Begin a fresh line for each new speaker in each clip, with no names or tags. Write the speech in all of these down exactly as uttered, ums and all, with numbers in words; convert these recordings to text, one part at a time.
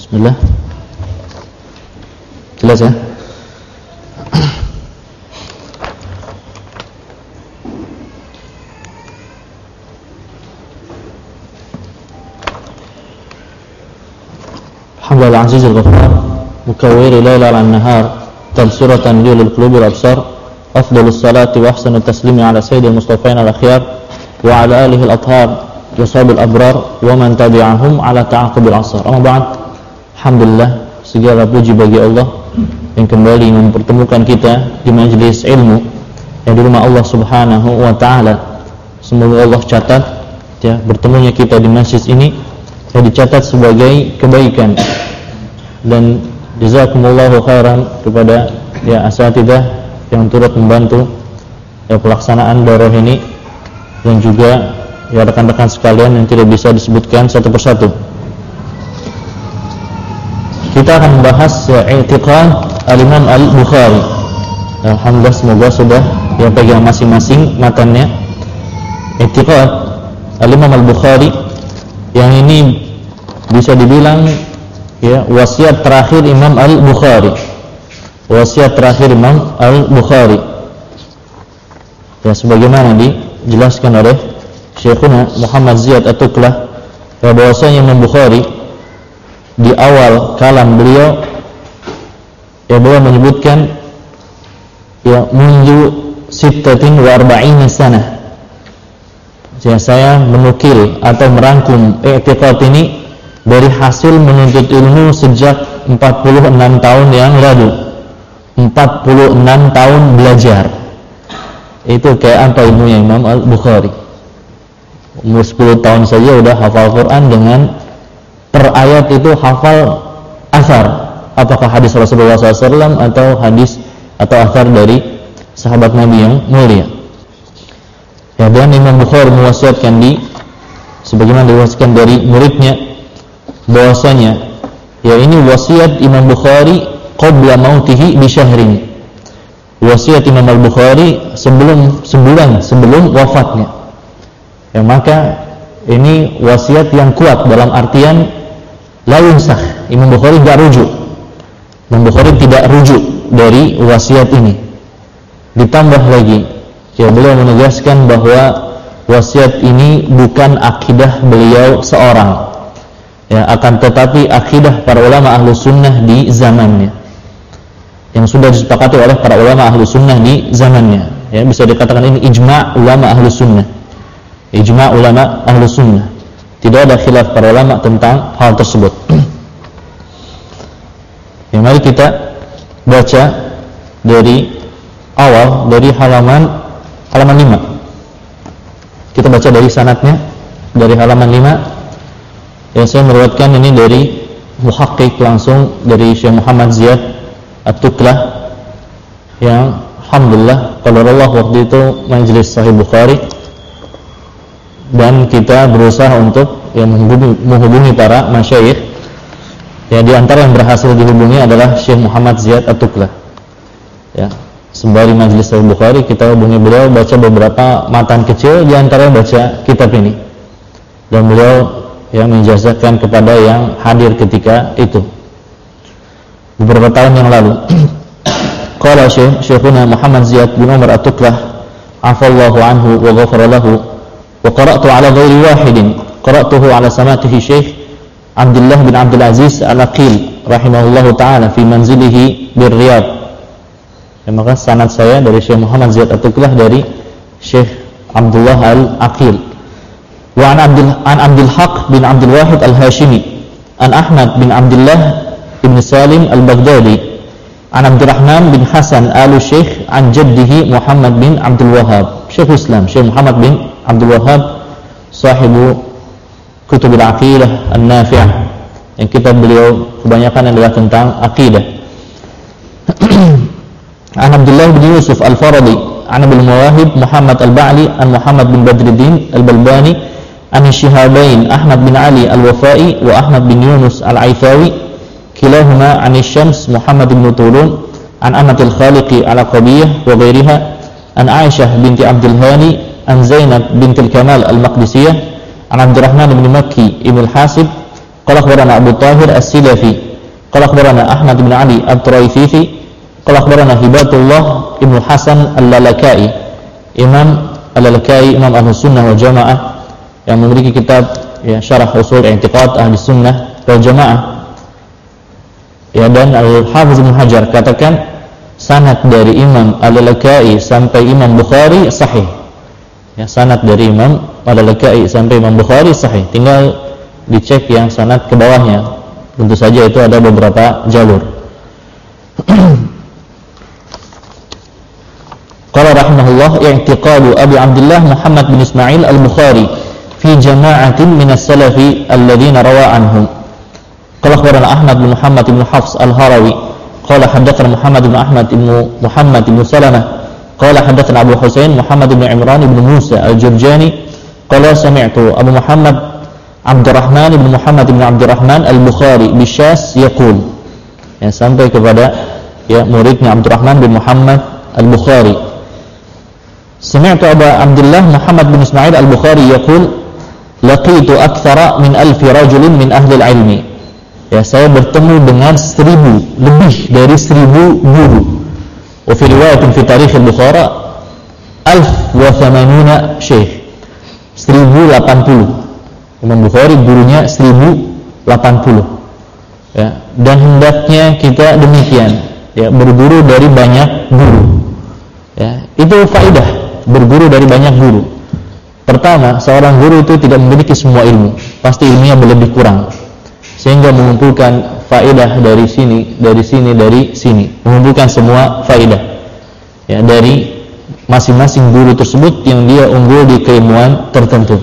Bismillah. Jelas ya? Alhamdulillah Aziz al-Ghaffar mukawwir laila an-nahar tabsiratan lil qulubi wal absar afdalus salati wa ahsanut taslimi ala sayyidil mustafain al-akhyar wa ala alihi al-athhar wa sahbihi al-abrar wa man tabi'ahum ala ta'aqubil asar. Amma ba'd. Alhamdulillah, segala puji bagi Allah yang kembali mempertemukan kita di majelis ilmu yang di rumah Allah Subhanahu wa taala. Semoga Allah catat ya bertemunya kita di masjid ini yang dicatat sebagai kebaikan, dan jazakumullahu khairan kepada ya asatidzah yang turut membantu ya pelaksanaan daurah ini, dan juga ya rekan-rekan sekalian yang tidak bisa disebutkan satu persatu. Kita akan membahas ya i'tiqad al-Imam al-Bukhari. Alhamdulillah, semoga sudah ya pegang masing-masing matanya. I'tiqad al-Imam al-Bukhari yang ini bisa dibilang ya wasiat terakhir Imam al-Bukhari. Wasiat terakhir Imam al-Bukhari. Ya sebagaimana dijelaskan oleh Syekhuna Muhammad Ziyad At-Tuqlah bahwasanya Imam Bukhari di awal kalam beliau ya beliau menyebutkan ya mundu sittatin wa arba'ina sanah. Ya, saya menukil atau merangkum i'tiqad ini dari hasil menuntut ilmu sejak empat puluh enam tahun yang lalu. empat puluh enam tahun belajar. Itu kayak apa ilmunya Imam Al-Bukhari. Umur sepuluh tahun saja udah hafal Quran, dengan per ayat itu hafal asar. Apakah hadis Rasulullah shallallahu alaihi wasallam atau hadis atau asar dari sahabat Nabi yang mulia. Ya, dan Imam Bukhari mewasiatkan di sebagaimana diwasiatkan dari muridnya bahwasanya ya ini wasiat Imam Bukhari qabla mautihi bi syahrin. Wasiat Imam Al-Bukhari sebelum sebulan sebelum wafatnya. Ya, maka ini wasiat yang kuat dalam artian la yunsakh. Imam Bukhari tidak rujuk. Imam Bukhari tidak rujuk dari wasiat ini. Ditambah lagi ya beliau menegaskan bahwa wasiat ini bukan akidah beliau seorang, ya akan tetapi akidah para ulama ahlu sunnah di zamannya, yang sudah disepakati oleh para ulama ahlu sunnah di zamannya. Ya, bisa dikatakan ini ijma' ulama ahlu sunnah, ijma' ulama ahlu sunnah. Tidak ada khilaf para ulama tentang hal tersebut. Ya, mari kita baca dari awal, dari halaman halaman lima. Kita baca dari sanadnya dari halaman lima. Ya, saya meriwayatkan ini dari muhaqqiq langsung dari Syekh Muhammad Ziyad At-Tuqlah yang alhamdulillah qadarullah waktu itu majelis Sahih Bukhari, dan kita berusaha untuk ya menghubungi, menghubungi para masyayikh. Ya, di antara yang berhasil dihubungi adalah Syekh Muhammad Ziyad At-Tuqlah. Ya, sembari majelis Sahih Bukhari kita hubungi beliau, baca beberapa matan kecil, di antara baca kitab ini, dan beliau yang menjazakan kepada yang hadir ketika itu beberapa tahun yang lalu. Qala Syekhuna Muhammad Ziyad bin Umar At-Tuqlah afallahu anhu wa ghafara lahu wa qara'tu ala ghairi wahidin qara'tuhu ala samatihi Syekh Abdullah bin Abdul Aziz Al-Aqil rahimahullahu ta'ala fi manzilihi bir Riyadh. Ya, maka sanad saya dari Syekh Muhammad Ziyad At-Tuqlah dari Syekh Abdullah Al-Aqil. Wa an Abdul an Abdul Haq bin Abdul Wahid Al-Hashimi, an Ahmad bin Abdullah ibn Salim Al-Baghdadi, an Abdurrahman bin Hasan Al-Syekh an jaddihi Muhammad bin Abdul Wahhab. Syekh Islam Syekh Muhammad bin Abdul Wahhab sahibu Kutub Al-Aqidah An-Nafi'ah, yang kitab beliau kebanyakan adalah tentang akidah. An Abdullah bin Yusuf Al-Faradi, an Abdul Mawahib Muhammad Al-Ba'li, an Muhammad bin Badruddin Al-Balbani, an Shihabain Ahmad bin Ali Al-Wafai wa Ahmad bin Yunus Al-Aithawi, kilahuma an Syams Muhammad bin Tulun, an Amatul Khaliqi Al-Aqabiyah wa ghairiha, an Aisyah binti Abdul Hani, an Zainab binti Al-Kamal Al-Maqdisiyah, an Abdurrahman bin Makki ibn Al-Hasib qala akhbarana Abu Tahir As-Silafi qala akhbarana Ahmad bin Ali At-Turaififi qala akhbarana Hibatullah Ibnu Hasan Al-Lalakai, Imam Al-Lalakai, Imam Ahlus-Sunnah wal Jamaah yang memiliki kitab ya Syarah Ushul I'tiqad Ahlus-Sunnah wal Jamaah. Ya, dan Al-Hafiz Ibnu Hajar katakan sanad dari Imam Al-Lalakai sampai Imam Bukhari sahih. Ya, sanad dari Imam Al-Lalakai sampai Imam Bukhari sahih. Tinggal dicek yang sanad ke bawahnya. Tentu saja itu ada beberapa jalur. Qala rahimahullah i'tiqadu Abi Abdullah Muhammad bin Ismail Al-Bukhari fi jama'atin min as-salafi alladhina rawa anhum. Qala akhbarana Ahmad bin Muhammad bin Hafs Al-Harawi qala hadatsana Muhammad bin Ahmad bin Muhammad bin Salamah qala hadatsana Abu Husain Muhammad bin Imran bin Musa Al-Jurjani qala sami'tu Abu Muhammad Abdurrahman bin Muhammad bin Abdurrahman Al-Bukhari bisyas yaqul, ya, sampai kepada ya muridnya Abdurrahman bin Muhammad Al-Bukhari. Sami'tu Abu Abdullah Muhammad bin Ismail Al-Bukhari yaqul laqitu aktsara min alfi rajulin min ahli al-ilmi. Ya, saya bertemu dengan seribu, lebih dari seribu guru. Wa fi riwayatin fi tarikh al-Bukhari alf wa thamanuna syekh, seribu delapan puluh. Imam Bukhari gurunya seribu delapan puluh. Ya, dan hendaknya kita demikian, ya, berguru dari banyak guru. Ya, itu faedah berguru dari banyak guru. Pertama, seorang guru itu tidak memiliki semua ilmu, pasti ilmunya lebih kurang, sehingga mengumpulkan faedah dari sini, dari sini, dari sini, mengumpulkan semua faedah ya dari masing-masing guru tersebut yang dia unggul di keilmuan tertentu.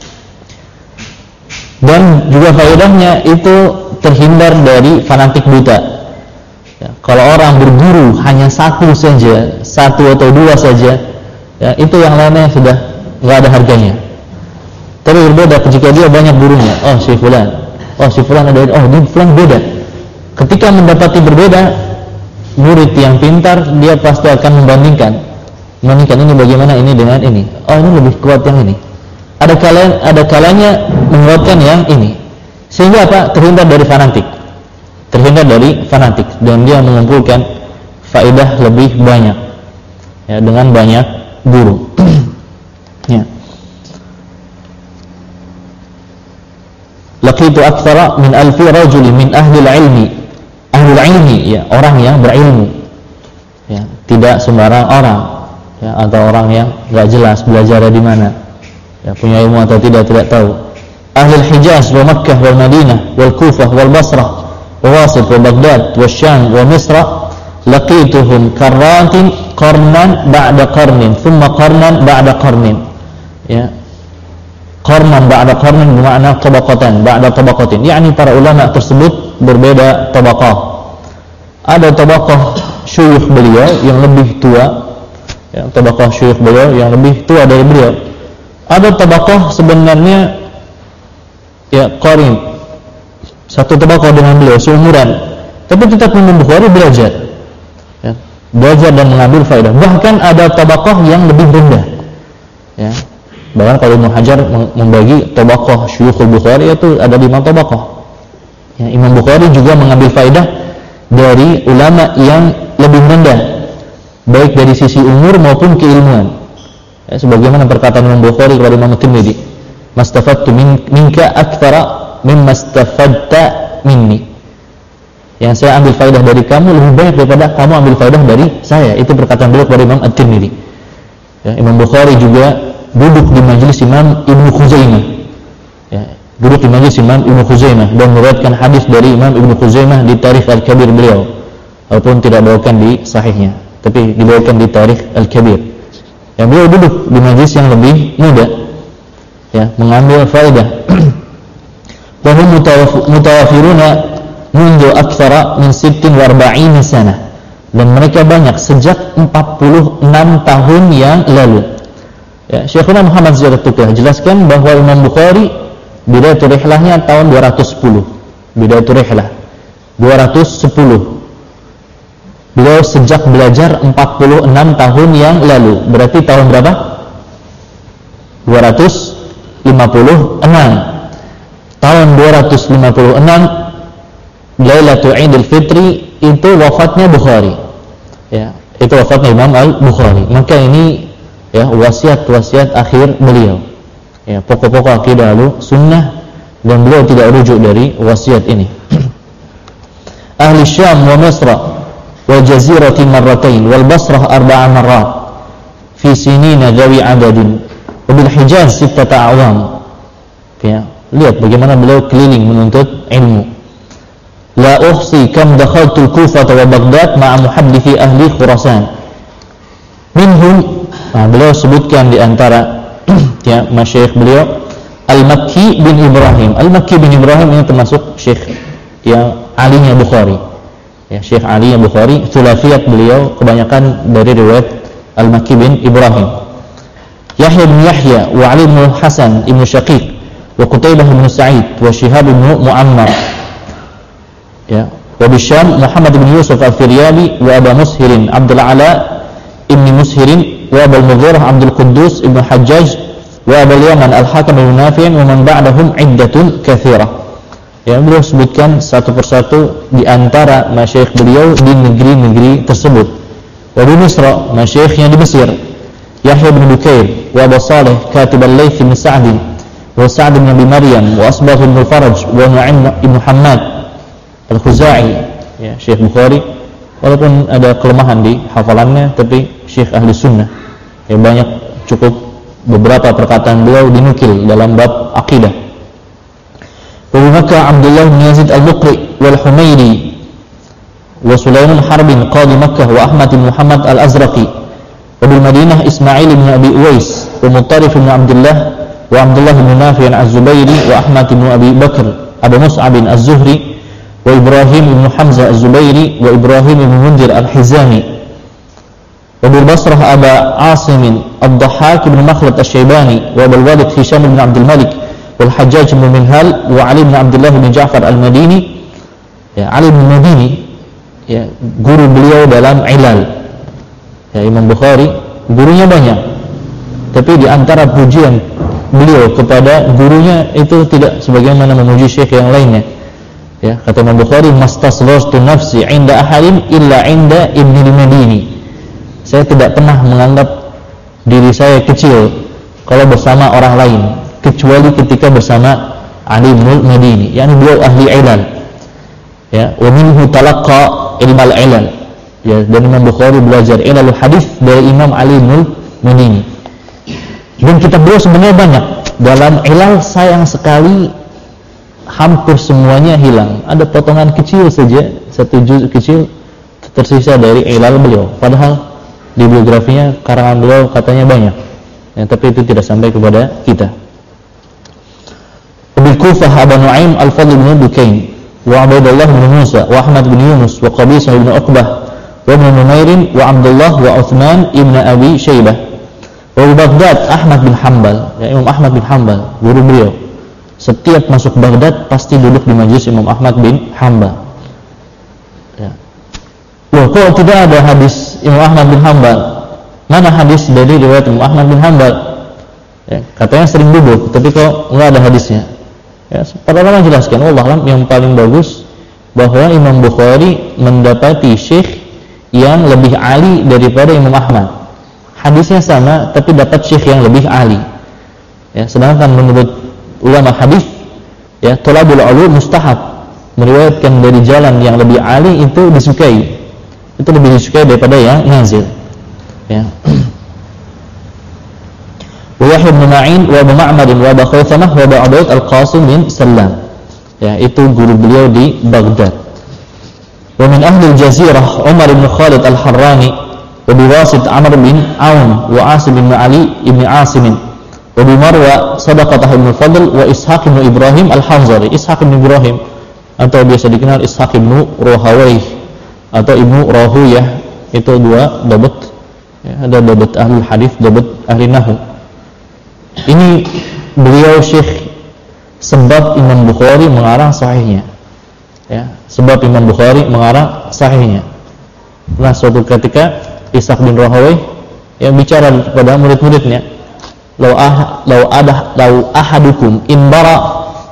Dan juga faedahnya itu terhindar dari fanatik buta. Ya, kalau orang berguru hanya satu saja, satu atau dua saja, ya, itu yang lainnya sudah nggak ada harganya. Tapi berbeda jika dia banyak gurunya. Oh, si fulan, oh si fulan ada, oh ini fulan beda. Ketika mendapati berbeda, murid yang pintar dia pasti akan membandingkan, membandingkan ini bagaimana ini dengan ini. Oh, ini lebih kuat yang ini. Ada kalanya, ada kalanya menguatkan yang ini. Sehingga apa? Terhindar dari fanatik, terhindar dari fanatik, dan dia mengumpulkan faedah lebih banyak, ya, dengan banyak guru. Ya. Laqitu aktsara min alfi rajul min ahli al-ilmi. Ahli al-ilmi, ya, orang yang berilmu. Ya, tidak sembarang orang, ya, atau orang yang enggak jelas belajar di mana. Ya, punya ilmu atau tidak tidak tahu. Ahli al-Hijaz wa Makkah wal Madinah wal Kufah wal Basrah wa Wasit wa Baghdad wa Syam wa Misra laqituhum karratin qarnan ba'da qarnin thumma qarnan ba'da qarnin. Ya, qarnan ba'da qarnin bermakna tabaqatan ba'da tabaqatin, yakni para ulama tersebut berbeda tabaqah. Ada tabaqah syuyukh beliau yang lebih tua, ya, tabaqah syuyukh beliau yang lebih tua dari beliau. Ada tabaqah sebenarnya ya qarin, satu tabaqah dengan beliau seumuran, tapi tetap Imam Bukhari belajar, ya, belajar dan mengambil faedah. Bahkan ada tabaqah yang lebih rendah, ya. Bahkan kalau Ibnu Hajar membagi tabaqah syuyukhul Bukhari itu ada lima tabaqah. Ya, Imam Bukhari juga mengambil faedah dari ulama yang lebih rendah, baik dari sisi umur maupun keilmuan. Ya, sebagaimana perkataan Imam Bukhari kepada Imam Tirmidzi, "Mastafadtu min, minka aktsara mimma istafadta minni." Yang saya ambil faedah dari kamu lebih banyak daripada kamu ambil faedah dari saya. Itu perkataan beliau kepada Imam At-Tirmidzi. Ya, Imam Bukhari juga duduk di majelis Imam Ibnu Khuzaimah. Ya, duduk di majelis Imam Ibnu Khuzaimah dan meriwayatkan hadis dari Imam Ibnu Khuzaimah di Tarikh Al-Kabir beliau, walaupun tidak bawakan di sahihnya, tapi dibawakan di Tarikh Al-Kabir. Yang beliau duduk di majelis yang lebih muda, ya, mengambil faedah. Wa hum mutawafiruna mundu aktsara min sittin wa arba'ina sanah, dan mereka banyak sejak empat puluh enam tahun yang lalu. Ya, Syekhuna Muhammad Ziyad At-Tuqah jelaskan bahwa Imam Bukhari bidayatul rihlahnya tahun dua ratus sepuluh. Bidayatul rihlah dua ratus sepuluh. Beliau sejak belajar empat puluh enam tahun yang lalu. Berarti tahun berapa? dua ratus lima puluh enam. tahun dua ratus lima puluh enam Lailatul Idul Fitri itu wafatnya Bukhari. Ya, itu wafatnya Imam Al-Bukhari. Maka ini ya wasiat-wasiat akhir beliau. Ya, pokok-pokok akidah Ahlussunnah, dan beliau tidak rujuk dari wasiat ini. Ahli Syam wa Misra wa jazirati marratain wal Basrah arba'a marrat fi sinina dhawi adadin wa bil Hijaz sittata a'wam. Ya, lihat bagaimana beliau keliling menuntut ilmu. La uhsi kam dakhaltu al-Kufah wa Baghdad ma'a muhaddithi ahli Khurasan. Minhum, nah, beliau sebutkan di antara ya masyayikh beliau Al-Makki bin Ibrahim. Al-Makki bin Ibrahim ini termasuk syekh yang alinya Bukhari. Ya, Syekh alinya Bukhari, thulathiyat beliau kebanyakan dari riwayat Al-Makki bin Ibrahim. Yahya bin Yahya wa Ali bin Hasan ibn Syaqiq wa Qutaibah bin Sa'id wa Shihab bin Mu'ammar. Ya, wa Bisham Muhammad bin Yusuf Al-Firyabi wa Abu Mushirin Abdul Ala ibn Mushirin wa Abu Al-Mughirah Abdul Quddus ibn Hajjaj wa Abu Yaman Al-Hakam ibn Nafi' wa man ba'dahum iddatun katsirah. Ya, beliau sebutkan satu persatu di antara masyayikh beliau di negeri-negeri tersebut. Wa di Misra, masyayikhnya di Mesir, Yahya bin Bukair wa Abu Saleh Katib Al-Layth bin Sa'd wa Sa'd bin Abi Maryam wa Asbagh bin Faraj wa Nu'aym bin Muhammad Al-Khuzai. Ya, Syekh Bukhari walaupun ada kelemahan di hafalannya, tapi syekh ahli sunnah. Ya, banyak cukup beberapa perkataan beliau dinukil dalam bab akidah. Wa Makkah Abdullah bin Yazid Al-Buqri wal Humaydi wa Sulaiman Harbin qadi Makkah wa Ahmad bin Muhammad Al-Azraqi wa bil Madinah Ismail bin Abi Uwais wa Muttarif bin Abdullah wa Abdullah bin Nafi' Az-Zubairi wa Ahmad bin Abi Bakr Abu Mus'ab Az-Zuhri wa Ibrahim bin Hamzah Az-Zubairi wa Ibrahim bin Munzir Al-Hizami wa bil Basrah Aba Asim Ad-Dhahhak bin Makhlad Asy-Syaibani wa bil Walid Hisham bin Abdul Malik wal Hajjaj bin Minhal wa Ali bin Abdullah bin Ja'far Al-Madini. Ya, Ali bin Madini ya guru beliau dalam ilal. Ya, Imam Bukhari gurunya banyak, tapi di antara pujian beliau kepada gurunya itu tidak sebagaimana memuji syekh yang lainnya. Ya, kata Imam Bukhari, mastasghartu nafsi 'inda ahadin illa 'inda Ibnu al-Madini. Saya tidak pernah menganggap diri saya kecil kalau bersama orang lain, kecuali ketika bersama Ali bin al-Madini, yakni beliau ahli ilal. Ya, wa minhu talaqqa ilmal ilal. Ya, dan Imam Bukhari belajar ilal hadis dari Imam Ali bin al-Madini. Dan kitab beliau sebenarnya banyak. Dalam ilal sayang sekali hampir semuanya hilang. Ada potongan kecil saja, satu juz kecil tersisa dari ilal beliau. Padahal di biografinya karangan beliau katanya banyak. Ya, tapi itu tidak sampai kepada kita. Bil Kufah Abu Nu'aym Al-Fadl bin Dukain wa Abdullah bin Musa wa Ahmad bin Yunus wa Qabis bin Uqbah wa Ibn Numair wa Abdullah wa Uthman ibn Abi Syaibah. Wa di Baghdad Ahmad bin Hanbal. Ya, Imam Ahmad bin Hanbal guru beliau. Setiap masuk Baghdad pasti duduk di majelis Imam Ahmad bin Hanbal. Ya. Loh, kok tidak ada hadis Imam Ahmad bin Hanbal? Mana hadis dari riwayat Imam Ahmad bin Hanbal? Ya, katanya sering duduk, tapi kok nggak ada hadisnya? Ya, para ulama jelaskan, Allah alam, yang paling bagus bahwa Imam Bukhari mendapati syekh yang lebih ali daripada Imam Ahmad. Hadisnya sama, tapi dapat syekh yang lebih ali. Ya, sedangkan menurut ulama hadis, ya, thalabul ulum mustahab, meriwayatkan dari jalan yang lebih ali itu disukai, itu lebih disukai daripada yang nazil. Ya. Wa Yahya bin Ma'in wa Abu Ma'mar wa Abu Khawthamah wa Abu Ubaid Al-Qasim bin Sallam. Ya, itu guru beliau di Baghdad. Wa min ahli al-Jazirah Umar bin Khalid Al-Harrani wa biwasit Amr bin Aun wa Asim bin Ali ibn Asim. Wa bi Marwa Sadaqatah bin Fadl wa Ishaq bin Ibrahim Al-Hanzali. Ishaq bin Ibrahim atau biasa dikenal Ishaq bin Rahawayh atau Ibnu Rahuyah, itu dua dabat. Ya, ada dabat ahli hadis, dabat ahli nahwu. Ini beliau syekh sebab Imam Bukhari mengarang sahihnya. Ya, sebab Imam Bukhari mengarang sahihnya. Nah, suatu ketika Ishaq bin Rahawayh yang bicara kepada murid-muridnya, "Lau ah lau ada lau ahadukum in bara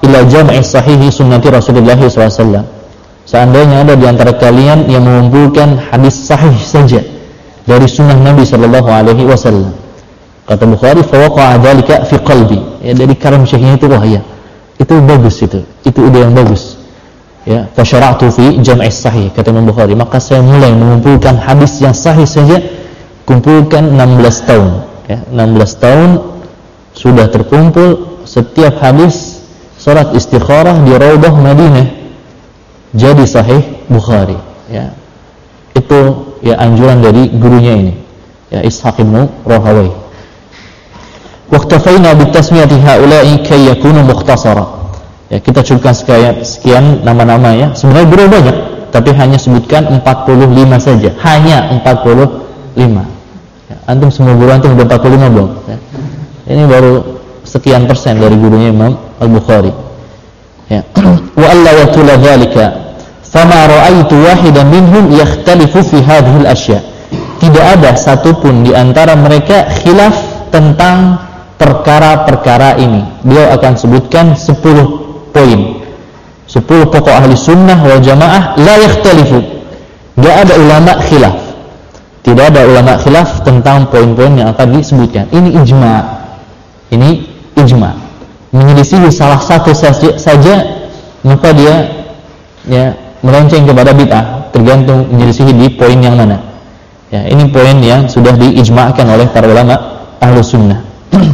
ila jam'i sahihi sunnati Rasulullah sallallahu alaihi wasallam. Seandainya ada di antara kalian yang mengumpulkan hadis sahih saja dari sunnah Nabi sallallahu alaihi wasallam. Kata Bukhari, fa waqa'a dzalika fi qalbi. Ya, dari karam syekhnya itu wah ya. Itu bagus itu. Itu ide yang bagus. Ya, fa syara'tu fi jam'i sahih kata Imam Bukhari, maka saya mulai mengumpulkan hadis yang sahih saja, kumpulkan enam belas tahun. Ya, enam belas tahun sudah terkumpul setiap hadis salat istikharah di Raudhah Madinah jadi sahih Bukhari. Ya. Itu ya anjuran dari gurunya ini, ya Ishaq bin Rahawai. Waqtafaina bitasmiyati haula'i kay yakunu mukhtasara. Ya, kita cukupkan sekian, sekian nama-nama ya. Sebenarnya beliau banyak, tapi hanya sebutkan empat puluh lima saja. Hanya empat puluh lima. Ya, antum semua guru antum sudah empat puluh lima belum? Ya. Ini baru sekian persen dari gurunya Imam Al-Bukhari. Ya. Wa alla yatula dzalika fama ra'aitu wahidan minhum yakhtalifu fi hadhihi al-ashya. Tidak ada satupun di antara mereka khilaf tentang perkara-perkara ini. Beliau akan sebutkan sepuluh poin. sepuluh pokok ahli sunnah wal jamaah la yakhtalifu. Tidak ada ulama khilaf. Tidak ada ulama khilaf tentang poin-poin yang akan disebutkan. Ini ijma'. Ini ijma'. Menyelisihi salah satu saja, saja maka dia ya melenceng kepada bid'ah, tergantung menyelisihi di poin yang mana. Ya, ini poin yang sudah diijma'kan oleh para ulama ahlu sunnah.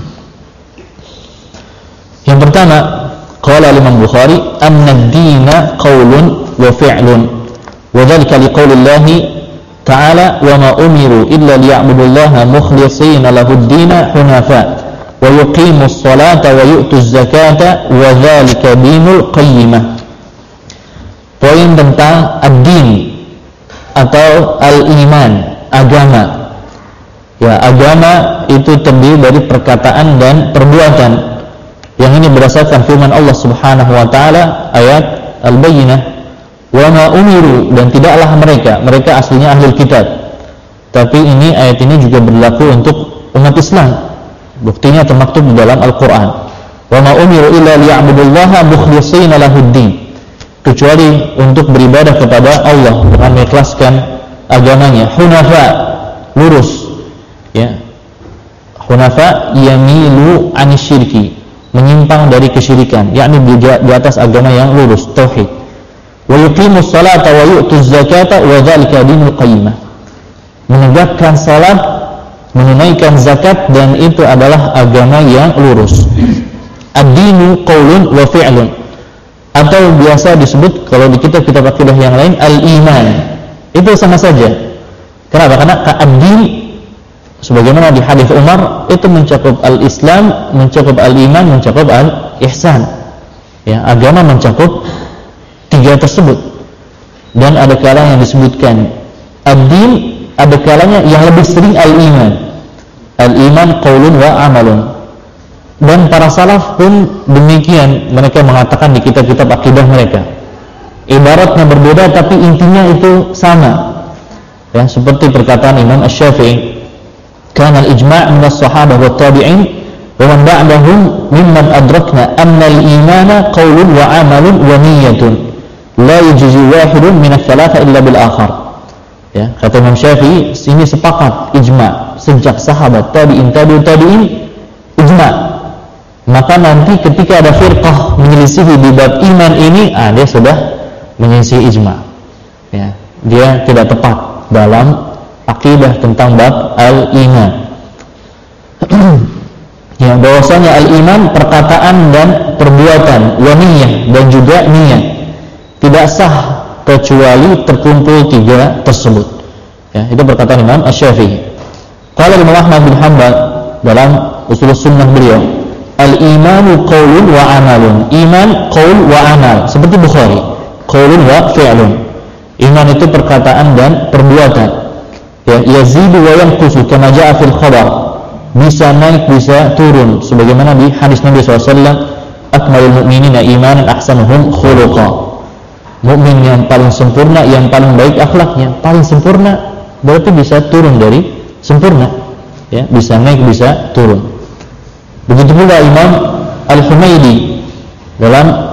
Yang pertama, qala Imam Bukhari, anna ad-dina qaulun wa fi'lun, wa dhalika liqaulillahi ta'ala, wa ma umiru illa liya'budullaha mukhlishina lahu ad-dina hunafa wa yuqimus salata wa yu'tuz zakata wa dhalika dinul qayyimah. Poin tentang ad-din atau al-iman, agama. Ya, agama itu terdiri dari perkataan dan perbuatan. Yang ini berdasarkan firman Allah Subhanahu wa taala ayat Al-Bayyinah, wa ma umiru, dan tidaklah mereka, mereka aslinya ahlul kitab. Tapi ini ayat ini juga berlaku untuk umat Islam. Buktinya termaktub di dalam Al-Qur'an. Wa ma umiru illa liya'budullaha mukhlishina lahud-din. Kecuali untuk beribadah kepada Allah dengan mengikhlaskan agamanya, hunafa, lurus. Ya. Hunafa yamilu anisyirki, menyimpang dari kesyirikan, yakni di atas agama yang lurus, tauhid. Wa yuqimus salata wa yu'tuz zakata wa dzalika dinul qayyimah. Menegakkan salat, menunaikan zakat, dan itu adalah agama yang lurus. Ad-dinu qaulun wa fi'lun, atau biasa disebut kalau di kitab-kitab akidah yang lain al-iman. Itu sama saja. Kenapa? Karena ad-din sebagaimana di hadis Umar itu mencakup al-Islam, mencakup al-iman, mencakup al-ihsan. Ya, agama mencakup tiga tersebut. Dan ada kalanya yang disebutkan ad-din, ada kalanya yang lebih sering al-iman. Al-iman qaulun wa amalun. Dan para salaf pun demikian, mereka mengatakan di kitab-kitab akidah mereka. Ibaratnya berbeda tapi intinya itu sama. Ya, seperti perkataan Imam Asy-Syafi'i, kana al-ijma' min as-sahabah wa tabi'in wa man ba'dahum mimman adrakna anna al-imana qaulun wa 'amalun wa niyyatun la yujzi wahidun min ats-tsalatsa illa bil akhar. Ya, kata Imam Syafi'i, ini sepakat ijma' sejak sahabat, tabi'in, tabi'ut tabi'in, ijma'. Maka nanti ketika ada firqah menyelisihi di bab iman ini, ah dia sudah menyelisihi ijma'. Ya, dia tidak tepat dalam akidah tentang bab al-iman. Ya, bahwasanya al-iman perkataan dan perbuatan, wa niyyah, dan juga niat. Tidak sah kecuali terkumpul tiga tersebut. Ya, itu perkataan Imam Asy-Syafi'i. Qala Imam Ahmad bin Hanbal dalam Ushul Sunnah beliau, al-imanu qaulun wa amalun. Iman qaul wa amal, seperti Bukhari, qaulun wa fi'lun. Iman itu perkataan dan perbuatan. Ya, yazidu wa yanqusu kama jaa fil khabar. Bisa naik, bisa turun, sebagaimana di hadis Nabi sallallahu alaihi wasallam, akmalul mu'minina imanan ahsanuhum khuluqa. Mukmin yang paling sempurna, yang paling baik akhlaknya, paling sempurna, berarti bisa turun dari sempurna. Ya, bisa naik, bisa turun. Begitu pula Imam Al-Humaydi dalam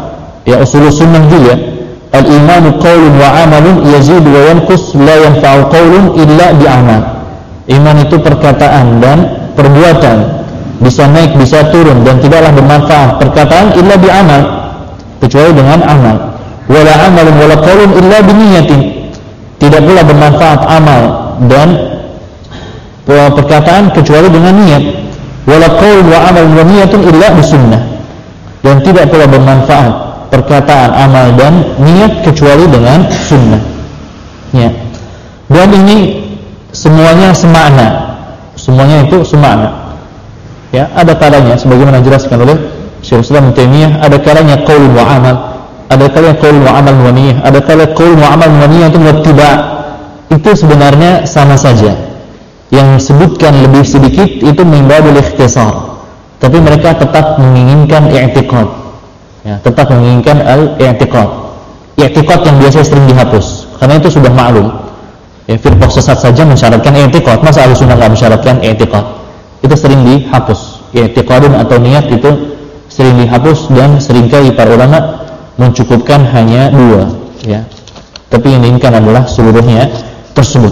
ya usul sunnah juga, al-imanu qaulun wa amalun yazidu wa yanqus la yanfa'u qaulun illa bi'amal. Iman itu perkataan dan perbuatan, bisa naik bisa turun dan tidaklah bermanfaat perkataan illa bi'amal, kecuali dengan amal. Wala amalun wala qaulun illa biniyatin, tidak pula bermanfaat amal dan perkataan kecuali dengan niat. Wala qaulun wa amalun wa niyatun illa bisunnah, dan tidak pula bermanfaat perkataan, amal dan niat kecuali dengan sunnah. Ya. Dan ini semuanya semakna, semuanya itu semakna. Ya, ada kalanya sebagaimana dijelaskan oleh Syekhul Islam Ibnu Taimiyah, ada kalanya qaul wa amal, ada kalanya qaul wa amal wa niyah, ada kalanya qaul wa amal wa niyah wa ittiba'. Itu sebenarnya sama saja. Yang disebutkan lebih sedikit itu min babil ikhtisar, tapi mereka tetap menginginkan i'tiqad. Ya, tetap menginginkan al-i'tiqad. I'tiqad yang biasa sering dihapus, karena itu sudah maklum. Ya, firqah sesat saja mensyaratkan i'tiqad, masa Ahlussunnah enggak mensyaratkan i'tiqad? Itu sering dihapus. I'tiqadun atau niat itu sering dihapus, dan seringkali para ulama mencukupkan hanya dua, ya. Tapi yang diinginkan adalah seluruhnya tersebut.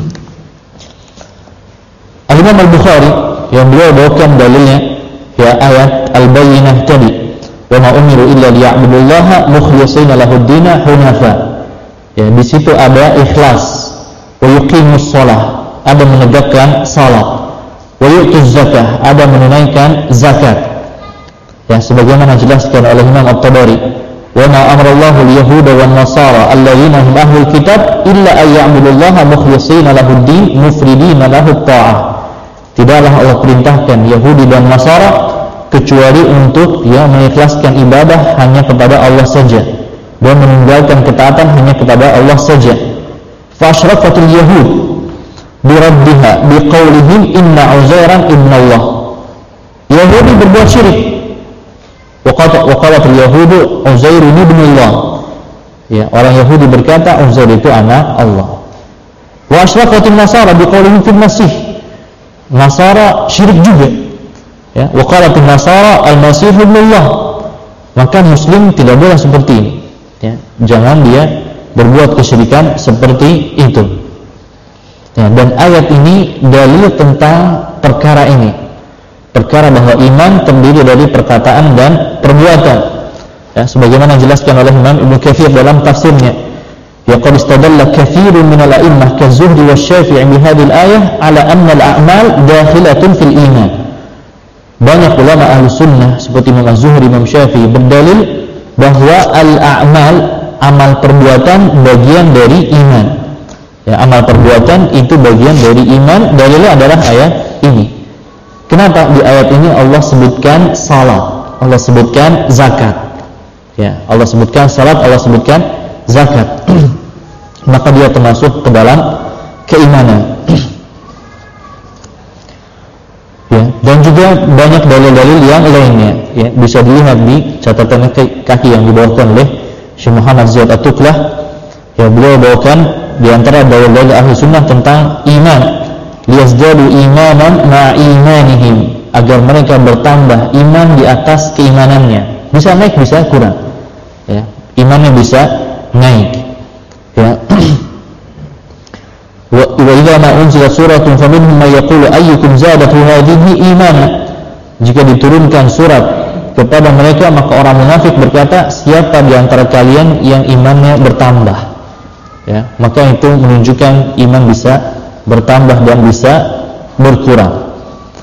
Al-Imam Al-Bukhari yang beliau bawakan dalilnya, ya, ayat Al-Bayyinah tadi, wa ma umiru illa liya'budullaha mukhlishina lahud-din hunafa. Ya, di situ ada ikhlas, wa yuqimus shalah, ada menegakkan salat, wa yu'tuz zakah, ada menunaikan zakat. Ya, sebagaimana dijelaskan oleh Imam At-Tabari, wa ma amarallahu al-yahuda wan nasara alladziina hum ahlul kitab illa ay ya'budullaha mukhlishina lahud-din mufridina lahu ta'ah. Tidaklah Allah perintahkan Yahudi dan Nasara kecuali untuk, ya, mengikhlaskan ibadah hanya kepada Allah saja dan meninggalkan ketaatan hanya kepada Allah saja. Fa asyraqatul yahud bi raddiha bi qaulihim inna Uzairan ibnallah. Yahudi berbuat syirik. Wa qalatul yahudu Uzairun ibnullah. Ya, orang Yahudi berkata Uzair itu anak Allah. Wa asyraqatul nasara bi qaulihim fil masih. Nasara syirik juga, ya. Wa qalatul nasara al-masih ibnullah. Maka muslim tidak boleh seperti ini, ya. Jangan dia berbuat kesyirikan seperti itu, ya. Dan ayat ini dalil tentang perkara ini, perkara bahwa iman terdiri dari perkataan dan perbuatan, ya, sebagaimana dijelaskan oleh Imam Ibnu Katsir dalam tafsirnya. Ya, qad istadalla katsirun minal a'immah kazuhri wasyafi'i bi hadhihi al-ayah ala anna al-a'mal dakhilatun fil iman. Banyak ulama Ahlussunnah seperti Imam Az-Zuhri, Imam Syafi'i berdalil bahwa al-a'mal, amal perbuatan bagian dari iman. Ya, amal perbuatan itu bagian dari iman. Dalilnya adalah ayat ini. Kenapa di ayat ini Allah sebutkan salat, Allah sebutkan zakat? Ya, Allah sebutkan salat, Allah sebutkan zakat. Maka dia termasuk ke dalam keimanan. Ya, dan juga banyak dalil-dalil yang lainnya, ya, bisa dilihat di catatan kaki yang dibawakan oleh Syekh Muhammad Ziyad At-Tuqlah. Ya, beliau bawakan di antara dalil-dalil Ahlussunnah tentang iman, liyazdadu imanan ma'a imanihim, agar mereka bertambah iman di atas keimanannya. Bisa naik, bisa kurang. Ya, imannya bisa naik. Ya. Wa idza ma unzila suratun faminhum may yaqulu ayyukum zadatu hadhihi imana. Jika diturunkan surat kepada mereka, maka orang munafik berkata, siapa di antara kalian yang imannya bertambah? Ya, maka itu menunjukkan iman bisa bertambah dan bisa berkurang.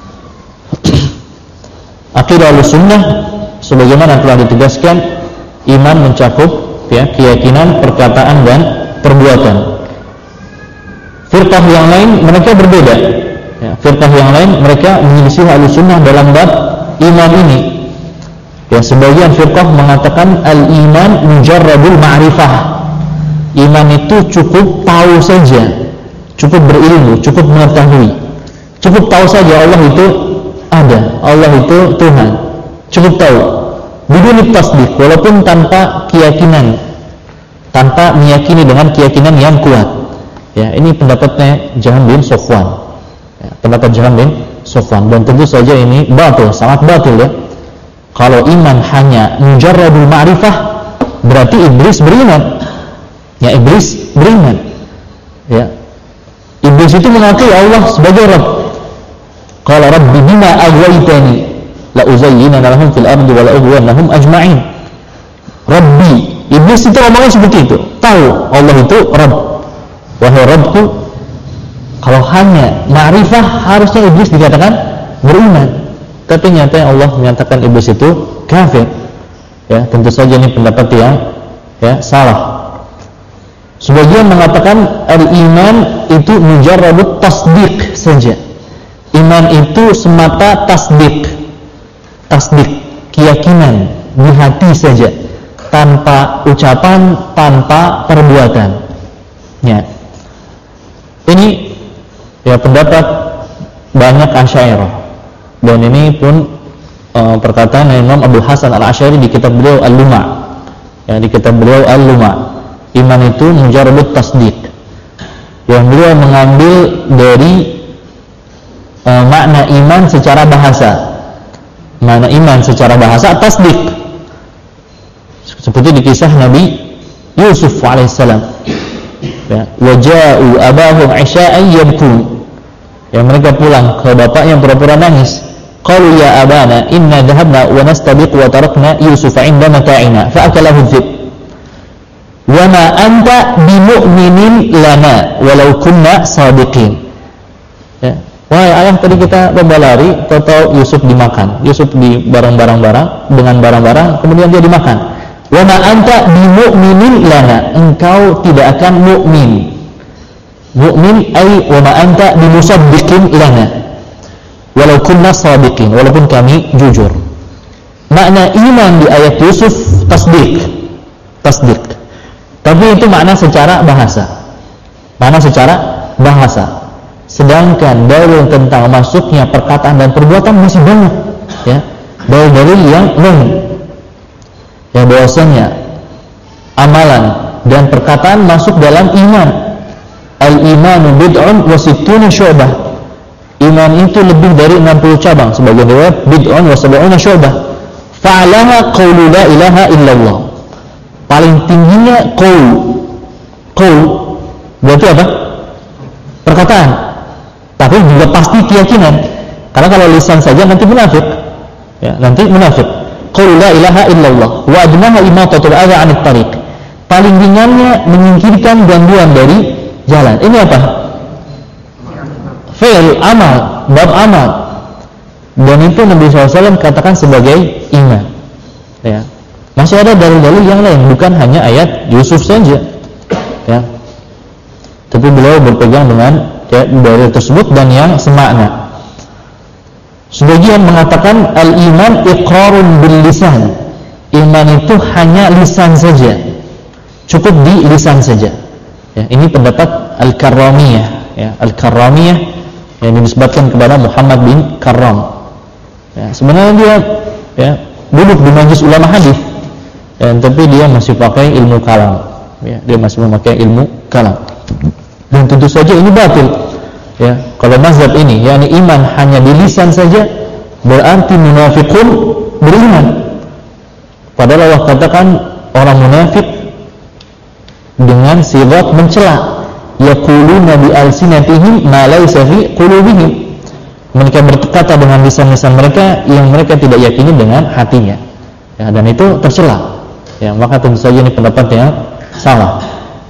Aqidah Ahlussunnah sebagaimana telah ditegaskan, iman mencakup, ya, keyakinan, perkataan dan perbuatan. Firqah yang lain mereka berbeda, ya, firqah yang lain mereka menyelisih Ahlussunnah dalam bab iman ini. Ya, sebagian firqah mengatakan al-iman mujarradul ma'rifah. Iman itu cukup tahu saja, cukup berilmu, cukup mengetahui, cukup tahu saja Allah itu ada, Allah itu Tuhan, cukup tahu. Bidun tasdik, walaupun tanpa keyakinan, tanpa meyakini dengan keyakinan yang kuat. Ya, ini pendapatnya Jahm bin Safwan. Ya, pendapat Jahm bin Safwan, dan tentu saja ini batil, sangat batil, ya. Kalau iman hanya mujarradul ma'rifah, berarti iblis beriman. Ya, iblis beriman. Ya. Iblis itu mengakui Allah sebagai Rabb. Qala rabbi bima aghwaytani la uzayyinana lahum fil ardi wa la ughwiyannahum ajma'in. Rabbi, iblis itu ngomongnya seperti itu. Tahu Allah itu Rabb. Wahai Rabbku, kalau hanya ma'rifah harusnya iblis dikatakan beriman. Tapi nyatanya Allah menyatakan iblis itu kafir. Ya, tentu saja ini pendapat yang ya salah. Sebagian mengatakan al-iman itu mujarradut tasdiq saja. Iman itu semata tasdik, tasdik, keyakinan di hati saja, tanpa ucapan, tanpa perbuatan. Ya. Ini ya pendapat banyak Asy'ariyah, dan ini pun uh, perkataan Imam Abu Hasan Al-Asy'ari di kitab beliau Al-Luma'. Ya, di kitab beliau Al-Luma'. Iman itu mujarradut tasdik. Yang beliau mengambil dari Uh, makna iman secara bahasa. Makna iman secara bahasa tasdik. Seperti di kisah Nabi Yusuf alaihissalam. Ya, waja'u abahum 'isha'an yabkun. Ya, mereka pulang ke bapaknya pura-pura nangis. Qalu ya abana inna dhahabna wa nastabiq wa tarakna Yusufa 'inda mata'ina fa akalahu dhib. Wa ma anta bimu'minin lana walau kunna sadiqin. Ya. Wahai ayah, tadi kita lomba lari, tahu Yusuf dimakan. Yusuf di barang-barang-barang dengan barang-barang, kemudian dia dimakan. Wa ma anta bimu'minin lana, engkau tidak akan mukmin. Mukmin ay wa ma anta bimusaddiqin lana. Walau kunna sadiqin, walaupun kami jujur. Makna iman di ayat Yusuf tasdik. Tasdik. Tapi itu makna secara bahasa. Makna secara bahasa. Sedangkan dalil tentang masuknya perkataan dan perbuatan masih banyak, ya. Dalil-dalil yang lain, yang bahwasanya amalan dan perkataan masuk dalam iman. Al-imanu bid'un wa sittuna syu'bah. Iman itu lebih dari enam puluh cabang. Sebagian riwayat bid'un wa sab'una syu'bah. Fa'alaha qaulu la ilaha illallah. Paling tingginya qaul. Qaul berarti apa? Perkataan. Tapi juga pasti keyakinan. Karena kalau lisan saja nanti munafik. Ya, nanti munafik. Qaulu la ilaha illallah wa adnaha imatatul adza 'anit tariq. Paling ringannya menyingkirkan gangguan dari jalan. Ini apa? Fi'il, amal, bab amal. Dan itu Nabi shallallahu alaihi wasallam katakan sebagai iman. Ya. Masih ada dalil-dalil yang lain, bukan hanya ayat Yusuf saja. Ya. Tapi beliau berpegang dengan ya, dalil tersebut dan yang semakna. Sebagian mengatakan al-iman iqrarun bil lisan. Iman itu hanya lisan saja. Cukup di lisan saja. Ya, ini pendapat Al-Karramiyah, ya, Al-Karramiyah yang dinisbatkan kepada Muhammad bin Karram. Ya, sebenarnya dia ya, duduk di majelis ulama hadis. Ya, tapi dia masih pakai ilmu kalam. Ya, dia masih memakai ilmu kalam. Dan tentu saja ini batil. Ya, kalau mazhab ini, yakni iman hanya di lisan saja, berarti munafiqun beriman. Padahal Allah katakan orang munafik dengan sifat mencela, yaquluna bi alsinatihim ma laysa fi qulubihim. Mereka berkata dengan lisan-lisan mereka yang mereka tidak yakini dengan hatinya. Ya, dan itu tercela. Ya, maka tentu saja ini pendapat yang salah.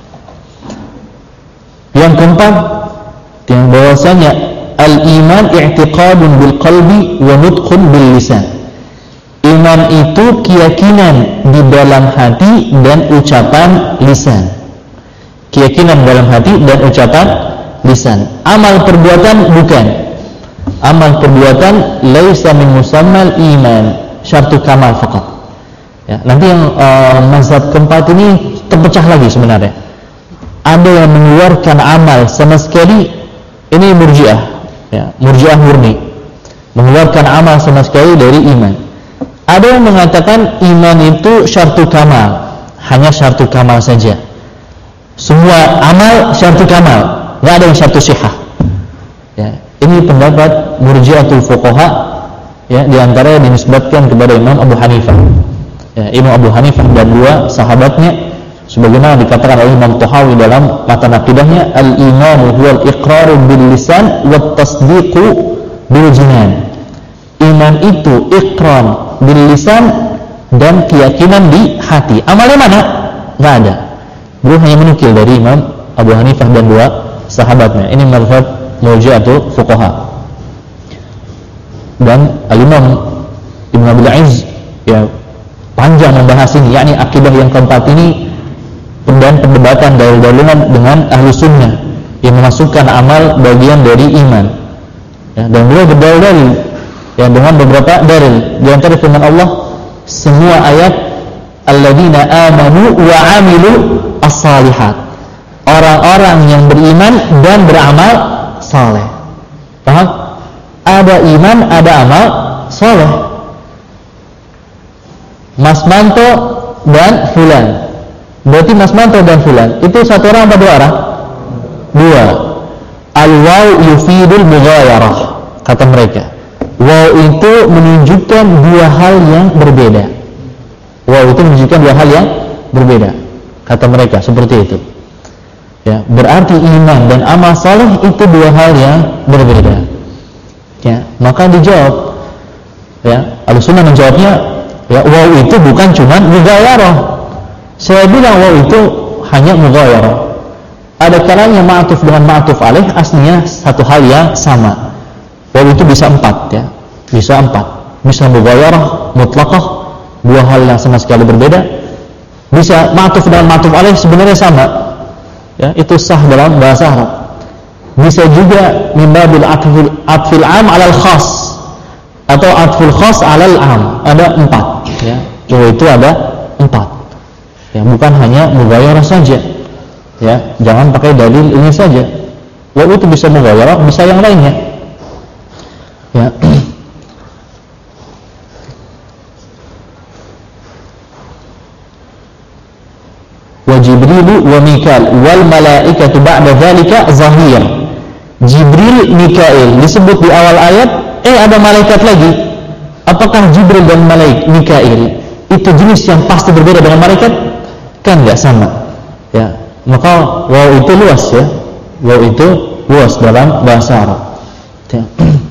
Yang keempat, yang bahwasanya al-iman i'tiqadun bil qalbi wa nutqun bil lisan. Iman itu keyakinan di dalam hati dan ucapan lisan. Keyakinan dalam hati dan ucapan lisan. Amal perbuatan bukan. Amal perbuatan laisa min musammal iman, syartu kamal faqat. Ya, nanti yang uh, mazhab keempat ini terpecah lagi sebenarnya. Ada yang mengeluarkan amal sama sekali, ini murji'ah, ya, murji'ah murni, mengeluarkan amal sama sekali dari iman. Ada yang mengatakan iman itu syartu kamal, hanya syartu kamal saja. Semua amal syartu kamal, nggak ada yang syartu sihah. Ya, ini pendapat murji'atul fuqaha, ya, diantara yang dinisbatkan kepada Imam Abu Hanifah. ya, Imam Abu Hanifah dan dua sahabatnya, sebagaimana dikatakan oleh Imam Tahawi dalam matan aqidahnya, al-imanu huwal iqraru bil lisan wat tasdiqu bil jinan. Iman itu iqrar bil lisan dan keyakinan di hati. Amalnya mana? Enggak ada. Beliau hanya menukil dari Imam Abu Hanifah dan dua sahabatnya. Ini mazhab Murji'atul fuqaha. Dan Al-Imam Ibnu Abil Izz ya panjang membahas ini, yakni akidah yang keempat ini dan perdebatan dalil-dalilan dengan ahlu sunnah yang memasukkan amal bagian dari iman. Ya, dan beliau berdalil ya dengan beberapa dalil. Di antara firman Allah, semua ayat alladzina amanu wa amilu as-salihat, orang-orang yang beriman dan beramal saleh. Paham? Ada iman, ada amal saleh. Mas Manto dan Fulan, berarti Mas Manto dan Fulan itu satu orang apa dua orang? Dua. Al-waw yufidul mughayarah, kata mereka. Waw itu menunjukkan dua hal yang berbeda. Waw itu menunjukkan dua hal yang berbeda, kata mereka seperti itu. Ya, berarti iman dan amal saleh itu dua hal yang berbeda. Ya, maka dijawab. Ya, Ahlussunnah menjawabnya, ya, waw itu bukan cuma mughayarah. Saya bilang waw itu hanya mughayarah. Ada kalanya ma'tuf dengan ma'tuf alaih aslinya satu hal yang sama. Waw itu bisa empat, ya, bisa empat. Bisa mughayarah, mutlaqah, dua hal yang sama sekali berbeda. Bisa ma'tuf dengan ma'tuf alaih sebenarnya sama, ya, itu sah dalam bahasa Arab. Bisa juga min babil atfil, atfil am alal khas, atau atful khas alal am. Ada empat, ya, waw itu ada empat, ya, bukan hanya mughayarah saja. Ya, jangan pakai dalil ini saja. Waw itu bisa mughayarah, bisa yang lainnya. Ya. Wa Jibril wa Mikail wal malaikatu ba'da dzalika zahir. Jibril, Mikail disebut di awal ayat, eh ada malaikat lagi. Apakah Jibril dan malaik Mikail itu jenis yang pasti berbeda dengan malaikat? Kan enggak sama. Ya, maka waw itu luas, ya. Waw itu luas dalam bahasa Arab. Ya.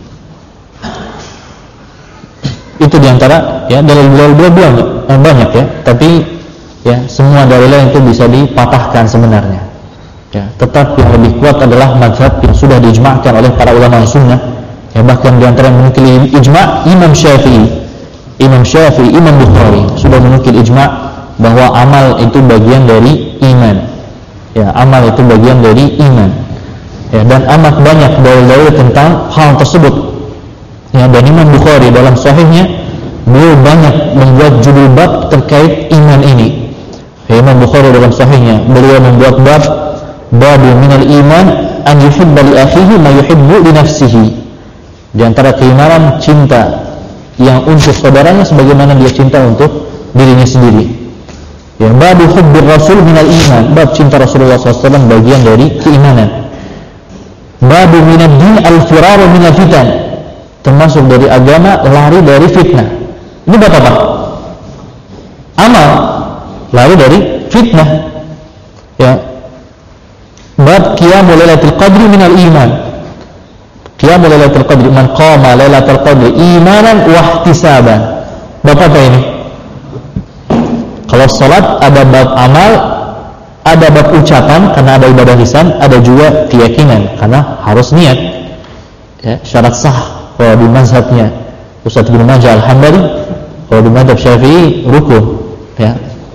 Itu diantara, ya, dalil-dalil banyak, banyak ya, tapi ya semua dalil itu bisa dipatahkan sebenarnya. Ya, tetap yang lebih kuat adalah mazhab yang sudah diijma'kan oleh para ulama sunnah. Ya, bahkan diantara yang menukil ijma' Imam Syafi'i, Imam Syafi'i, Imam Bukhari sudah menukil ijma' bahwa amal itu bagian dari iman. Ya, amal itu bagian dari iman. Ya, dan amat banyak dalil-dalil tentang hal tersebut. Ya, dan Imam Bukhari dalam sahihnya beliau banyak membuat judul bab terkait iman ini. Ya, Imam Bukhari dalam sahihnya beliau membuat bab babu minal iman an yuhibba li akhihi ma yuhibbu li nafsihi. Di antara keimanan cinta yang untuk saudaranya sebagaimana dia cinta untuk dirinya sendiri. Ya, babu hubbir rasul minal iman, bab cinta Rasulullah shallallahu alaihi wasallam bagian dari keimanan. Babu minad din al-firaru minal fitan, termasuk dari agama lari dari fitnah. Ini bab apa? Amal, lari dari fitnah. Ya. Bab qiyamul lailatul qadri minal iman. Qiyamul lailatul qadri, man qama lailatul qadri imanan wa ihtisaban. Bab apa ini? Kalau salat ada bab amal, ada bab ucapan karena ada ibadah lisan, ada juga keyakinan karena harus niat. Ya, syarat sah kalau di mazhabnya Ustaz Ibnu Majah Al-Hambali, kalau di mazhab Syafi'i rukun, ya.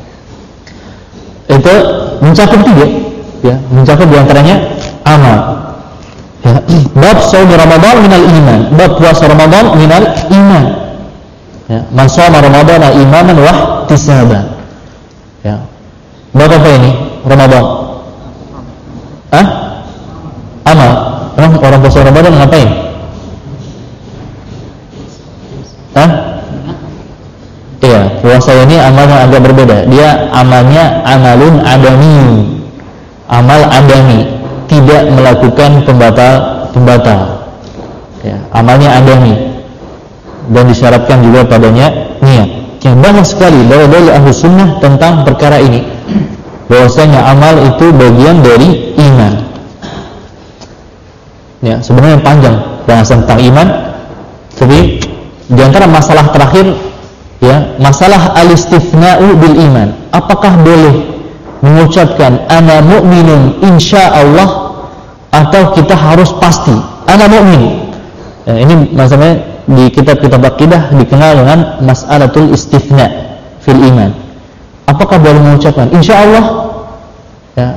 Itu mencakup tiga, ya, mencakup diantaranya amal. Ya. Bab shaum Ramadan minal iman, bab puasa Ramadan minal iman. Ya, man shoma Ramadana imanan wa ihtisaban. Ya. Bab apa ini? Ramadan. Hah? Amal. Orang orang puasa Ramadan ngapain? Hah? Iya, puasa ini amalnya agak berbeda. Dia amalnya amalun adami, amal adami, tidak melakukan pembatal-pembatal. Ya, amalnya adami dan disyaratkan juga padanya niat. Ya, banyak sekali dalil-dalil ahli sunnah tentang perkara ini, bahwasanya amal itu bagian dari iman. Ya, sebenarnya panjang bahasan tentang iman, tapi di antara masalah terakhir, ya, masalah al-istifna'u bil iman. Apakah boleh mengucapkan ana mu'minun insyaallah, atau kita harus pasti ana mu'min? Ya, ini masalahnya di kitab-kitab akidah dikenal dengan mas'alatul istifna fil iman. Apakah boleh mengucapkan insyaallah, ya,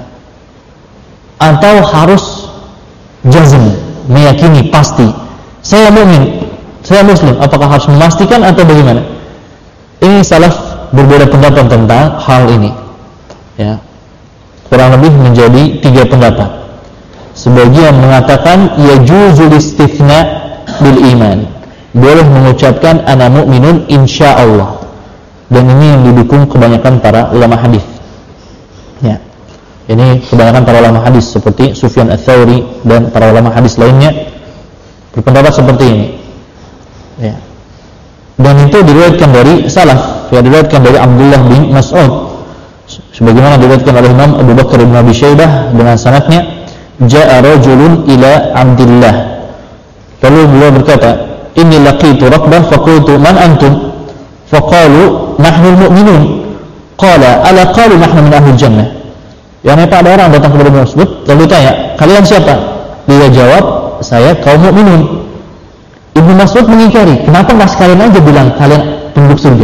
atau harus jazm, meyakini pasti saya mukmin, saya muslim? Apakah harus memastikan atau bagaimana? Ini salaf berbeda pendapat tentang hal ini, ya, kurang lebih menjadi tiga pendapat. Sebagian mengatakan yajuzul istifna bil iman, boleh mengucapkan ana mu'minun insyaallah, dan ini yang didukung kebanyakan para ulama hadis. Ya, ini kebanyakan para ulama hadis seperti Sufyan Ats-Tsauri dan para ulama hadis lainnya berpendapat seperti ini. Ya. Dan itu diriwayatkan dari salaf, ya, diriwayatkan dari Abdullah bin Mas'ud, sebagaimana diriwayatkan oleh Imam Abu Bakar bin Abi Syaibah dengan sanadnya, ja'a rajulun ila Abdullah, lalu beliau berkata, inni laqitu rakbah faqultu man antum, faqalu nahnu al-mu'minun, qala ala qalu nahnu min ahli jannah. Yang ada ada orang datang kepada Ibnu Mas'ud lalu tanya, kalian siapa? Dia jawab, saya kaum mukminun. Ibnu Mas'ud mengingkari, kenapa enggak sekalian aja bilang kalian penduduk surga?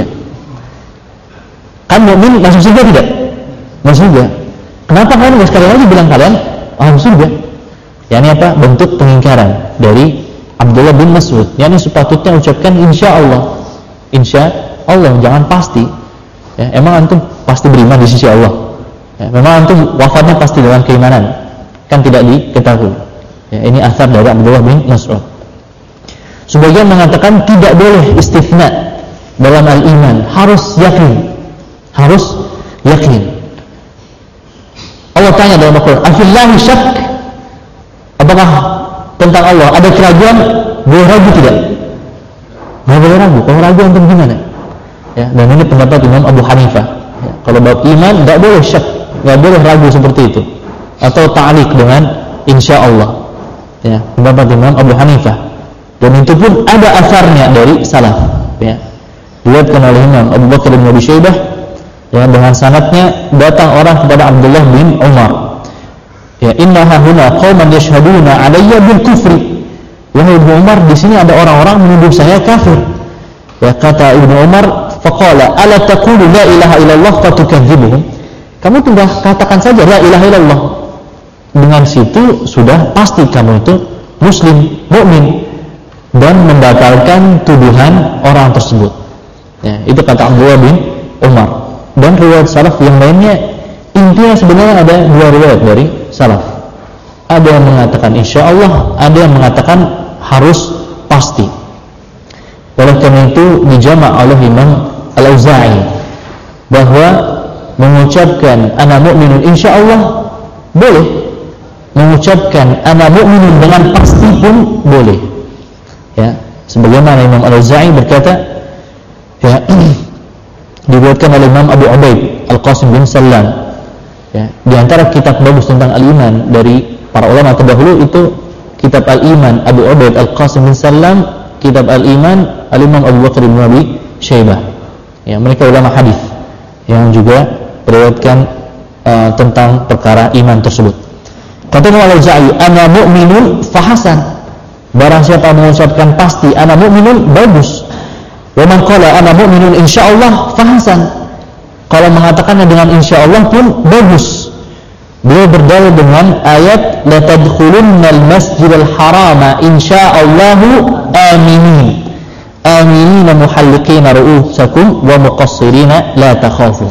Kan mukmin masuk surga tidak? Masuk surga. Kenapa kalian enggak sekalian aja bilang kalian ahli surga? Ya, ini apa? Bentuk pengingkaran dari Abdullah bin Mas'ud. Yani sepatutnya ucapkan insyaallah. Insyaallah, jangan pasti. Ya, emang antum pasti beriman di sisi Allah? Ya, memang antum wafatnya pasti dengan keimanan? Kan tidak diketahui. Ya, ini asar dari Abdullah bin Mas'ud. Sebagian mengatakan tidak boleh istifna dalam al-iman, harus yakin. Harus yakin. Allah tanya dalam Al-Quran, afillahi syak, apakah tentang Allah ada keraguan? Boleh ragu tidak? Nggak boleh ragu. Kalau ragu antum gimana? Ya, dan ini pendapat Imam Abu Hanifah. Ya, kalau bab iman nggak boleh syak, nggak boleh ragu seperti itu, atau ta'liq dengan insyaallah. Ya, pendapat Imam Abu Hanifah. Dan itu pun ada asarnya dari salaf. Ya, diriwayatkan oleh Imam Abu Bakar bin Abi Syaibah, ya, dengan sanadnya datang orang kepada Abdullah bin Umar. Ya, inna hahuna qauman yashhaduna alayya bil kufri. Wahai Ibnu Umar, di sini ada orang-orang menuduh saya kafir. Ya, kata Ibnu Umar, faqala ala taqulu la ilaha illallah fatukadzibuhum. Kamu tinggal katakan saja la ilaha illallah. Dengan situ sudah pasti kamu itu muslim, mukmin, dan membatalkan tuduhan orang tersebut. Ya, itu kata Abdullah bin Umar. Dan riwayat salaf yang lainnya, intinya sebenarnya ada dua riwayat dari salaf. Ada yang mengatakan insyaallah, ada yang mengatakan harus pasti. Oleh karena itu dijama' oleh Imam Al-Auza'i bahwa mengucapkan ana mu'minun insyaallah boleh, mengucapkan ana mu'minun dengan pasti pun boleh. Ya, sebagaimana Imam Al-Auza'i berkata, ya, diriwayatkan oleh Imam Abu Ubaid Al-Qasim bin Sallam, ya, di antara kitab bagus tentang al-iman dari para ulama terdahulu itu kitab Al-Iman Abu Ubaid Al-Qasim bin Sallam, kitab Al-Iman Al-Imam Abu Bakar bin Abi Syaibah. Ya, mereka ulama hadis yang juga meriwayatkan uh, tentang perkara iman tersebut. Kata Imam Al-Auza'i, ana mu'minun fahasan. Barang siapa mengucapkan pasti ana mu'minun, bagus. Wa man qala ana mu'minun insyaallah fahasan. Kalau mengatakannya dengan insyaallah pun bagus. Beliau berdalil dengan ayat la tadkhulunnal masjidal harama insyaallahu aminin. Aminina muhalliqina ru'usakum wa muqassirina la takhafun.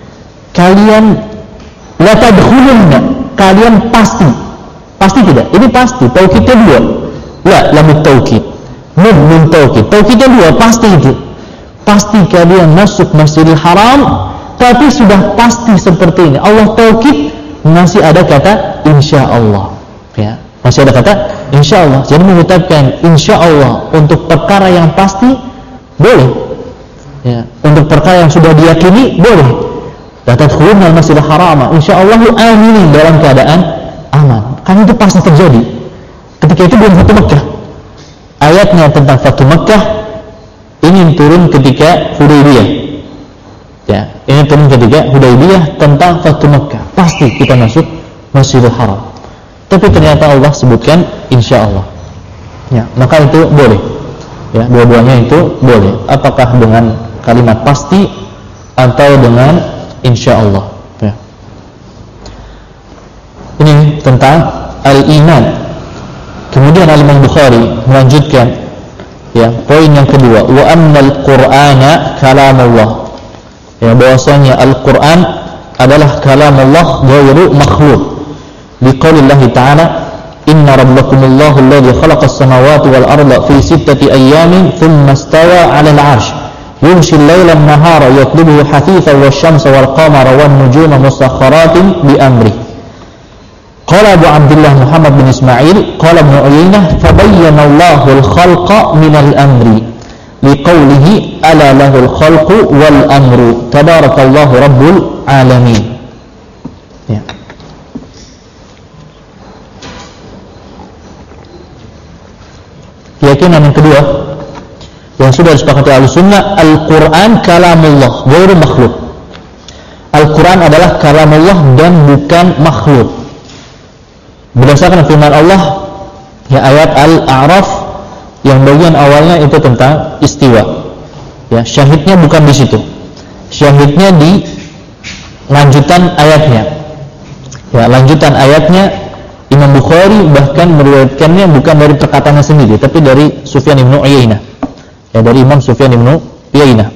Kalian la tadkhulunna, kalian pasti. Pasti tidak? Ini pasti. Taukidnya dua. La lamut taukid, nun nun taukid. Taukidnya dua, pasti itu. Pasti kalian masuk Masjidil Haram, tapi sudah pasti seperti ini. Allah taukid, masih ada kata insyaallah. Ya, masih ada kata insyaallah. Jadi mengucapkan insyaallah untuk perkara yang pasti boleh. Ya, untuk perkara yang sudah diyakini boleh. La tadkhulunal masjidal harama insyaallah aminin, dalam keadaan aman. Kan itu pasti terjadi. Ketika itu belum Fatu Makkah. Ayatnya tentang Fatu Makkah ini turun ketika Hudaybiyah. Ya, ini turun ketika Hudaybiyah tentang Fatu Makkah. Pasti kita masuk Masjidil Haram. Tapi ternyata Allah sebutkan insyaallah. Ya, maka itu boleh. Ya, dua-duanya itu boleh. Apakah dengan kalimat pasti atau dengan insyaallah. Ya. Ini tentang al-iman. Kemudian Al-Imam Bukhari melanjutkan, ya, poin yang kedua, wa annal Qur'ana kalamullah. Ya, bahwasanya Al-Qur'an adalah kalamullah ghairu makhluq. Liqaulillahi ta'ala, inna rabbakumullahu alladhi khalaqas samawati wal arda fi sittati ayyamin thumma istawa 'alal 'arsy yumshi al-laila an-nahara yatlubuhu hafifan wash-shamsa wal-qamara wan-nujuma musakhkharatin bi amrihi. Qala Abu Abdullah Muhammad bin Ismail qala Ibnu Uyainah fabayyana Allahu al-khalqa min al-amri liqaulihi ala lahu al-khalqu wal amru tabarakallahu rabbul alamin. Ya. Keyakinan yang kedua yang sudah disepakati Ahlussunnah, Al-Qur'an kalamullah ghairu makhluk. Al-Qur'an adalah kalamullah dan bukan makhluk. Berdasarkan firman Allah, ya, ayat Al-A'raf yang bagian awalnya itu tentang istiwa. Ya, syahidnya bukan di situ. Syahidnya di lanjutan ayatnya. Ya, lanjutan ayatnya Imam Bukhari bahkan meriwayatkannya bukan dari perkataannya sendiri, tapi dari Sufyan bin Uyainah. Ya, dari Imam Sufyan bin Uyainah.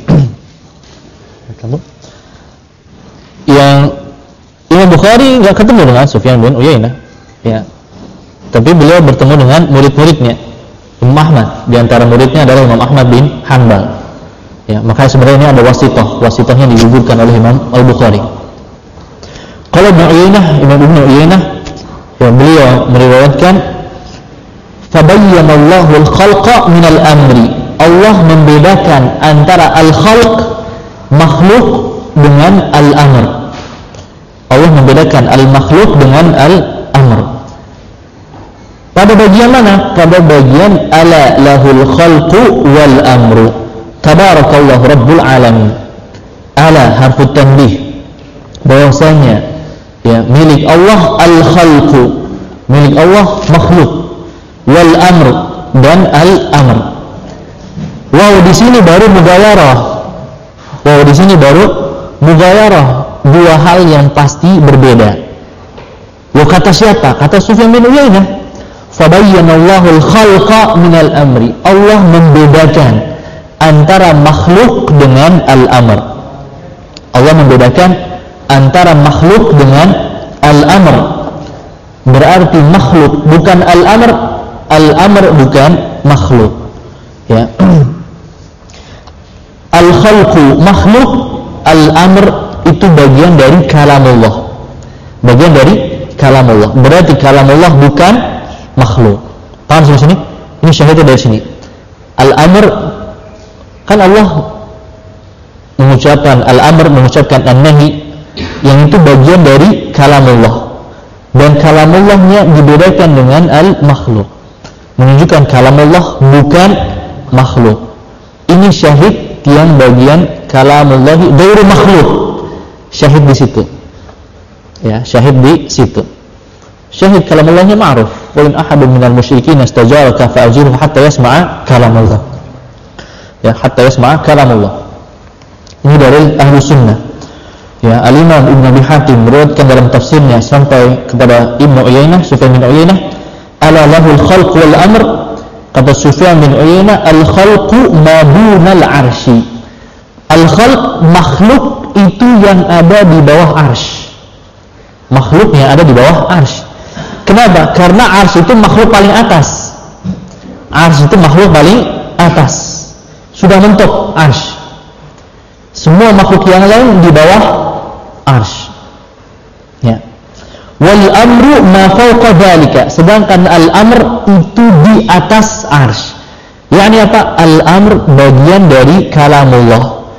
Yang Imam Bukhari enggak ketemu dengan Sufyan bin Uyainah. Ya, tapi beliau bertemu dengan murid-muridnya Imam Ahmad. Di antara muridnya adalah Imam Ahmad bin Hanbal. Ya, maka sebenarnya ini ada wasithah, wasithahnya digugurkan oleh Imam Al-Bukhari. Kalau Ibnu Uyainah, Imam Ibnu Uyainah, ya, beliau meriwayatkan fabayyana Allahu al-khalqa min al-amri. Allah membedakan antara al-khalq makhluk dengan al-amr. Allah membedakan al-makhluk dengan al-amr. Pada bagian mana? Pada bagian ala lahul khalqu wal amru tabarakallahu rabbul alamin. Ala harfu tanbih, bahwasanya, ya, milik Allah al-khalqu, milik Allah makhluk, wal amr, dan al-amr. Wow, di sini baru mughayarah. Wow, di sini baru mughayarah, dua hal yang pasti berbeda. Loh, kata siapa? Kata Sufyan bin Uyainah. Fabayyana Allahu al-khalqa min al-amri. Allah membedakan antara makhluk dengan al-amr. Allah membedakan antara makhluk dengan al-amr. Berarti makhluk bukan al-amr, al-amr bukan makhluk. Ya. Al-khalqu makhluk, al-amr itu bagian dari kalamullah. Bagian dari kalamullah. Berarti kalamullah bukan makhluk. Paham sampai sini? Ini syahidnya dari sini. Al-amr, kan Allah mengucapkan al-amr, mengucapkan an-nahi, yang itu bagian dari kalamullah. Dan kalamullahnya dibedakan dengan al-makhluk, menunjukkan kalamullah bukan makhluk. Ini syahid yang bagian kalamullahi ghairu makhluk. Syahid di situ. Ya, syahid di situ. Syahid kalamullahnya ma'ruf. Wa in ahadun minal musyrikin istajaraka fa'ajirhu hatta yasma'a kalamullah. Ya, hatta yasma'a kalamullah. Ini dari ahlu sunnah. Ya, Al-Imam Ibn Abi Hatim meriwayatkan dalam tafsirnya sampai kepada Ibnu Uyainah, Sufyan bin Uyainah, ala lahul khalq wal amr. Kata Sufyan bin Uyainah, al-khalqu ma dunal arsy. Al-khalq makhluk itu yang ada di bawah arsy. Makhluk yang ada di bawah arsy. Kenapa? Karena arsy itu makhluk paling atas. Arsy itu makhluk paling atas. Sudah mentok arsy. Semua makhluk yang lain di bawah arsy. Ya. Wal amru ma fawqa dzalika. Sedangkan al-amr itu di atas arsy. Yani apa? Al-amr bagian dari kalamullah.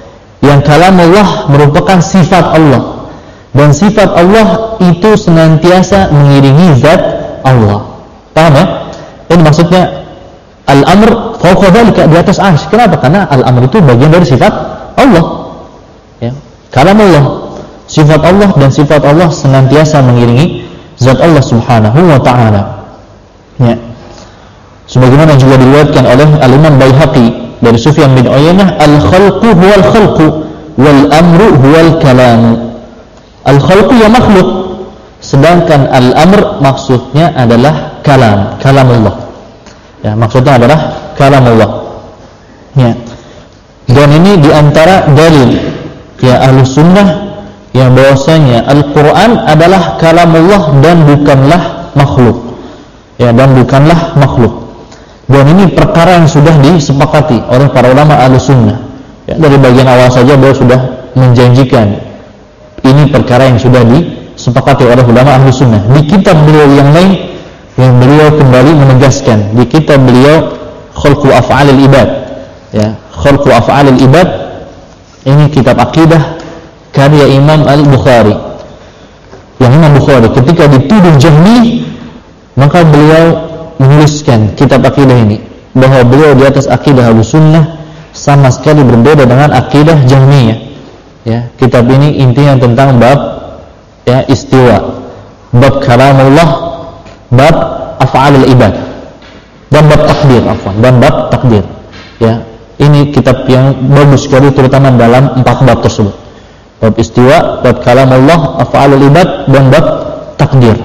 yang kalamullah merupakan sifat Allah, dan sifat Allah itu senantiasa mengiringi zat Allah. Paham ya? Ini maksudnya al-amr fawqa dzalika, di atas arsy. Kenapa? Karena al-amr itu bagian dari sifat Allah. Ya. Kalamullah, sifat Allah, dan sifat Allah senantiasa mengiringi zat Allah Subhanahu wa taala. Ya. Sebagaimana juga diriwayatkan oleh Al-Imam Baihaqi dari Sufyan bin Uyainah, al-khalqu huwal khalqu wal amru huwal kalam. Al-khalqu ya makhluk, sedangkan al-amr maksudnya adalah kalam, kalamullah. Ya, maksudnya adalah kalamullah. Ya. Dan ini diantara dalil ya Ahlus Sunnah yang bahwasanya Al-Quran adalah kalamullah dan bukanlah makhluk. Ya, dan bukanlah makhluk. Dan ini perkara yang sudah disepakati oleh para ulama Ahlus Sunnah. Ya, dari bagian awal saja beliau sudah menjanjikan ini perkara yang sudah disepakati oleh ulama Ahlus Sunnah. Di kitab beliau yang lain, yang beliau kembali menegaskan di kitab beliau Khalqu Af'alil Ibad, ya, Khalqu Af'alil Ibad, ini kitab akidah karya Imam Al-Bukhari. Yang Imam Bukhari ketika dituduh Jahmi, maka beliau menuliskan kitab akidah ini, bahwa beliau di atas akidah Ahlus Sunnah sama sekali berbeda dengan akidah Jahmiyah. Ya, kitab ini intinya tentang bab ya istiwa, bab kalamullah, bab af'alul ibad, dan bab takdir, afwan, dan bab takdir. Ya, ini kitab yang bagus sekali, terutama dalam empat bab tersebut: bab istiwa, bab kalamullah, af'alul ibad, dan bab takdir.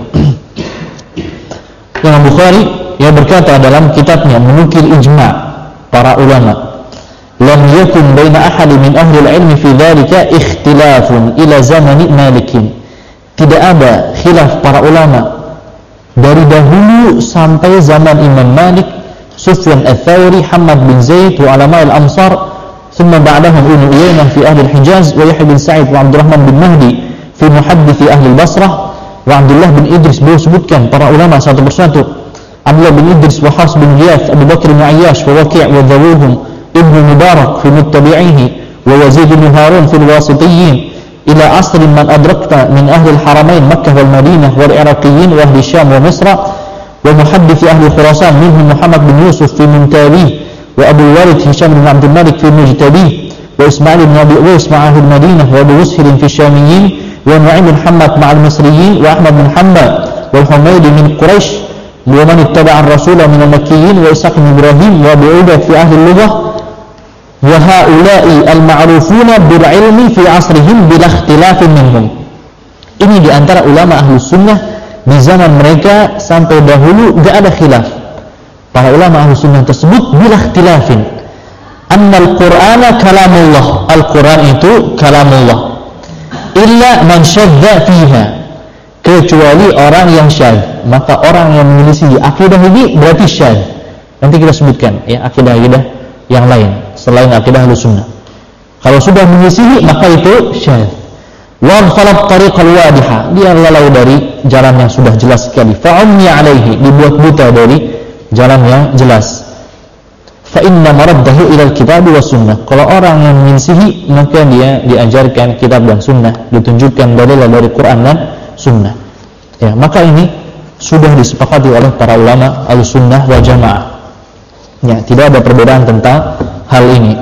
Imam Bukhari yang berkata dalam kitabnya menukil ijma' para ulama, lam yakun baina ahadi min ahli al-ilmi fi dzalika ikhtilafun ila zamani Malikin. Tidak ada khilaf para ulama dari dahulu sampai zaman Imam Malik, Sufyan Ats-Tsauri, Hamad bin Zaid wa ulama al-Amsar, thumma ba'dahum Ibnu Uyainah fi ahli al-Hijaz, wa Yahya bin Sa'id wa Abdurrahman bin Mahdi fi muhaddithi ahli al-Basrah, wa Abdullah bin Idris. Beliau sebutkan para ulama satu persatu: Abdullah bin Idris, wa Hafs bin Ghiyath, Abu Bakr bin Ayyash, wa Waqi' wa Dawuhum, Ibnu Mubarak fi muttabi'ihi, wa Yazid bin Harun fi al-Wasitiyyin, ila asrin man adrakta min ahli al-Haramain Makkah wal Madinah wal Iraqiyyin wa ahli Syam wa Misr, wa muhaddithi ahli Khurasan minhum Muhammad bin Yusuf fi Muntabi, wa Abu Walid Hisham bin Abdul Malik fi Mujtabi, wa Ismail bin Abi Uwais ma'a ahli Madinah, wa Abu Wushir fi Syamiyyin, wa Nu'aym bin Muhammad ma'a al-Misriyyin, wa Ahmad bin Hanbal wal Humaydi min Quraisy, wa man ittaba'a ar-rasula min al-Makkiyyin, wa Ishaq bin Ibrahim, wa Abu Ubaid fi ahli al-lughah, wa haula'i al-ma'rufuna bil ilmi fi asrihim bila ikhtilafin minhum. Ini diantara ulama Ahlus Sunnah di zaman mereka sampai dahulu enggak ada khilaf. Para ulama Ahlus Sunnah tersebut bila ikhtilafin annal Qur'ana kalamullah, Al-Quran itu kalamullah, illa man syadza fiha, kecuali orang yang syadz. Maka orang yang menyelisih akidah ini berarti syadz. Nanti kita sebutkan ya akidah-akidah yang lain selain akidah Ahlus Sunnah. Kalau sudah menyisihi maka itu syadz. Wa khalaq tariqal wadiha, dia lalai dari jalan yang sudah jelas sekali. Fa ummi alaihi, dibuat buta dari jalan yang jelas. Fa inna maraddahu ila al-kitab was sunnah. Kalau orang yang menyisihi maka dia diajarkan kitab dan sunnah, ditunjukkan dalil dari Quran dan sunnah. Ya, maka ini sudah disepakati oleh para ulama Ahlus Sunnah wal Jamaah. Ya, tidak ada perbedaan tentang hal ini.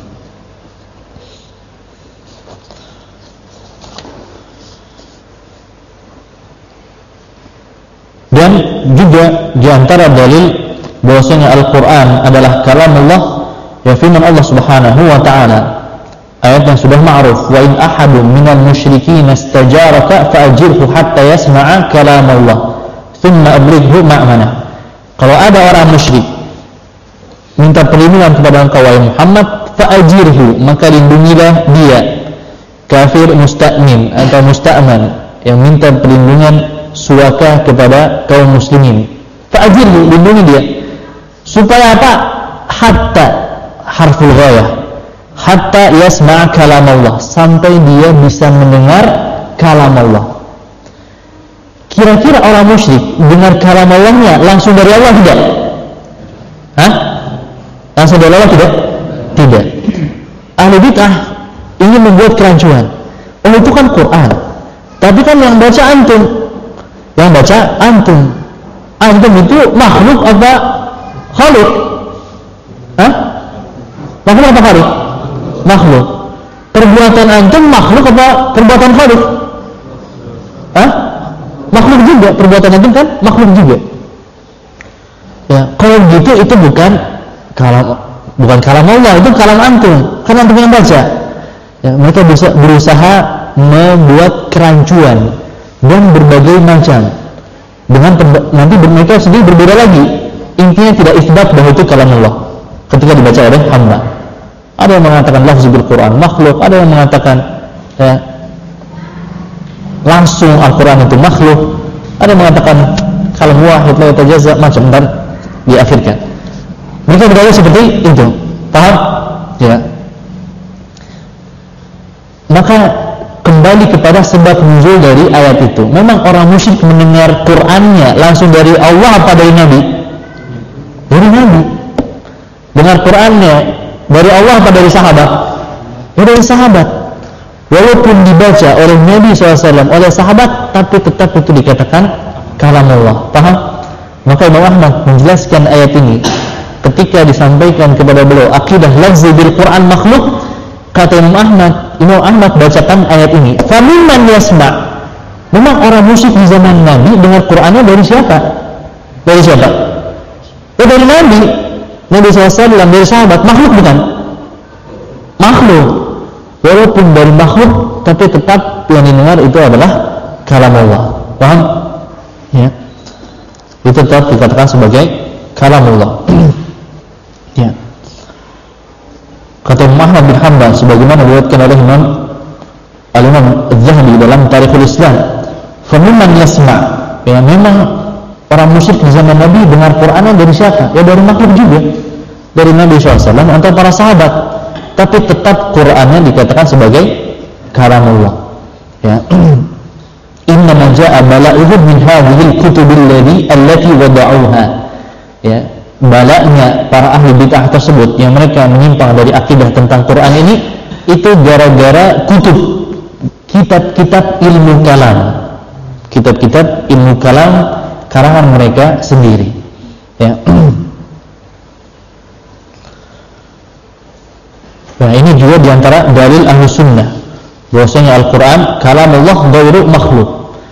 Dan juga diantara dalil bahwasanya Al-Quran adalah kalamullah ya firman Allah Subhanahu wa ta'ala, ayat yang sudah ma'ruf, wa in ahadun minal musyrikin istajaraka fa'ajirhu hatta yasma'a kalamullah thumma ablighu ma'manah. Kalau ada orang musyrik minta perlindungan kepada engkau wahai Muhammad, fa'ajirhu, maka lindungilah dia. Kafir musta'min atau musta'man yang minta perlindungan suaka kepada kaum muslimin, fa'ajirhu, lindungi dia. Supaya apa? Hatta, harful ghayah, hatta yasma' kalam Allah, sampai dia bisa mendengar kalam Allah. Kira-kira orang musyrik dengar kalam Allahnya langsung dari Allah tidak? Hah? Langsung dari Allah tidak? Tidak. Ahli bid'ah ingin membuat kerancuan. Oh, itu kan Quran. Tapi kan yang baca antum. Yang baca antum. Antum itu makhluk apa khaliq? Hah? Makhluk apa khaliq? Makhluk. Perbuatan antum makhluk apa perbuatan khaliq? Hah? Makhluk juga. Perbuatan antum kan makhluk juga. Ya, kalau gitu itu bukan kalam, bukan kalam Allah, itu kalam antum. Kan antum yang baca. Ya, mereka bisa berusaha membuat kerancuan dan berbagai macam. Dengan nanti mereka sendiri berbeda lagi. Intinya tidak isbat bahwa itu kalam Allah ketika dibaca oleh hamba. Ada yang mengatakan lafz bil Quran makhluk, ada yang mengatakan ya, langsung Al-Quran itu makhluk, ada yang mengatakan kalam wahid la yatajazza, macam dan diakhirkan. Mereka berdalil seperti itu. Paham? Ya. Maka kembali kepada sebab nuzul dari ayat itu. Memang orang musyrik mendengar Qur'annya langsung dari Allah apa dari Nabi? Dari Nabi. Dengar Qur'annya dari Allah apa dari sahabat? Ya, dari sahabat. Walaupun dibaca oleh Nabi shallallahu alaihi wasallam, oleh sahabat, tapi tetap itu dikatakan kalam Allah. Paham? Maka Imam Ahmad menjelaskan ayat ini ketika disampaikan kepada beliau akidah lafzi bil Quran makhluk. Kata Imam Ahmad, Imam Ahmad bacakan ayat ini. Faminman yasma. Memang orang musyrik di zaman Nabi dengar Qur'annya dari siapa? Dari siapa? Oh, dari Nabi. Nabi shallallahu alaihi wasallam, dari sahabat. Makhluk bukan? Makhluk. Walaupun dari makhluk, tapi tetap yang didengar itu adalah kalam Allah. Paham? Ya. Itu tetap dikatakan sebagai kalam Allah. Ya. Kata Imam Ahmad bin Hanbal sebagaimana diriwayatkan oleh Imam Al-Imam Az-Zahabi dalam Tarikhul Islam, "Faminman yasma." Ya, memang orang musyrik di zaman Nabi dengar Qur'an dari siapa? Ya dari makhluk juga. Dari Nabi shallallahu alaihi wasallam atau para sahabat. Tapi tetap Qur'annya dikatakan sebagai kalam Allah. Ya. Inna ma jaa'a bala'uhum min hadhil kutubil ladzi allati wada'uha. Ya. Balanya para ahli bid'ah tersebut yang mereka menyimpang dari akidah tentang Quran ini itu gara-gara kutub, kitab-kitab ilmu kalam, kitab-kitab ilmu kalam karangan mereka sendiri. Ya. Nah, ini juga diantara dalil ahlu sunnah bahwasanya Al-Quran kalam Allah ghairu makhluk.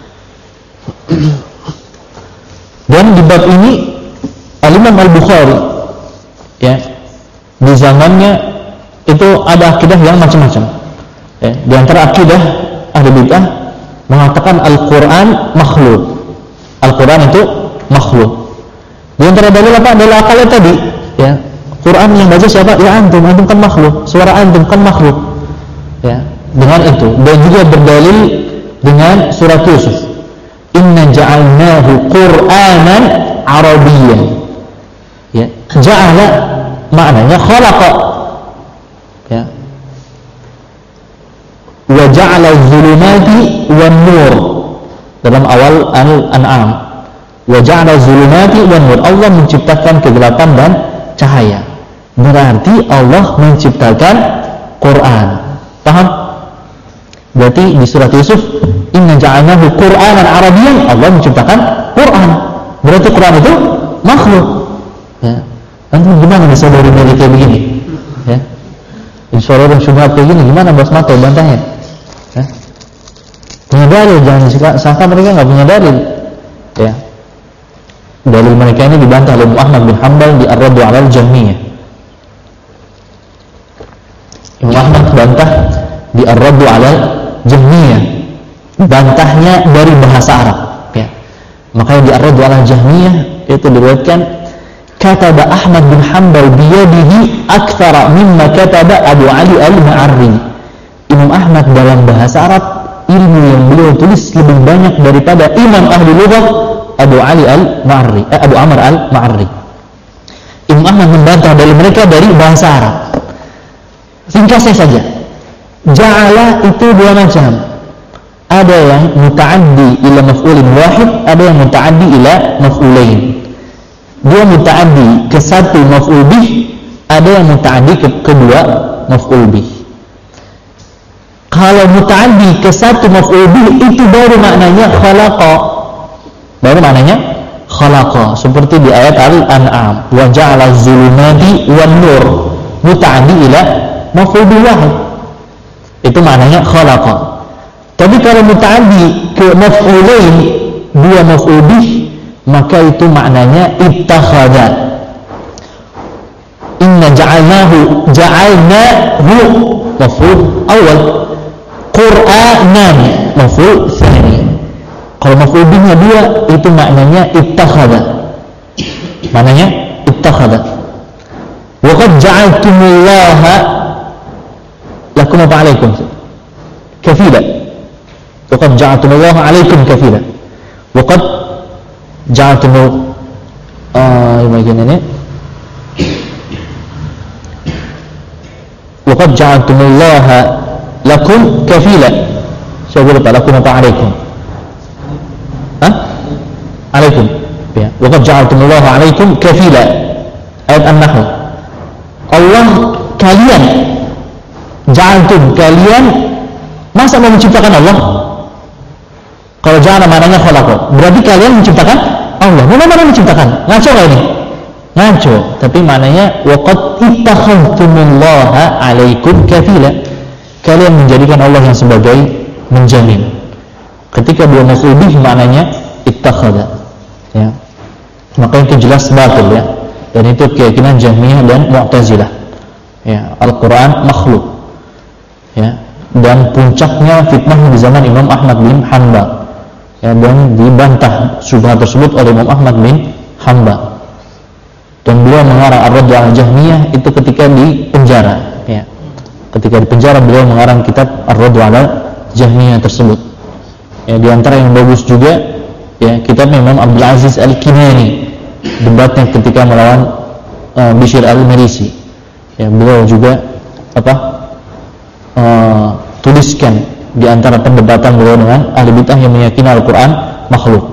Dan di bab ini Al-Imam Al-Bukhari ya, di zamannya itu ada akidah yang macam-macam ya. Di antara akidah ahli bid'ah mengatakan Al-Quran makhluk. Al-Quran itu makhluk. Di antara dalil apa? Dalil akalnya tadi ya. Quran yang baca siapa? Ya antum, antum kan makhluk. Suara antum kan makhluk ya. Dengan itu dan juga berdalil dengan surat Yusuf, Inna ja'alnahu Qur'anan Arabiyyan. Ya, ja'ala maknanya khalaqa. Ya. Wa ja'ala zulumati wan nur dalam awal Al-An'am. Wa ja'ala zulumati wan nur. Allah menciptakan kegelapan dan cahaya. Berarti Allah menciptakan Quran. Paham? Berarti di surat Yusuf, Inna ja'alnahu Qur'anan Arabiyyan, Allah menciptakan Quran. Berarti Quran itu makhluk. Ya. Antum gimana bisa dari dari kayak begini? Ya. Insyaallah dan syubhat kayak gini gimana Bos Mato bantahnya? Ya. Punya dalil, jangan sangka mereka enggak punya dalil. Ya. Dalil mereka ini dibantah oleh Ahmad bin Hanbal di Ar-Radd 'ala al-Jahmiyah. Imam Ahmad bantah di Ar-Radd 'ala al-Jahmiyah. Bantahnya dari bahasa Arab, ya. Makanya di Ar-Radd 'ala al-Jahmiyah itu diriwayatkan kataba Ahmad bin Hanbal biyadihi aktsara mimma kataba Abu Ali al-Ma'arri. Imam Ahmad dalam bahasa Arab ilmu yang beliau tulis lebih banyak daripada Imam ahli lughat Abu Ali al-Ma'arri, eh, Abu Amr al-Ma'arri. Imam Ahmad membantah dari mereka dari bahasa Arab. Ringkasnya saja, ja'ala itu dua macam. Ada yang muta'addi ila maf'ulin wahid, ada yang muta'addi ila maf'ulain. Dia muta'addi ke satu maf'ul bih, ada yang muta'addi ke kedua maf'ul bih. Kalau muta'addi ke satu maf'ul bih itu baru maknanya khalaqa. Baru maknanya khalaqa. Seperti di ayat Al-An'am, wa ja'ala az-zulumati wan-nur. Muta'addi ila maf'ul bih wahid. Itu maknanya khalaqa. Tapi kalau muta'addi ke maf'ulain, dua maf'ul bih, maka itu maknanya ittakhadha. Inna ja'alnahu ja'alnahu maf'ul awal, Qur'anan maf'ul tsani. Kalau maf'ul bihnya dua, itu maknanya ittakhadha. Maknanya ittakhadha. Wa qad ja'altumullaha lakum wa 'alaikum kafila. Wa qad ja'altumullaha 'alaikum kafila. Wa qad ja'altumul uh, gimana ini? Wa qad ja'altumullaha lakum kafila. Saya lupa lakum apa 'alaikum? Hah? 'Alaikum. Ya. Wa qad ja'altumullaha 'alaikum kafila. Ayat An-Nahl. Allah kalian ja'altum kalian masa mau menciptakan Allah? Kalau ja'ala maknanya khalaqa. Berarti kalian menciptakan Allah. Mana mana menciptakan? Ngaco enggak ini? Ngaco. Tapi maknanya wa qad ittakhadtumullaha 'alaikum kafila. Kalian menjadikan Allah yang sebagai menjamin. Ketika dua maf'ul bih maknanya ittakhadha. Ya. Maka itu jelas batil ya. Dan itu keyakinan Jahmiyah dan Mu'tazilah. Ya, Al-Qur'an makhluk. Ya. Dan puncaknya fitnah di zaman Imam Ahmad bin Hanbal. Ya, dan dibantah syubhat tersebut oleh Imam Ahmad bin Hanbal. Dan beliau mengarang Ar-Radd 'ala Jahmiyah itu ketika di penjara. Ya. Ketika di penjara beliau mengarang kitab Ar-Radd 'ala Jahmiyah tersebut. Ya, di antara yang bagus juga ya kitab Imam Abdul Aziz Al-Kinani, debatnya ketika melawan uh, Bishr Al-Marisi. Ya, beliau juga apa? Uh, tuliskan di antara perdebatan beliau dengan ahli bid'ah yang meyakini Al-Quran makhluk.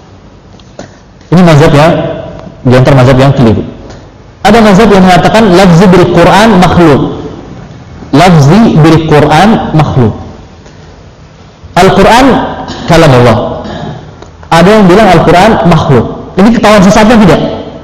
Ini mazhab yang di antara mazhab yang keliru. Ada mazhab yang mengatakan lafzi bil Quran makhluk. Lafzi bil Quran makhluk. Al-Quran kalam Allah. Ada yang bilang Al-Quran makhluk. Ini ketahuan sesatnya tidak?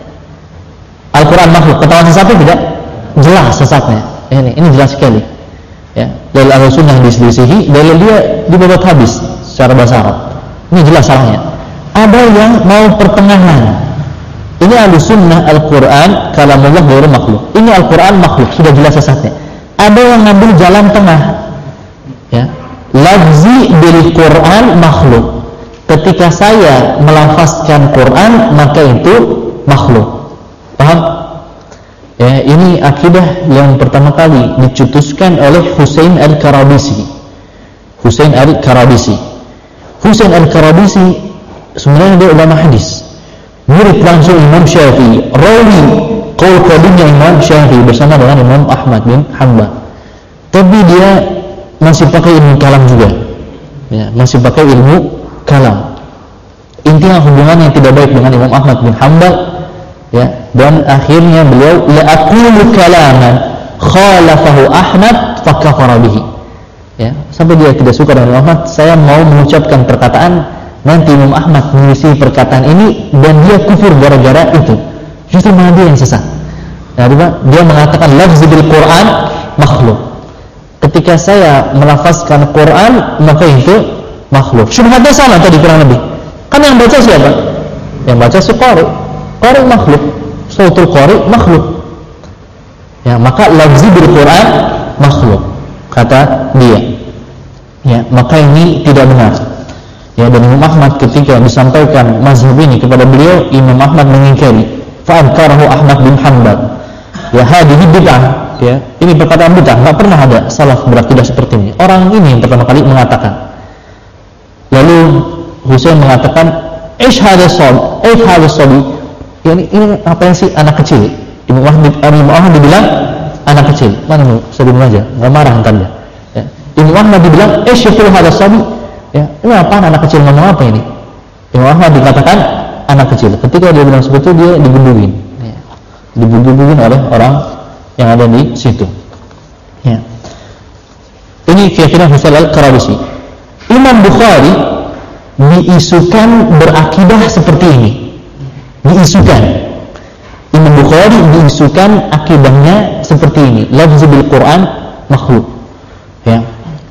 Al-Quran makhluk ketahuan sesatnya tidak? Jelas sesatnya. Ini ini jelas sekali. Ya, dalil Ahlussunnah diselisihi, dalil dia dibabat habis secara bahasa Arab. Ini jelas salahnya. Ada yang mau pertengahan. Ini Ahlussunnah Al-Quran kalamullah ghairu makhluk. Ini Al-Quran makhluk, sudah jelas sesatnya. Ada yang ngambil jalan tengah. Ya. Lafzi bil Quran makhluk. Ketika saya melafazkan Quran, maka itu makhluk. Paham? Ya, ini akidah yang pertama kali dicetuskan oleh Husain Al-Karabisi. Husain Al-Karabisi. Husain Al-Karabisi sebenarnya dia ulama hadis. Murid langsung Imam Syafi'i, rawi qaul qadimnya Imam Syafi'i bersama dengan Imam Ahmad bin Hanbal. Tapi dia masih pakai ilmu kalam juga. Ya, masih pakai ilmu kalam. Intinya hubungan yang tidak baik dengan Imam Ahmad bin Hanbal. Ya, dan akhirnya beliau la aqulu kalaman khalafahu Ahmad fakafara bihi. Ya, sampai dia tidak suka dengan Imam Ahmad, saya mau mengucapkan perkataan nanti Imam Ahmad mengisi perkataan ini dan dia kufur gara-gara itu. Justru malah dia yang sesat. Nah, dia mengatakan lafzi bil Quran makhluk. Ketika saya melafazkan Quran maka itu makhluk. Syubhatnya sama tadi kurang lebih. Kan yang baca siapa? Yang baca si qari. Qari makhluk, sautul qari makhluk. Ya, maka lafzi bil Quran makhluk kata dia. Ya, maka ini tidak benar. Ya, dan Imam Ahmad ketika disampaikan mazhab ini kepada beliau, Imam Ahmad mengingkari. Fa'ankarahu Ahmad bin Hanbal. Ya, hadhihi bid'ah. Ya, ini perkataan bid'ah, enggak pernah ada salaf berakidah seperti ini. Orang ini yang pertama kali mengatakan. Lalu Husain mengatakan, "Ish hadha shab, ish hadha shabi." Ya, ini, ini apa yang sih anak kecil? Imam Ahmad, Imam Ahmad dibilang anak kecil. Mana lu? Saya bilang aja, enggak marah entar dia. Ya. Imam Ahmad dibilang, "Ish yaqul hadha shabi." Ya, ini apa anak kecil ngomong apa ini? Imam Ahmad dikatakan anak kecil. Ketika dia bilang seperti itu dia digebugin. Ya. Digebugin oleh orang yang ada di situ. Ya. Ini Ini keyakinan Husail al-Qarabisi. Imam Bukhari diisukan berakidah seperti ini. Diisukan. Imam Bukhari diisukan akidahnya seperti ini. Lafzi bil Quran makhluk. Ya.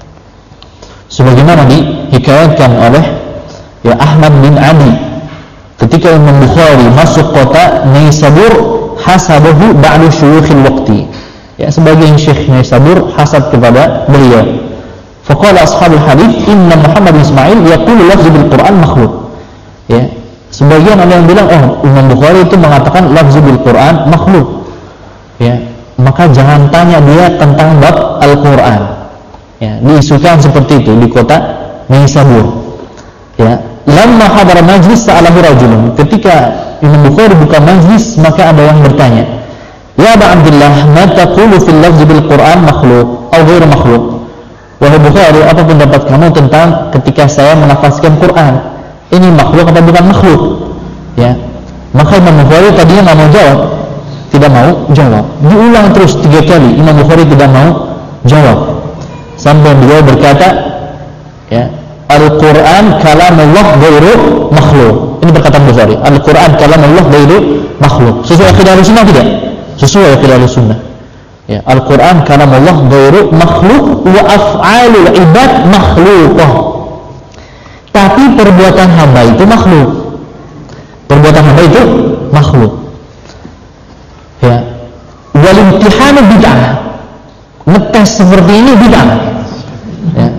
Sebagaimana dihikayatkan oleh ya Ahmad bin Adi ketika Imam Bukhari masuk kota Naisabur, hasabahu ba'du syuyukhil waqti. Ya, sebagian syekh Naisabur hasad kepada beliau. Faqala ashabul hadits inna Muhammad bin Ismail yaqulu lafzi bil Quran makhluk. Ya, sebagian ada yang bilang oh Imam Bukhari itu mengatakan lafzi bil Quran makhluk. Ya, maka jangan tanya dia tentang bab Al-Quran. Ya, diisukan seperti itu di kota Naisabur. Ya, lamma hadara majlis sa'alahu rajulun. Ketika Imam Bukhari buka majlis, maka ada yang bertanya, "Ya Aba Abdullah, ma taqulu fil lafzi bil Quran makhluk atau ghairu makhluk?" Wahai Bukhari, apa pendapat kamu tentang ketika saya menafsirkan Quran? Ini makhluk atau bukan makhluk? Ya. Maka Imam Bukhari tadinya enggak mau jawab. Tidak mau jawab. Diulang terus tiga kali, Imam Bukhari tidak mau jawab. Sampai beliau berkata, ya, Al-Quran kalamullah ghairu makhluk. Ini perkataan Bukhari. Al-Quran kalamullah ghairu makhluk. Sesuai akidah Ahlussunnah tidak? Sesuai akidah Ahlussunnah. Ya, Al-Quran kalamullah ghairu makhluk wa af'alul ibad makhluqah. Tapi perbuatan hamba itu makhluk. Perbuatan hamba itu makhluk. Ya. Wal imtihanu bid'ah. Ngetes seperti ini bid'ah. Ya.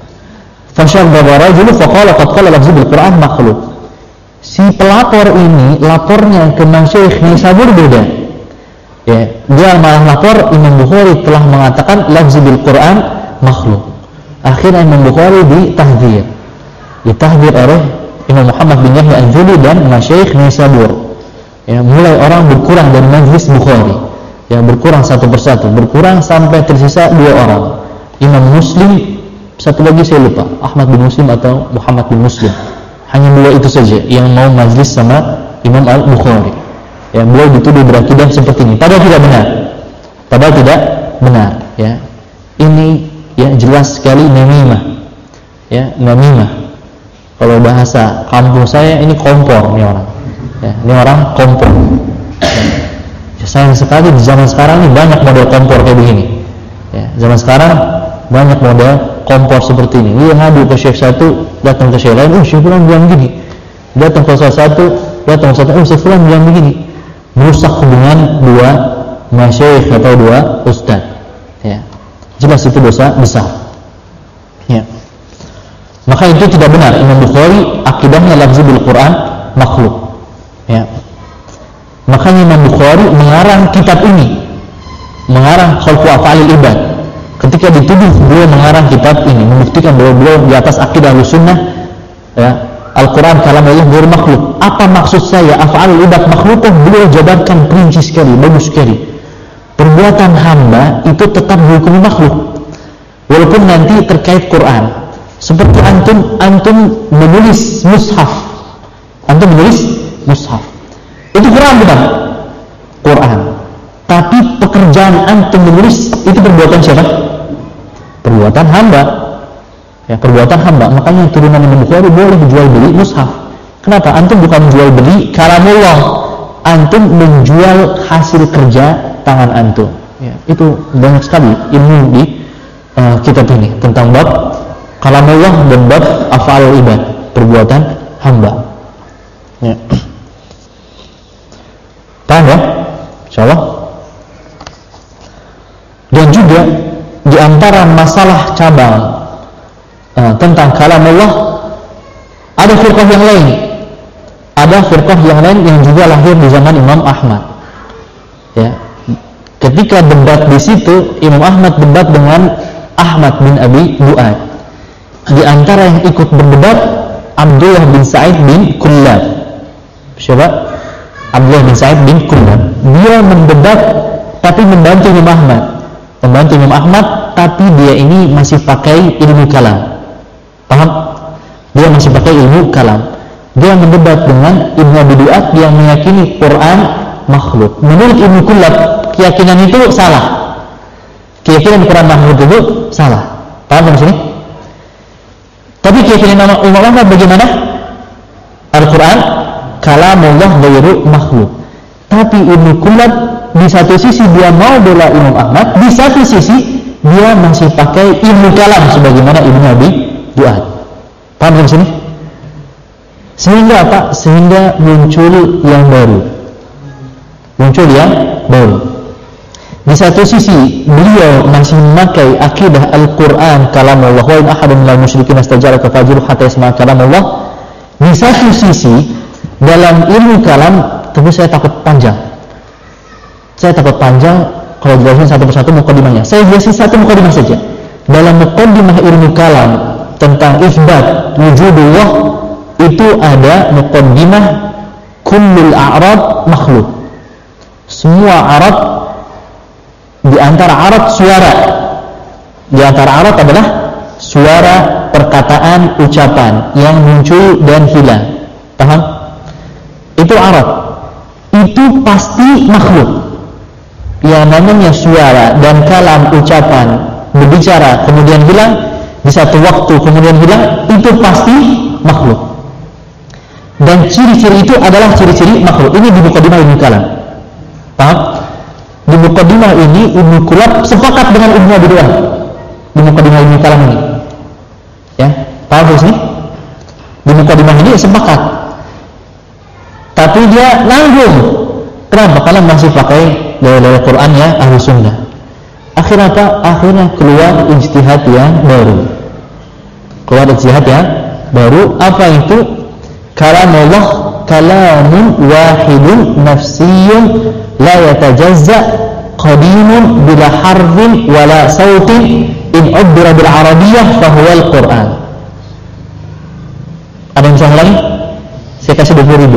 Fasyarba rajulu faqala qad qala lafzi bil Quran makhluk. Si pelapor ini lapornya ke Masyayikh Naisabur beda. Ya, dia malah lapor Imam Bukhari telah mengatakan lafzi bil Quran makhluk. Akhirnya Imam Bukhari ditahdzir. Ditahdzir oleh Imam Muhammad bin Yahya Al-Juli dan Masyayikh Naisabur. Ya, mulai orang berkurang dari majlis Bukhari. Ya, berkurang satu persatu, berkurang sampai tersisa dua orang. Imam Muslim, satu lagi saya lupa, Ahmad bin Muslim atau Muhammad bin Muslim. Hanya dua itu saja yang mau majlis sama Imam Al-Bukhari. Ya, beliau dituduh berakidah seperti ini. Padahal tidak benar. Padahal tidak benar. Ya, ini ya jelas sekali namimah. Ya, namimah. Kalau bahasa kampung saya ini kompor nih orang. Ya, ini orang kompor. Ya, ya, sayang sekali di zaman sekarang ini banyak model kompor kayak begini. Ya, zaman sekarang banyak model kompor seperti ini. Dia ngadu ke syekh satu, datang ke syekh lain, oh syekh fulan bilang begini. Datang ke salah satu, datang ke satu, oh syekh fulan bilang begini. Merusak hubungan dua masyayikh atau dua ustaz. Ya. Jelas itu dosa besar. Ya. Maka itu tidak benar. Imam Bukhari akidahnya lafzi bil Quran makhluk. Ya. Makanya Imam Bukhari mengarang kitab ini, mengarang khalqu af'alil ibad. Ketika dituduh beliau mengarang kitab ini, membuktikan bahwa beliau di atas akidah Ahlussunnah, ya, Al-Quran kalamullah ghairu makhluk. Apa maksud saya af'alul ibad makhluk? Beliau jabarkan perinci sekali, bagus sekali. Perbuatan hamba itu tetap dihukumi makhluk. Walaupun nanti terkait Quran. Seperti antum antum menulis mushaf. Antum menulis mushaf. Itu Quran bukan? Quran. Tapi pekerjaan antum menulis itu perbuatan siapa? Perbuatan hamba. Ya, perbuatan hamba. Makanya turunan Imam Bukhari boleh dijual beli mushaf. Kenapa? Antum bukan jual beli kalamullah. Antum menjual hasil kerja tangan antum. Ya, itu banyak sekali ilmu di uh, kitab ini tentang bab kalamullah dan bab af'alul ibad, perbuatan hamba. Ya. Paham ya? Insyaallah. Dan juga di antara masalah cabang Uh, tentang kalamullah ada firqah yang lain, ada firqah yang lain yang juga lahir di zaman Imam Ahmad. Ya, ketika debat di situ Imam Ahmad debat dengan Ahmad bin Abi Du'ad. Di antara yang ikut berdebat Abdullah bin Sa'id bin Kullab. Siapa? Abdullah bin Sa'id bin Kullab. Dia mendebat tapi membantu Imam Ahmad, membantu Imam Ahmad, tapi dia ini masih pakai ilmu kalam. Paham? Dia masih pakai ilmu kalam. Dia mendebat dengan Ibnu Abi Du'ad yang meyakini Quran makhluk. Menurut Ibnu Kullab, keyakinan itu salah. Keyakinan Quran makhluk itu salah. Paham di sini? Tapi keyakinan Imam Ahmad bagaimana? Al-Quran kalamullah ghairu makhluk. Tapi Ibnu Kullab di satu sisi dia mau bela Imam Ahmad, di satu sisi dia masih pakai ilmu kalam sebagaimana Ibnu Abi Duat. Paham di sini? Sehingga apa? Sehingga muncul yang baru. Muncul yang baru. Di satu sisi beliau masih memakai akidah Al-Quran kalamullah wa in ahadun minal musyrikin istajaraka fajruhu hatta yasma'a kalamullah. Di satu sisi dalam ilmu kalam, tapi saya takut panjang. Saya takut panjang kalau jelasin satu persatu mukadimahnya. Saya jelasin satu mukadimah saja. Dalam mukadimah ilmu kalam tentang isbat wujudullah itu ada mukadimah kullul a'rad makhluk. Semua a'rad di antara a'rad suara. Di antara a'rad adalah suara, perkataan, ucapan yang muncul dan hilang. Paham? Itu a'rad. Itu pasti makhluk. Yang namanya suara dan kalam, ucapan, berbicara kemudian hilang di satu waktu kemudian hilang, itu pasti makhluk. Dan ciri-ciri itu adalah ciri-ciri makhluk. Ini di mukadimah ilmu kalam. Paham? Di mukadimah ini Ibnu Kullab sepakat dengan Ibnu Abi Duat. Di mukadimah ilmu kalam ini. Ya, paham di sini? Di mukadimah ini sepakat. Tapi dia nanggung. Kenapa? Karena masih pakai dalil Quran ya ahli sunnah. Akhirnya apa? Akhirnya keluar ijtihad yang baru. Keluar ijtihad yang baru. Apa itu? Kalamullah kalamun wahidun nafsiyun la yatajazza qadimun bila harfin wala sautin in ubbira bil arabiyyah fahuwa al-Quran. Ada yang bisa lagi? Saya kasih dua puluh ribu.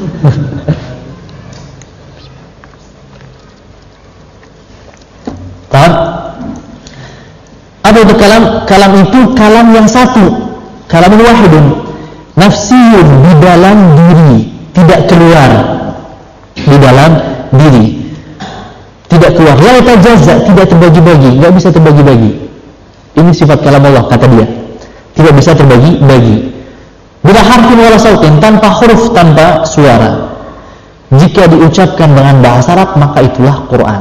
Paham? Apa itu kalam? Kalam itu kalam yang satu. Kalam wahidun nafsiyun, di dalam diri, tidak keluar. Di dalam diri tidak keluar. La yatajazza, tidak terbagi-bagi, enggak bisa terbagi-bagi. Ini sifat kalam Allah, kata dia. Tidak bisa terbagi-bagi. Bila harfin wala sautin, tanpa huruf, tanpa suara. Jika diucapkan dengan bahasa Arab, maka itulah Quran.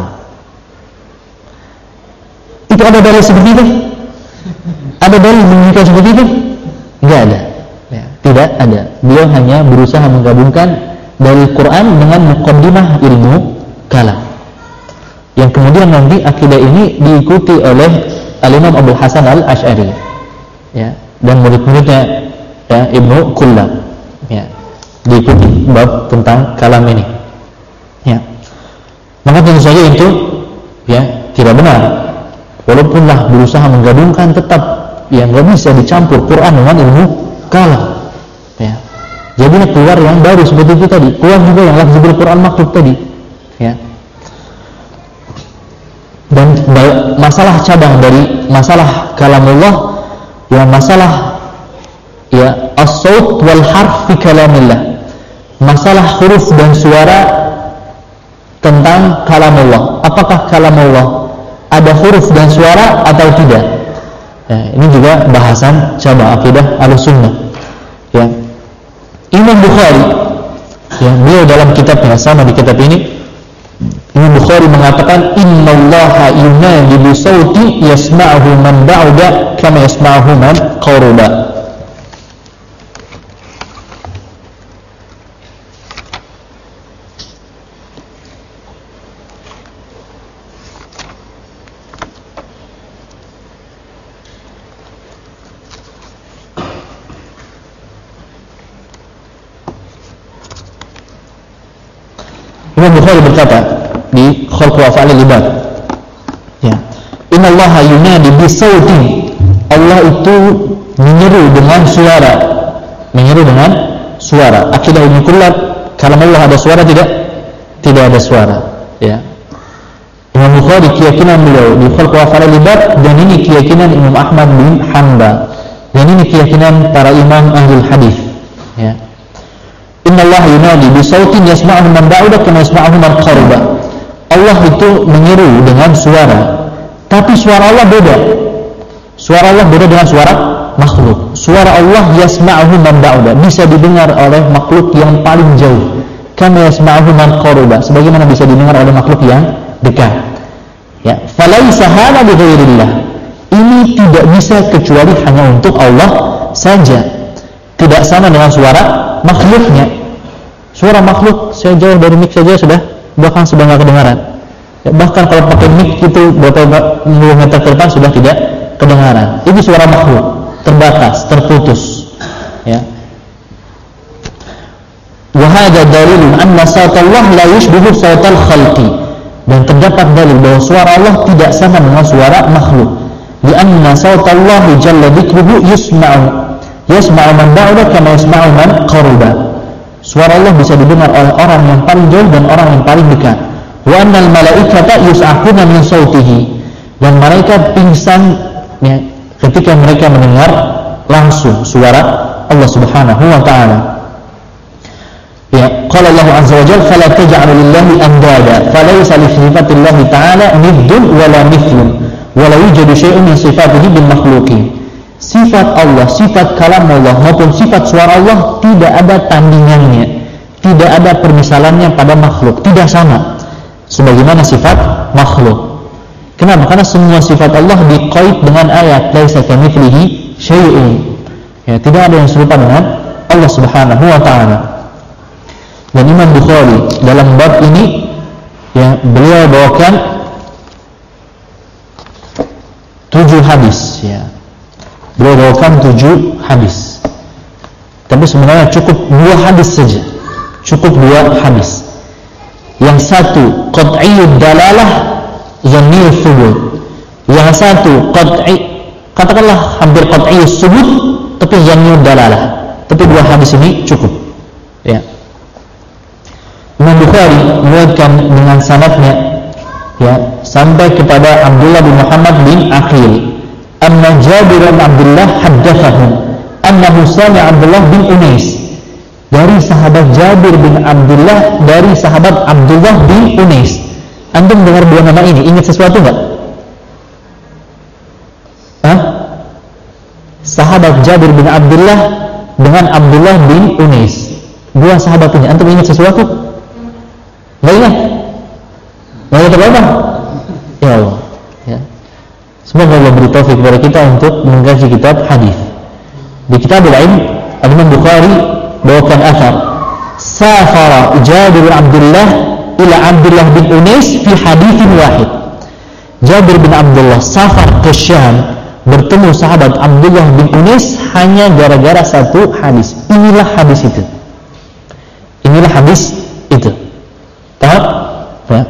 Itu ada dalil seperti itu? Ada dalil menunjukkan seperti itu? Enggak ada. Ya, tidak ada. Beliau hanya berusaha menggabungkan dalil Quran dengan muqaddimah ilmu kalam. Yang kemudian nanti akidah ini diikuti oleh Al-Imam Abu Hasan Al-Asy'ari, ya, dan murid-muridnya, ya, Ibnu Kullab, ya, diikuti bab tentang kalam ini, ya. Maka tentu saja itu, ya, tidak benar. Walaupunlah berusaha menggabungkan, tetap yang nggak bisa dicampur Quran dengan ilmu kalam, ya. Jadi keluar yang baru seperti itu tadi, keluar juga yang lafzul Quran makhluk tadi, ya. Dan masalah cabang dari masalah kalamullah, ya, masalah, ya, as-saut wal harf fi kalamillah, masalah huruf dan suara tentang kalamullah. Apakah kalamullah ada huruf dan suara atau tidak? Ya, ini juga bahasan cabang akidah Ahlussunnah, ya. Imam Bukhari, ya, beliau dalam kitabnya, sama di kitab ini, Imam Bukhari mengatakan innallaha yunadi bi sauti yasma'uhu man ba'da kama yasma'uhu man qaruba. Imam Bukhari berkata di Khalq wa Af'alil Ibad, ya, innallaha yunadi bi sautin, Allah itu menyeru dengan suara, menyeru dengan suara. Akidah Ibnu Kullab, kalau Allah ada suara tidak? Tidak ada suara, ya. Imam Bukhari keyakinan beliau di Khalq wa Af'alil Ibad, dan ini keyakinan Imam Ahmad bin Hanbal, dan ini keyakinan para imam ahlul hadis, ya. Innallaha yunadi bi sautin yasma'uhu man ba'uda kama yasma'uhu man qaruba. Allah itu menyeru dengan suara, tapi suara Allah beda. Suara Allah beda dengan suara makhluk. Suara Allah yasma'uhu man ba'uda, bisa didengar oleh makhluk yang paling jauh. Kama yasma'uhu man qaruba, sebagaimana bisa didengar oleh makhluk yang dekat. Ya, falaisa hadza bi ghairillah. Ini tidak bisa kecuali hanya untuk Allah saja. Tidak sama dengan suara makhluknya. Suara makhluk saya jauh dari mic saja sudah bahkan sudah enggak kedengaran. Ya, bahkan kalau pakai mic itu beberapa meter ke depan sudah tidak kedengaran. Ini suara makhluk, terbatas, terputus. Ya. Wa hadza dalilun anna sautallah la yushbihu sautal khalqi. Dan terdapat dalil bahwa suara Allah tidak sama dengan suara makhluk. Li anna sautallah jalla dzikruhu yusma'u yasma'u man ba'da kama yasma'u man qaruba. Suara Allah bisa didengar oleh orang yang paling jauh dan orang yang paling dekat. Wa annal malaikata yus'aquna min sautihi. Dan malaikat pingsan ya, ketika mereka mendengar langsung suara Allah Subhanahu wa taala. Ya, qala Allah azza wa jalla fala taj'alu lillahi andada falaysa li sifatillahi ta'ala niddun wala mithlun wala yujadu syai'un min sifatihi bil makhluqin. Sifat Allah, sifat kalam Allah maupun sifat suara Allah tidak ada tandingannya, tidak ada permisalannya pada makhluk, tidak sama sebagaimana sifat makhluk. Kenapa? Karena semua sifat Allah diqaid dengan ayat laisa kamitslihi syai'un. Ya, tidak ada yang serupa dengan Allah Subhanahu wa taala. Dan Imam Bukhari dalam bab ini yang beliau bawakan tujuh hadis ya. Beliau bawakan tujuh hadis. Tapi sebenarnya cukup dua hadis saja. Cukup dua hadis. Yang satu qat'iyyud dalalah zanniyul thubut. Yang satu qat'i, katakanlah hampir qat'iyyus thubut tapi zanniyud dalalah. Tapi dua hadis ini cukup. Ya. Imam Bukhari meriwayatkan dengan sanadnya ya sampai kepada Abdullah bin Muhammad bin Aqil, anna Jabir bin Abdullah haddatsahu annahu sami'a Abdullah bin Unais, dari sahabat Jabir bin Abdullah, dari sahabat Abdullah bin Unais. Antum dengar dua nama ini, ingat sesuatu enggak? Hah? Sahabat Jabir bin Abdullah dengan Abdullah bin Unais. Dua sahabat ini, antum ingat sesuatu? Enggak ingat? Enggak ingat apa-apa? Ya Allah. Ya. Semoga Allah beri taufik kepada kita untuk mengkaji kitab hadis. Di kitab Al-Ilm, Imam Bukhari bawakan athar safara Jabir bin Abdullah ila Abdullah bin Unais fi haditsin wahid. Jabir bin Abdullah safar ke Syam bertemu sahabat Abdullah bin Unais hanya gara-gara satu hadis. Inilah hadis itu. Inilah hadis itu. Paham? Ya.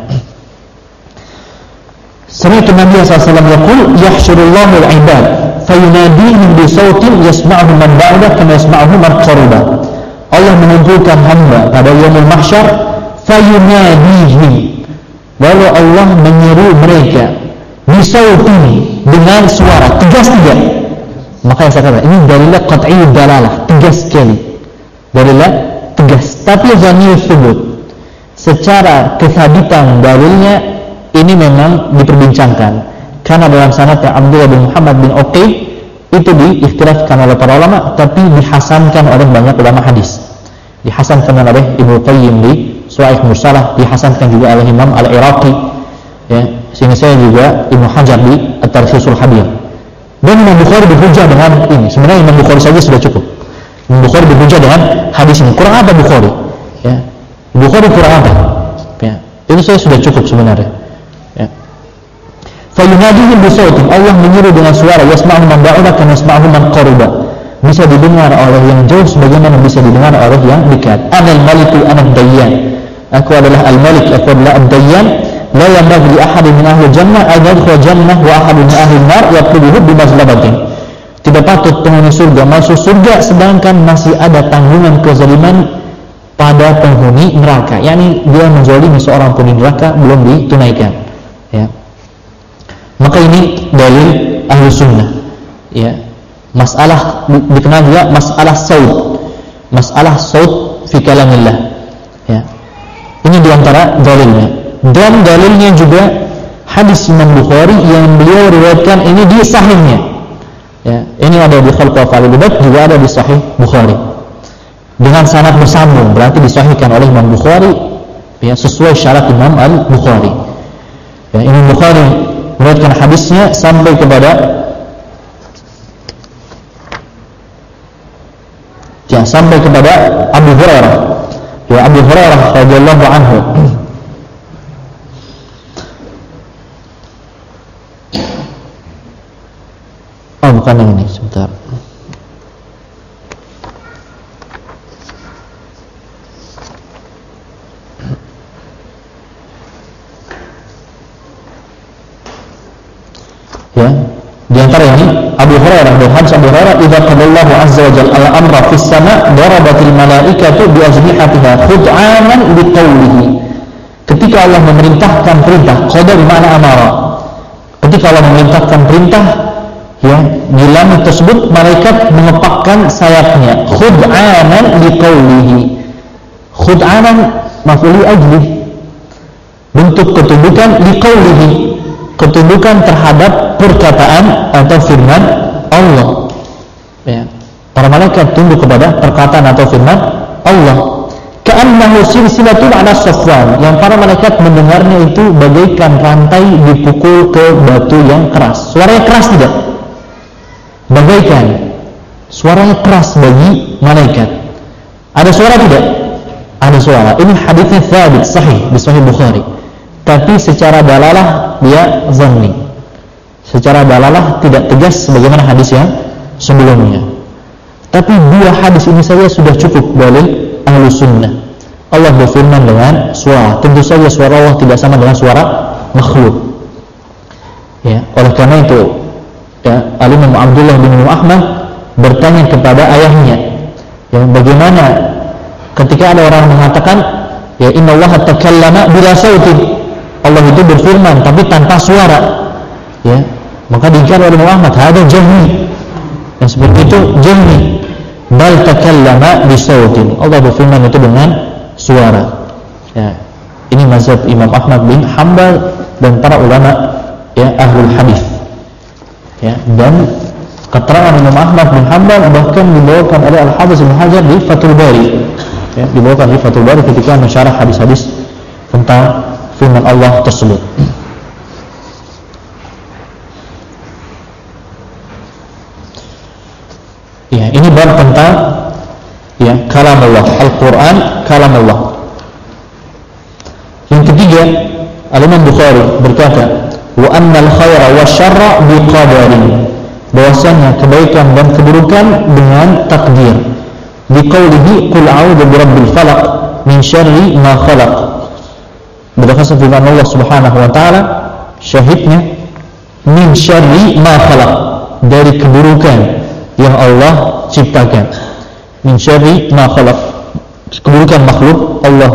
Sami'tu Nabi sallallahu alaihi wasallam yaqul yahsyurullahu al-'ibad fayunadihim bi sautin yasma'uhu man ba'da kama yasma'uhu man qaruba. Allah mengumpulkan hamba pada yaumul mahsyar fayunadihim, lalu Allah menyeru mereka bisautin, dengan suara tegas tidak. Maka saya katakan ini dalilnya qat'iyyud dalalah, tegas sekali, dalilnya tegas. Tapi zaniyul thubut, secara kesabitan dalilnya ini memang diperbincangkan karena dalam sanadnya Abdullah bin Muhammad bin Uqayl itu diikhtilafkan oleh para ulama, tapi dihasankan oleh banyak ulama hadis. Dihasankan oleh Ibnu Qayyim di Shu'aib Mursalah, dihasankan juga oleh Imam Al-Iraqi ya, sehingga saya juga Ibnu Hajar di At-Tarkhisul Habir. Dan Imam Bukhari berhujjah dengan ini. Sebenarnya Imam Bukhari saja sudah cukup. Imam Bukhari berhujjah dengan hadis ini. Kurang apa Bukhari? Ya. Bukhari kurang apa? Ya. Itu saya sudah cukup sebenarnya. Ya. Fayunadihim bisautin, Allah menyeru dengan suara yasma'u man ba'uda kama yasma'u man qaruba, bisa didengar oleh yang jauh sebagaimana bisa didengar oleh yang dekat. Anal maliku anad dayyan, aku adalah al-malik, aku adalah ad-dayyan. La yanbaghi li ahadin min ahli jannah an yadkhula jannah wa ahadun min ahli an-nar yatlubuhu bimazlabatin. Tidak patut penghuni surga masuk surga sedangkan masih ada tanggungan kezaliman pada penghuni neraka, yakni dia menzalimi seorang penghuni neraka belum ditunaikan. Ya. Maka ini dalil ahli sunnah. Ya. Masalah dikenal juga masalah saut, masalah saut fi kalamillah. Ya. Ini diantara dalilnya. Dan dalilnya juga hadis Imam Bukhari yang beliau riwayatkan ini di sahihnya. Ya, ini ada di Khalq Af'alil Ibad, juga ada di Sahih Bukhari. Dengan sanad bersambung, berarti disahihkan oleh Imam Bukhari, ya, sesuai syarat Imam Al-Bukhari. Ya, Imam Bukhari meriwayatkan hadisnya sampai kepada ya sampai kepada Abu Hurairah. Ya, Abu Hurairah radhiyallahu anhu. Oh, bukan yang ini, sebentar. Ya, di antara ini Abu Hurairah dan hadis Abu Hurairah, "Idza qadallahu azza wa jalla al-amra fis sama' darabatil malaikatu bi ajnihatiha khud'anan biqaulihi." Ketika Allah memerintahkan perintah, qada bi ma'na amara. Ketika Allah memerintahkan perintah, ya, di langit tersebut malaikat mengepakkan sayapnya, khud'anan biqaulihi. Khud'anan maf'ul ajli, bentuk ketundukan liqaulihi, ketundukan terhadap perkataan atau firman Allah. Ya, para malaikat tunduk kepada perkataan atau firman Allah. Ka'annahu silsilatun 'ala safwan, yang para malaikat mendengarnya itu bagaikan rantai dipukul ke batu yang keras. Suaranya keras tidak? Bagaikan. Suaranya keras bagi malaikat. Ada suara tidak? Ada suara. Ini hadisnya thabit sahih di Sahih Bukhari. Tapi secara dalalah dia zanni. Secara dalalah tidak tegas sebagaimana hadis yang sebelumnya. Tapi dua hadis ini saja sudah cukup dalil ahlu sunnah. Allah berfirman dengan suara. Tentu saja suara Allah tidak sama dengan suara makhluk. Ya, oleh karena itu, ya, Al-Imam Abdullah bin Ahmad bertanya kepada ayahnya, ya, bagaimana ketika ada orang mengatakan, ya, inna Allah takallama bila sautin, Allah itu berfirman tapi tanpa suara, ya, maka diingkar oleh Muhammad, hada jahmi, yang seperti itu jahmi, bal takallama bisautin, Allah berfirman itu dengan suara. Ya, ini mazhab Imam Ahmad bin Hanbal dan para ulama, ya, ahlul hadis. Ya, dan keterangan Imam Ahmad bin Hanbal bahkan dibawakan oleh Al-Hafiz Ibnu Hajar di Fathul Bari. Ya, dibawakan di Fathul Bari ketika mensyarah hadis-hadis tentang firman Allah tersebut. Ya, ini bab tentang, ya, kalam Allah, Al-Quran kalam Allah. Yang ketiga, Al-Imam Bukhari berkata, wa annal khaira wa syarra biqadarin, bahwasanya kebaikan dan keburukan dengan takdir. Biqaulihi qul a'udzu birabbil falaq min syarri ma khalaq, berdasarkan firman Allah Subhanahu wa taala, syahidnya min syarri ma khalaq, dari keburukan yang Allah ciptakan. Min syarri ma khalaq, keburukan makhluk Allah.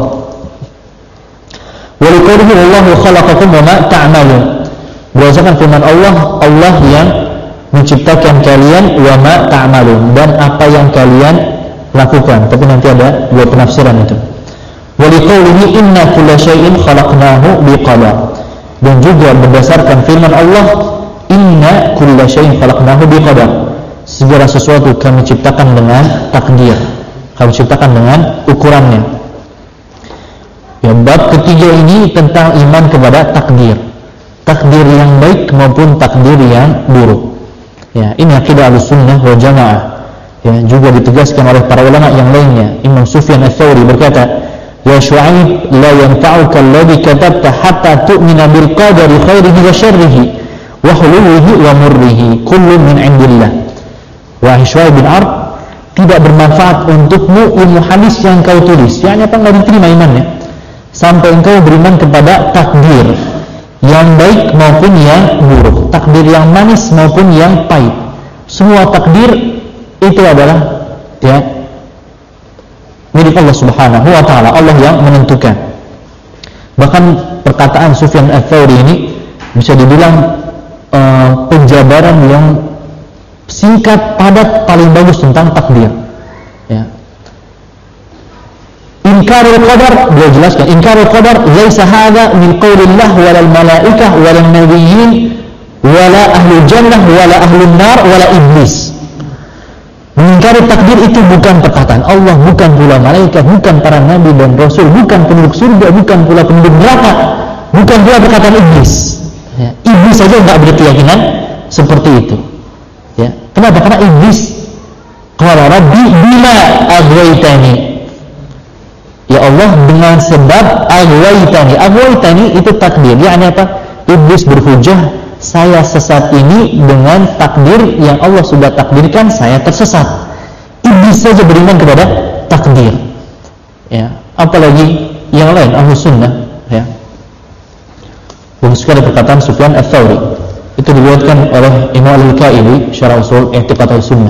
Wa liqaulihi wallahu khalaqakum wa ma ta'malun, berdasarkan firman Allah, Allah yang menciptakan kalian, wa ma ta'malun, dan apa yang kalian lakukan. Tapi nanti ada dua penafsiran itu. Wa liqaulihi inna kulla syai'in khalaqnahu biqadar, dan juga berdasarkan firman Allah, inna kulla syai'in khalaqnahu biqadar, segala sesuatu kami ciptakan dengan takdir, kami ciptakan dengan ukurannya. Ya, bab ketiga ini tentang iman kepada takdir, takdir yang baik maupun takdir yang buruk. Ya, ini akidah Ahlussunnah wal Jamaah. Ya, juga ditegaskan oleh para ulama yang lainnya. Imam Sufyan Ats-Tsauri berkata, ya Syu'aib, la yanfa'uka alladhi katabta hatta tu'mina bil qadari khairihi wa syarrihi wa huluwihi wa murrihi kullu min 'indillah. Wahai Syu'aib bin Arb, tidak bermanfaat untukmu ilmu hadis yang kau tulis, yakni apa, enggak diterima imannya sampai engkau beriman kepada takdir yang baik maupun yang buruk, takdir yang manis maupun yang pahit. Semua takdir itu adalah, ya, milik Allah Subhanahu wa taala, Allah yang menentukan. Bahkan perkataan Sufyan Ats-Tsauri ini bisa dibilang uh, penjabaran yang singkat, padat, paling bagus tentang takdir. Ya. Inkarul qadar, beliau jelaskan, inkarul qadar laisa hadza min qaulillah walal malaikah walal nabiyyin wala ahlul jannah, wala ahlun nar, wala iblis. Mengingkari takdir itu bukan perkataan Allah, bukan pula malaikat, bukan para nabi dan rasul, bukan penduduk surga, bukan pula penduduk neraka, bukan pula perkataan iblis. Ya, iblis saja enggak berkeyakinan seperti itu. Ya, kenapa? Karena iblis qala rabbi bima aghwaytani. Ya Allah, dengan sebab aghwaytani. Aghwaytani itu takdir. Yakni apa? Iblis berhujah, saya sesat ini dengan takdir yang Allah sudah takdirkan saya tersesat. Iblis saja beriman kepada takdir. Ya, apalagi yang lain Ahlus Sunnah, ya. Bagus sekali perkataan Sufyan Ats-Tsauri. Itu diriwayatkan oleh Imam Al-Kaili Syarah Ushul I'tiqad Ahlussunnah.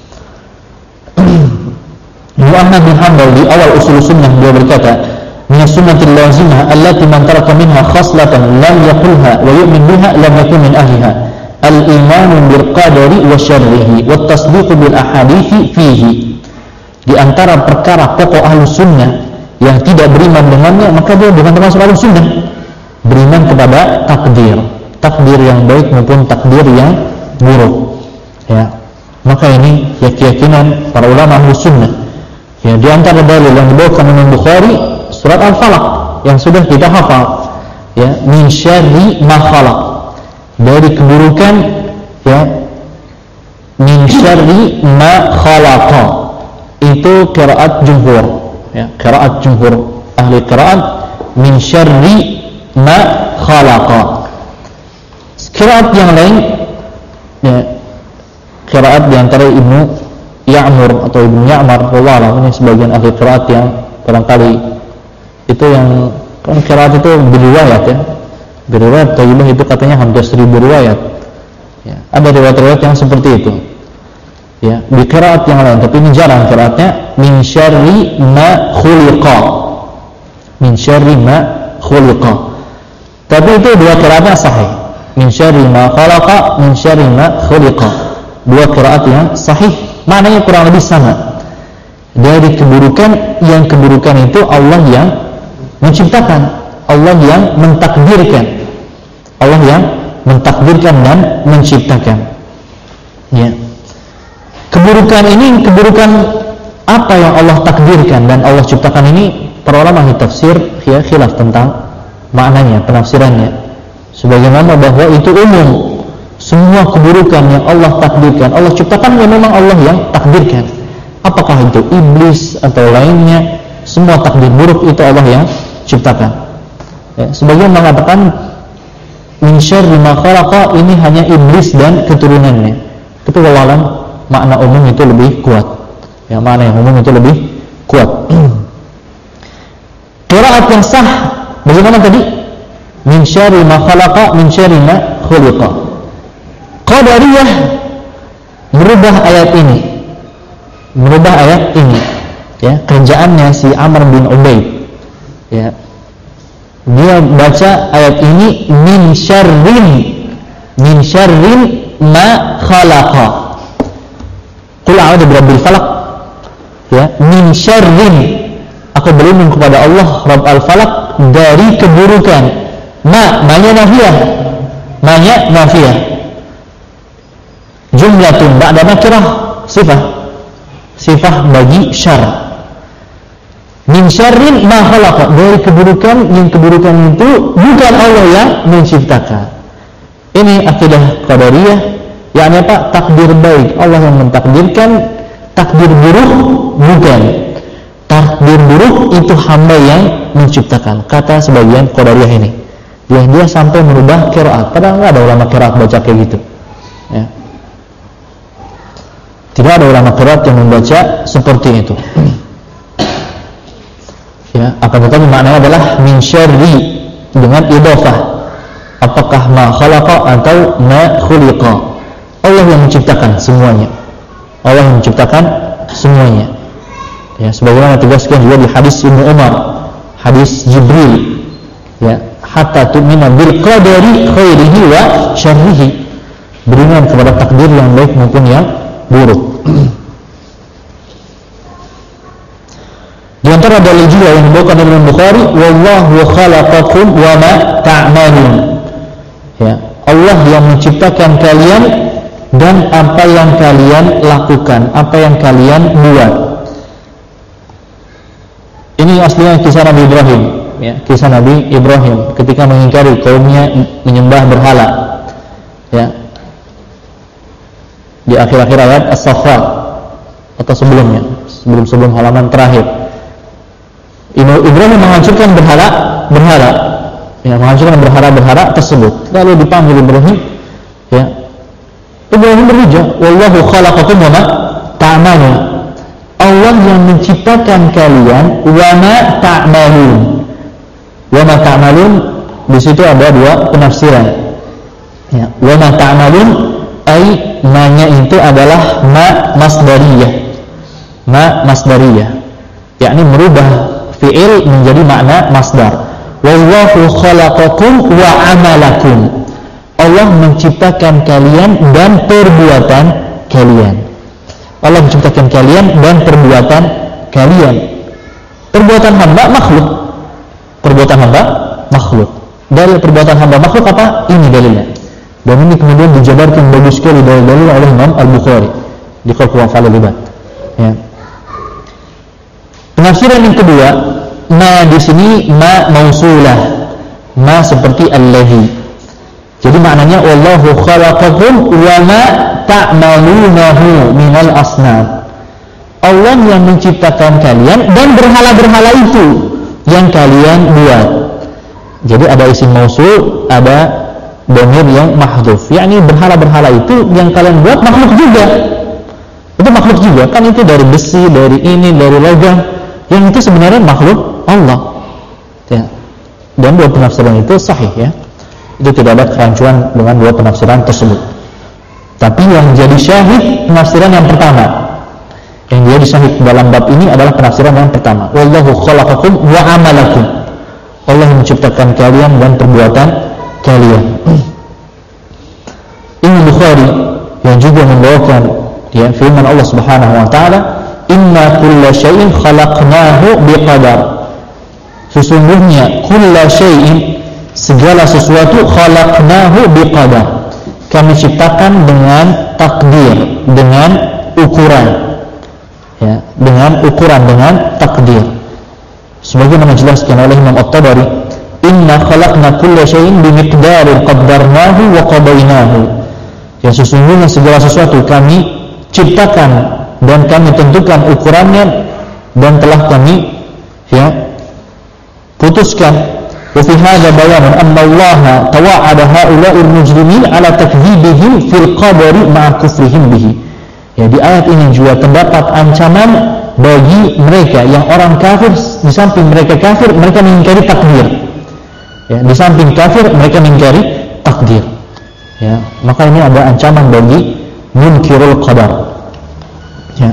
Imam Ahmad bin Hanbal di awal Ushul Sunnah dia berkata, "Min sunnatil lazimah allati man taraka minha khaslatan lam yaqulha wa yu'min biha lam yakun min ahliha. Al-imanu bil qadari wa syarrihi wa tasdiqu bil ahadithi fihi." Di antara perkara pokok Ahlus Sunnah yang tidak beriman dengannya, maka dia bukan termasuk Ahlus Sunnah. Beriman kepada takdir, takdir yang baik maupun takdir yang buruk. Ya. Maka ini ya keyakinan para ulama Ahlus Sunnah. Ya, di antara dalil yang dibawakan Imam Bukhari surat Al-Falaq yang sudah kita hafal, ya, min syarri ma khalaq, dari keburukan, ya, min syarri ma khalaqa. Itu qiraat jumhur, ya, qiraat jumhur ahli qiraat, min syarri ma khalaqa. Qiraat yang lain, ya, qiraat di antara Ibnu Ya'mur atau Ibnu Ya'mar, wallahu ini sebagian ahli qiraat yang barangkali itu yang kan qiraat itu beriwayat, ya. Beriwayat Thayyibah itu katanya hampir seribu riwayat. Ya, ada riwayat-riwayat yang seperti itu. Ya, di qiraat yang lain, tapi ini jarang qiraatnya min syarri ma khuliqa. Min syarri ma khuliqa. Tapi itu dua qiraatnya sahih. Min syarri ma khalaqa, min syarri ma khuliqa. Dua qiraat yang sahih, maknanya kurang lebih sama. Dari keburukan, yang keburukan itu Allah yang menciptakan, Allah yang mentakdirkan, Allah yang mentakdirkan dan menciptakan. Ya. Keburukan ini, keburukan apa yang Allah takdirkan dan Allah ciptakan ini, para ulama tafsir ya khilaf tentang maknanya, penafsirannya. Sebagaimana bahwa itu umum, semua keburukan yang Allah takdirkan, Allah ciptakan, ya memang Allah yang takdirkan. Apakah itu iblis atau lainnya, semua takdir buruk itu Allah yang ciptakan. Ya, sebagian mengatakan min syarri ma khalaqa ini hanya iblis dan keturunannya. Tapi wallahu makna umum itu lebih kuat. Ya, makna yang umum itu lebih kuat. Qiraat yang sah bagaimana tadi? Min syarri ma khalaqa, min syarri ma khuliqa. Qadariyah merubah ayat ini, merubah ayat ini, ya, kerjaannya si Amr bin Ubaid, ya, dia baca ayat ini min syarrin, min syarrin ma khalaqa. Qul a'udzu birabbil falaq, ya, min syarrin, aku berlindung kepada Allah Rabb al-Falaq dari keburukan. Ma, ma-nya nafiyah, ma-nya nafiyah. Jumlatun ba'da nakirah, sifah, sifah bagi syar. Min syarrin ma khalaqa, dari keburukan, yang keburukan itu bukan Allah yang menciptakan. Ini akidah Qadariyah, yakni apa? Takdir baik Allah yang mentakdirkan, takdir buruk bukan. Takdir buruk itu hamba yang menciptakan. Kata sebagian Qadariyah ini, ya, dia sampai merubah qiraat. Padahal nggak ada ulama qiraat baca kayak gitu. Ya. Tidak ada ulama qiraat yang membaca seperti itu. Ya, akan tetapi maknanya adalah min syarri dengan idhofah. Apakah ma khalaqa atau ma khuliqa? Allah yang menciptakan semuanya. Allah yang menciptakan semuanya. Ya, sebagaimana tegaskan juga di hadis Ibnu Umar, hadis Jibril, ya, hatta tu'mina bil qadari khairihi wa syarrihi. Beriman kepada takdir yang baik maupun yang buruk. Di antara dalil juga yang dibawakan oleh Bukhari, wallahu khalaqakum wa ma ta'malun. Ya, Allah yang menciptakan kalian dan apa yang kalian lakukan, apa yang kalian buat. Ini aslinya kisah Nabi Ibrahim, ya, kisah Nabi Ibrahim ketika mengingkari kaumnya menyembah berhala, ya. Di akhir-akhir ayat As-Saffat atau sebelumnya, sebelum-sebelum halaman terakhir, Ibrahim menghancurkan berhala, berhala, ya, menghancurkan berhala-berhala tersebut. Lalu dipanggil Ibrahim, ya, Ibrahim berhujjah, wallahu khalaqakum wa ma ta'malun. Allah yang menciptakan kalian wa ma ta'malun. Wa ma ta'malun di situ ada dua penafsiran. Ya, wa ma ta'malun ai ma-nya itu adalah ma masdariyah. Ma masdariyah, yakni merubah fi'il menjadi makna masdar. Wallahu khalaqakum wa amalakum. Allah menciptakan kalian dan perbuatan kalian. Allah menciptakan kalian dan perbuatan kalian. Perbuatan hamba makhluk. Perbuatan hamba makhluk. Dari perbuatan hamba makhluk apa? Ini dalilnya. Dan ini kemudian dijabarkan bagus sekali dari dalil oleh Imam Al-Bukhari di Khalqul Af'alil Ibad. Ya. Penafsiran yang kedua, ma di sini ma mausulah. Ma seperti allazi. Jadi maknanya wallahu khalaqakum wa ma ta'malunahu minal asnam. Allah yang menciptakan kalian dan berhala-berhala itu yang kalian buat. Jadi ada isim mausul, ada dhamir yang mahdhuf. Yakni berhala-berhala itu yang kalian buat makhluk juga. Itu makhluk juga. Kan itu dari besi, dari ini, dari logam. Yang itu sebenarnya makhluk Allah. Ya. Dan dua penafsiran itu sahih, ya. Itu tidak ada kerancuan dengan dua penafsiran tersebut. Tapi yang jadi syahid penafsiran yang pertama. Yang jadi syahid dalam bab ini adalah penafsiran yang pertama. Wallahu khalaqakum wa amalakum. Allah menciptakan kalian dan perbuatan kalian. Ini Bukhari yang juga membawakan, ya, firman Allah Subhanahu wa taala, "Inna kulla syai'in khalaqnahu biqadar." Sesungguhnya kulla syai'in, segala sesuatu, khalaqnahu biqadar, kami ciptakan dengan takdir, dengan ukuran, ya, dengan ukuran, dengan takdir. Sebagaimana dijelaskan oleh Imam At-Tabari, inna khalaqna kulla syai'in bimiqdarin qaddarnahu wa qadainahu. Ya, sesungguhnya segala sesuatu kami ciptakan dan kami tentukan ukurannya dan telah kami, ya, putuskan. Wa fi hadza bayanun anna Allah tawa'ada ha'ula'il mujrimin 'ala takdzibihim fil qadari ma'a kufrihim bihi. Ya, di ayat ini juga terdapat ancaman bagi mereka yang orang kafir. Di samping mereka kafir, mereka mengingkari takdir. Ya, di samping kafir, mereka mengingkari takdir. Ya, maka ini ada ancaman bagi munkirul qadar. Ya.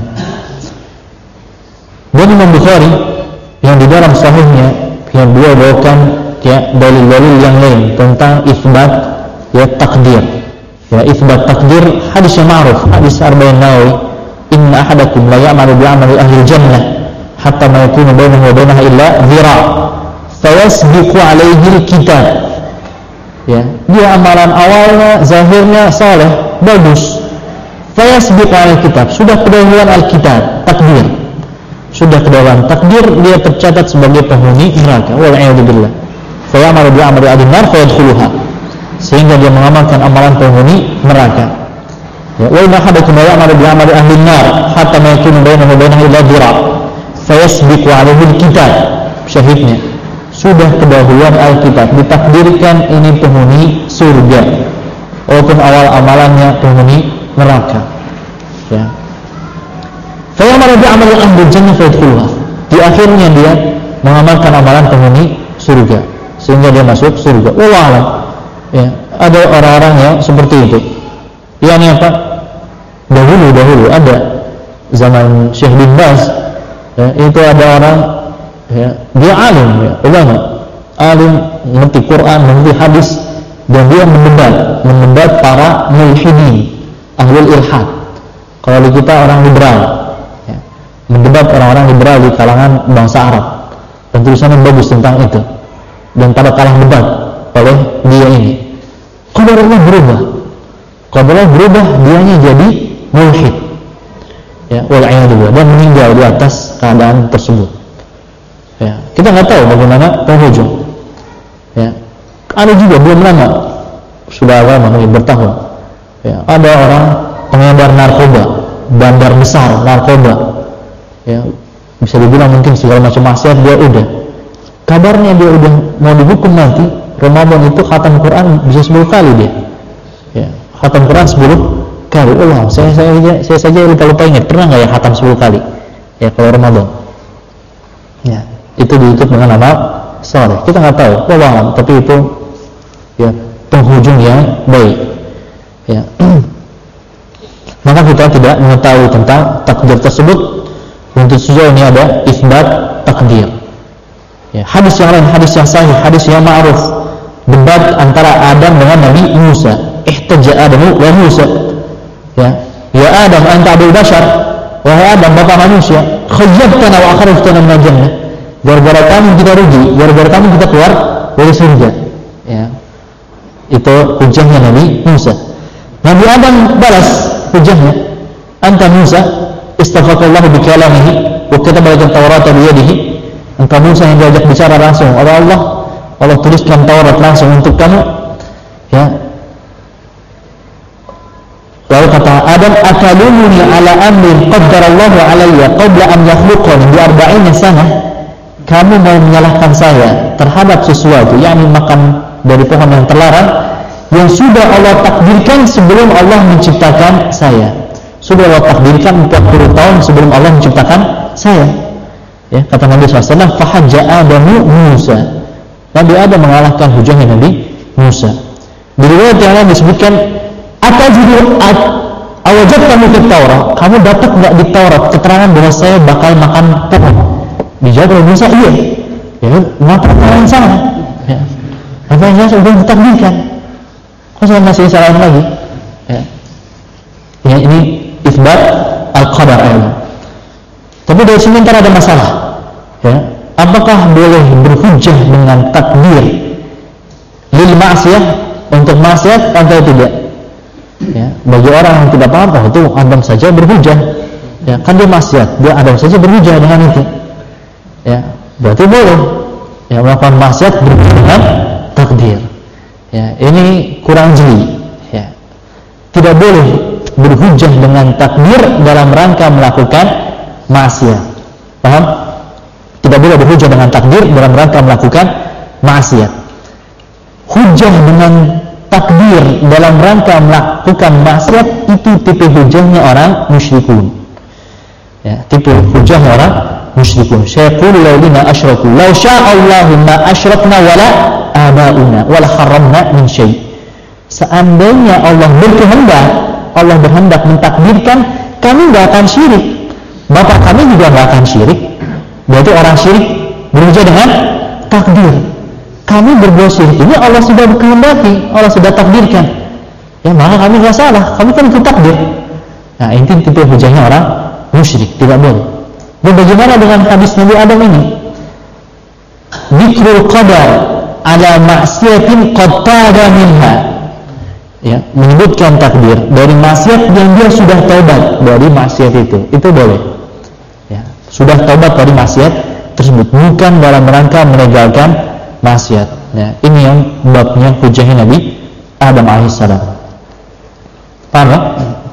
Dan Imam Bukhari yang di dalam sahihnya yang beliau bawakan, ya, dalil-dalil yang lain tentang isbat, ya, takdir. Ya, isbat takdir, hadis yang ma'ruf, hadis Arba'in Nawawi, inna ahadakum la ya'malu bi'amali ahli jannah hatta ma yakunu bainahu wa bainaha illa dhira' fayasbiqu 'alaihi al-kitab. Ya, dia amalan awalnya zahirnya saleh, bagus. Fayasbiqu 'alaihi al-kitab, sudah kedahuluan al-kitab, takdir. Sudah kedahuluan takdir, dia tercatat sebagai penghuni neraka. Wal-'iyadu billah. Fayamalu bi'amali ahli nar fayadkhuluha, sehingga dia mengamalkan amalan penghuni neraka. Ya, wa inna ahadakum la ya'malu bi'amali ahli nar hatta ma yakunu bainahu wa bainaha illa dhira' fayasbiqu 'alaihi al-kitab. Syahidnya sudah kedahuluan Alkitab, ditakdirkan ini penghuni surga walaupun awal amalannya penghuni neraka. Ya. Fayamalu bi'amali ahli jannah fayadkhuluha, di akhirnya dia mengamalkan amalan penghuni surga sehingga dia masuk surga. Wallahu a'lam. Ya, ada orang-orang yang seperti itu. Yang apa? Dahulu dahulu ada zaman Syekh bin Baz, ya, itu ada orang, ya, dia alim, ya, ulama, alim, mengerti Quran, mengerti hadis, dan dia mendebat, mendebat para mulhidin, ahlul ilhad. Kalau di kita orang liberal, ya, mendebat orang-orang liberal di kalangan bangsa Arab, dan tulisannya bagus tentang itu. Dan pada kalah debat oleh dia ini, qadar Allah berubah. Qadar Allah berubah, dianya jadi mulhid. Ya, wal'iyadzubillah, dan meninggal di atas keadaan tersebut. Ya, kita nggak tahu bagaimana penghujung. Ya, ada juga belum lama, sudah lama mungkin bertahun. Ya, ada orang pengedar narkoba, bandar besar narkoba. Ya, bisa dibilang mungkin segala macam maksiat dia udah. Kabarnya dia udah mau dihukum nanti Ramadan itu khatam Quran bisa sepuluh kali dia. Ya, khatam Quran sepuluh kali. Allah, saya saya saya saja lupa-lupa ingat pernah nggak ya khatam sepuluh kali? Ya kalau Ramadan. Ya, itu diikut dengan amal saleh. Kita nggak tahu, wallahu, tapi itu ya penghujung yang baik. Ya. Maka kita tidak mengetahui tentang takdir tersebut. Untuk sejauh ini ada isbat takdir. Ya, hadis yang lain, hadis yang sahih, hadis yang ma'ruf, debat antara Adam dengan Nabi Musa. Ihtajja Adamu wa Musa. Ya, ya Adam anta abul bashar, wahai Adam bapak manusia, khayyabtana wa akhrajtana min al-jannah. Gara-gara kamu kita rugi, gara-gara kamu kita keluar dari surga. Ya. Itu hujahnya Nabi Musa. Nabi Adam balas hujahnya, anta Musa istafaqallahu bi kalamihi wa kataba laka at-taurata bi yadihi. Engkau Musa yang diajak bicara langsung oleh Allah. Allah tuliskan Taurat langsung untuk kamu. Ya. Lalu kata Adam, akalumuni ala amrin qaddarallahu alayya qabla an yakhluqani bi arba'ina sanah. Kamu mau menyalahkan saya terhadap sesuatu, yakni makan dari pohon yang terlarang yang sudah Allah takdirkan sebelum Allah menciptakan saya. Sudah Allah takdirkan empat puluh tahun sebelum Allah menciptakan saya. Ya, kata Nabi shallallahu alaihi wasallam, fahajja Adamu Musa. Nabi Adam mengalahkan hujahnya Nabi Musa. Di riwayat yang lain disebutkan, atajidu awajadtamu fi Taurat. Kamu dapat enggak di Taurat keterangan bahwa saya bakal makan pohon? Dijawab oleh Musa, iya. Ya, maka yang salah. Ya. Apa yang sudah ditakdirkan? Kok saya masih salah lagi? Ya. Ya, ini isbat al-qadar ayat. Tapi dari sini ntar ada masalah. Ya. Apakah boleh berhujjah dengan takdir lil ma'siyah untuk maksiat atau tidak? Ya. Bagi orang yang tidak apa-apa itu adam saja berhujjah. Ya, kan dia maksiat, dia adam saja berhujjah dengan itu. Ya, berarti boleh. Ya, melakukan maksiat berhujjah dengan takdir. Ya, ini kurang jeli. Ya. Tidak boleh berhujjah dengan takdir dalam rangka melakukan maksiat. Paham? Tidak boleh berhujjah dengan takdir dalam rangka melakukan maksiat. Hujjah dengan takdir dalam rangka melakukan maksiat itu tipe hujjahnya orang musyrikun. Ya, tipe hujjahnya orang musyrikun. Syaqulu law lina asyraku law syaa Allahu ma asyrakna wala abauna wala haramna min syai'. Seandainya Allah berkehendak, Allah berhendak mentakdirkan kami tidak akan syirik, bapak kami juga tidak akan syirik. Berarti orang syirik berhujjah dengan takdir. Kami berbuat syirik ini Allah sudah berkehendaki, Allah sudah takdirkan. Ya, maka kami tidak salah, kami kan itu takdir. Nah, ini tipe hujjahnya orang musyrik, tidak boleh. Dan bagaimana dengan hadis Nabi Adam ini? Dzikrul qadar ala ma'siyatin qad tada minha. Ya, menyebutkan takdir dari maksiat yang dia sudah taubat dari maksiat itu, itu boleh. Ya, sudah taubat dari maksiat tersebut, bukan dalam rangka melegalkan maksiat. Ya, ini yang babnya hujahnya Nabi Adam alaihissalam. Paham ya?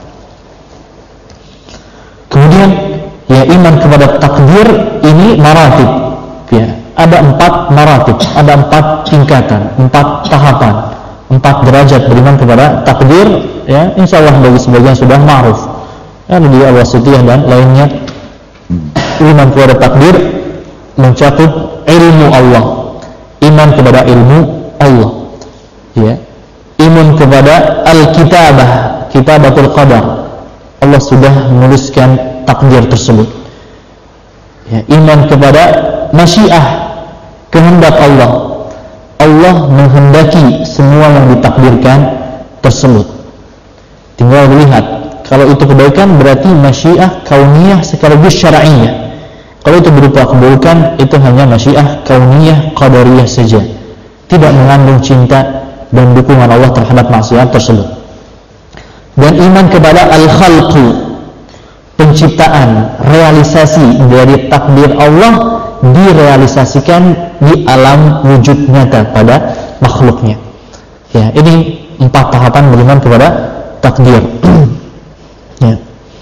Kemudian ya, iman kepada takdir ini maratib. Ya, ada empat maratib, ada empat tingkatan, empat tahapan. Empat derajat beriman kepada takdir. Ya, insya Allah bagi sebagian sudah ma'ruf. Ya, di Al-Wasithiyah dan lainnya. Iman kepada takdir mencakup ilmu Allah, iman kepada ilmu Allah. Ya, iman kepada al-kitabah, kitabatul qadar. Allah sudah menuliskan takdir tersebut. Ya, iman kepada masyiah, kehendak Allah. Allah menghendaki semua yang ditakdirkan tersebut. Tinggal dilihat. Kalau itu kebaikan berarti masyiah kauniyah sekaligus syar'iyah. Kalau itu berupa keburukan, itu hanya masyiah kauniyah qadariyah saja. Tidak mengandung cinta dan dukungan Allah terhadap maksiat tersebut. Dan iman kepada al-khalqu, penciptaan, realisasi dari takdir Allah direalisasikan di alam wujud nyata pada makhluknya. Ya, ini empat tahapan beriman kepada takdir. Ya.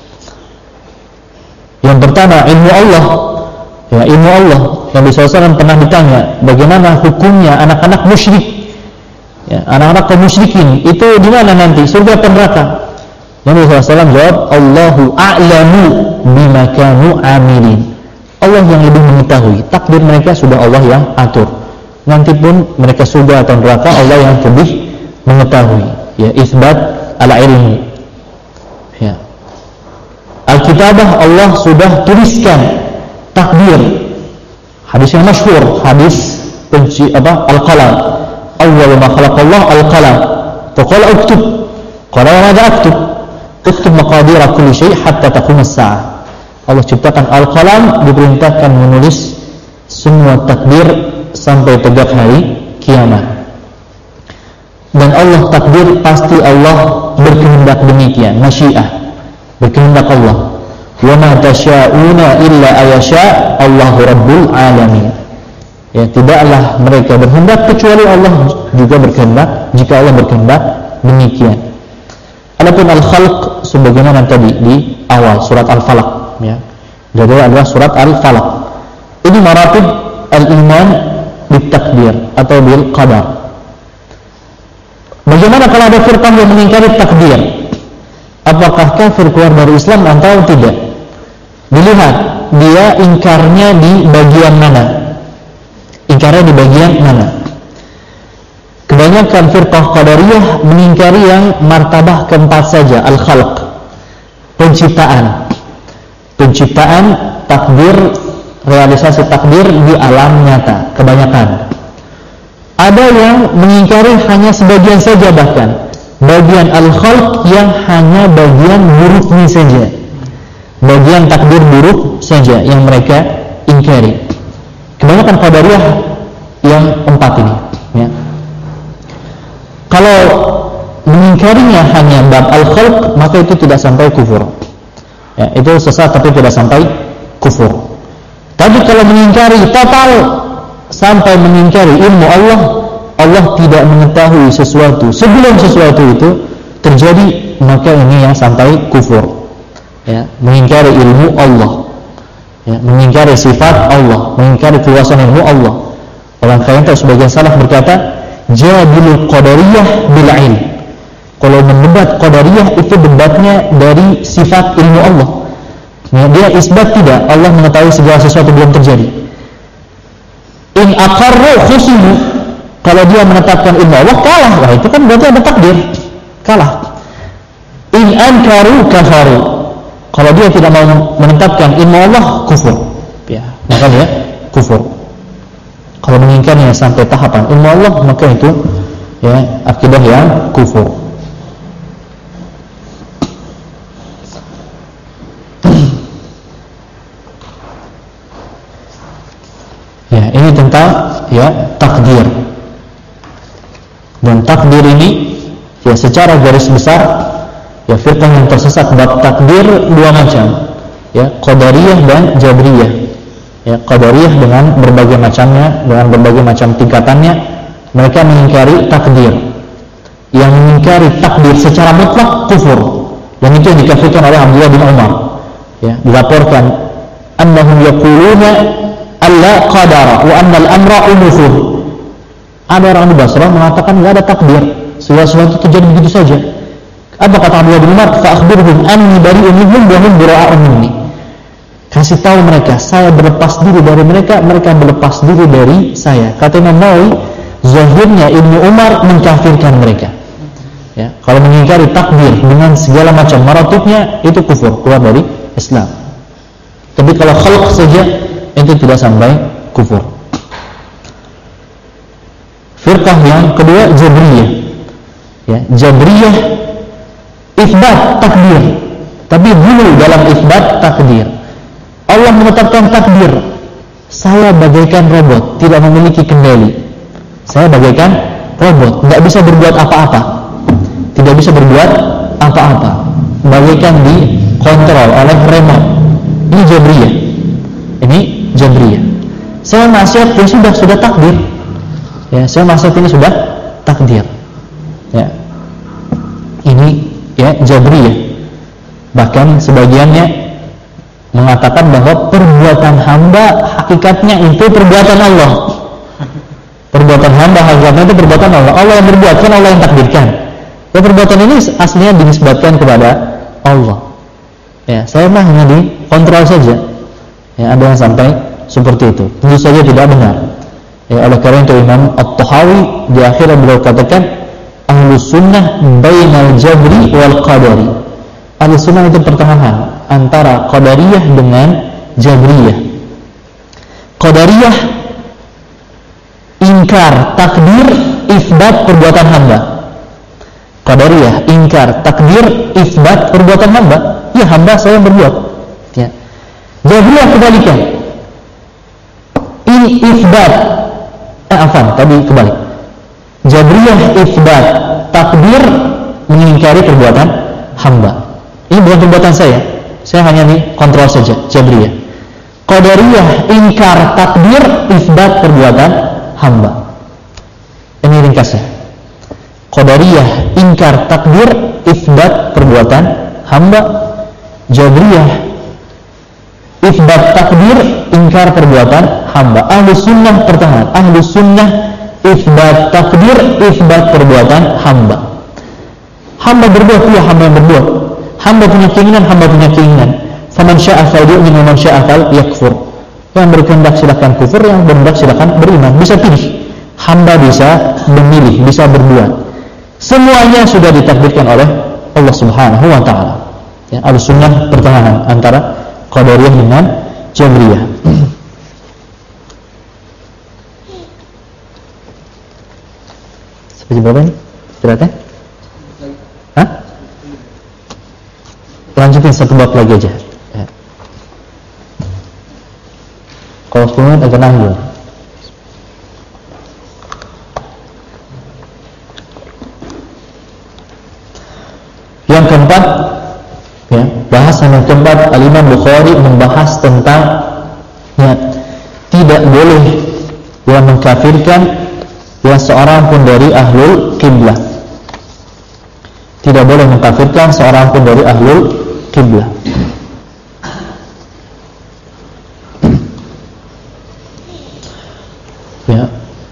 Yang pertama, ilmu Allah. Ya, ilmu Allah. Nabi shallallahu alaihi wasallam pernah ditanya, bagaimana hukumnya anak-anak musyrik? Ya, anak-anak kaum musyrikin itu di mana nanti? Surga atau neraka? Nabi shallallahu alaihi wasallam jawab, Allahu a'lamu bima kanu amilin. Allah yang lebih mengetahui. Takdir mereka sudah Allah yang atur. Nanti pun mereka surga atau neraka, Allah yang lebih mengetahui. Ya, isbat ala ilmi. Ya. Al-kitabah, Allah sudah tuliskan takdir. Hadis yang masyhur, hadis penci apa? Al-qalam. Awwalu ma khalaqallahu al-qalam. Faqala uktub. Qala wa madza aktub? Uktub maqadir kulli syai' hatta taqum as-sa'ah. Allah ciptakan al-qalam, diperintahkan menulis semua takdir sampai tegak hari kiamat. Dan Allah takdir, pasti Allah berkehendak demikian, masyiah, berkehendak Allah. Wa ma tasyauna illa ayasha Allahu rabbul alamin. Ya, tidaklah mereka berkehendak kecuali Allah juga berkehendak, jika Allah berkehendak demikian. Adapun al-khalq sebagaimana tadi di awal surat Al-Falaq, ya. Jadi adalah surat Al-Falaq. Ini maratib al-iman bil takdir atau bil qadar. Bagaimana kalau ada firqah yang mengingkari takdir? Apakah kafir keluar dari Islam atau tidak? Dilihat dia ingkarnya di bagian mana. Ingkarnya di bagian mana. Kebanyakan firqah qadariyah mengingkari yang martabah keempat saja, al-khalq, penciptaan. Penciptaan, takdir, realisasi takdir di alam nyata, kebanyakan. Ada yang mengingkari hanya sebagian saja, bahkan bagian al-khalq yang hanya bagian buruknya saja, bagian takdir buruk saja yang mereka ingkari. Kebanyakan qadariyah yang empat ini, ya. Kalau mengingkarinya hanya bab al-khalq, maka itu tidak sampai kufur. Ya, itu sesat tapi tidak sampai kufur. Tapi kalau mengingkari total sampai mengingkari ilmu Allah, Allah tidak mengetahui sesuatu sebelum sesuatu itu terjadi, maka ini yang sampai kufur. Ya, mengingkari ilmu Allah, ya, mengingkari sifat Allah, mengingkari keluasan ilmu Allah. Orang kaya sebagian salaf berkata, jadilul qadariyah bil ilm. Kalau mendebat qadariyah itu debatnya dari sifat ilmu Allah. Ya, dia isbat tidak, Allah mengetahui segala sesuatu belum terjadi. In aqarru khusumu, kalau dia menetapkan ilmu Allah, kalah. Wah, itu kan berarti ada takdir, kalah. In ankaru kafaru, kalau dia tidak mau menetapkan ilmu Allah, kufur. Ya, maka dia kufur. Kalau mengingkarinya sampai tahapan ilmu Allah, maka itu ya akidah yang kufur. Ya, ini tentang ya takdir. Dan takdir ini ya secara garis besar ya firqah yang tersesat bab takdir dua macam, ya qadariyah dan jabriyah. Ya, qadariyah dengan berbagai macamnya, dengan berbagai macam tingkatannya, mereka mengingkari takdir. Yang mengingkari takdir secara mutlak kufur. Dan itu yang dikafirkan oleh Abdullah bin Umar. Ya, dilaporkan annahum yaquluna alla qadara wa anna al-amra unufuh. Ada orang di Basrah mengatakan enggak ada takdir, segala sesuatu terjadi begitu saja. Apa kata Abdullah bin Umar? Fa akhbirhum anni bari'un minhum wa hum bura'un minni. Kasih tahu mereka, saya berlepas diri dari mereka, mereka berlepas diri dari saya. Kata Imam Nawawi, zahirnya Ibnu Umar mengkafirkan mereka. Ya, kalau mengingkari takdir dengan segala macam maratibnya, itu kufur, keluar dari Islam. Tapi kalau khalq saja, itu tidak sampai kufur. Firqah yang kedua, Jabriyah. Ya, Jabriyah itsbat takdir, tapi dulu dalam itsbat takdir. Allah menetapkan takdir. Saya bagaikan robot, tidak memiliki kendali. Saya bagaikan robot, nggak bisa berbuat apa-apa, tidak bisa berbuat apa-apa, bagaikan dikontrol oleh remote. Ini Jabriyah, ini Jabriyah. Saya maksiat ya sudah sudah takdir, ya saya maksiat ini sudah takdir, ya ini ya Jabriyah. Bahkan sebagiannya mengatakan bahwa perbuatan hamba hakikatnya itu perbuatan Allah. Perbuatan hamba hakikatnya itu perbuatan Allah. Allah yang berbuat, kan Allah yang takdirkan. Ya perbuatan ini aslinya dinisbatkan kepada Allah. Ya, saya mah hanya dikontrol saja. Ya, ada yang sampai seperti itu. Tentu saja tidak benar. Ya, oleh karena itu Imam At-Tahawi di akhirnya beliau katakan Ahlus Sunnah bainal jabri wal qadari. Ahlus Sunnah itu pertengahan antara Qadariyah dengan Jabriyah. Qadariyah ingkar takdir, isbat perbuatan hamba. Qadariyah ingkar takdir, isbat perbuatan hamba. Ya hamba saya yang berbuat. Ya. Jabriyah kebalikan. Ini isbat. Eh, afan, tadi kebalik. Jabriyah isbat takdir, mengingkari perbuatan hamba. Ini bukan perbuatan saya. Saya hanya nih kontrol saja, Jabriyah. Qadariyah ingkar takdir, isbat perbuatan hamba. Ini ringkasnya. Qadariyah ingkar takdir, isbat perbuatan hamba. Jabriyah isbat takdir, ingkar perbuatan hamba. Ahlus Sunnah pertengahan. Ahlus Sunnah isbat takdir, isbat perbuatan hamba. Hamba berbuat, ya hamba yang berbuat. Hamba punya keinginan, hamba punya keinginan. Faman syaa falyu'min wa man syaa falyakfur. Yang berkehendak silakan kufur, yang berkehendak silakan beriman. Bisa pilih. Hamba bisa memilih, bisa berbuat. Semuanya sudah ditakdirkan oleh Allah Subhanahu wa taala. Ya, Ahlussunnah pertengahan antara Qadariyah dengan Jabriyah. Sampai berapa ini? Istirahatnya? Hah? Lanjutin satu bab lagi aja. Ya. Kalau sepuluh menit agak nanggung. Yang keempat, ya, bahasan yang keempat, Al-Imam Bukhari membahas tentang ya, tidak boleh yang mengkafirkan ya seorang pun dari ahlul qiblah. Tidak boleh mengkafirkan seorang pun dari ahlul qiblah. Ya.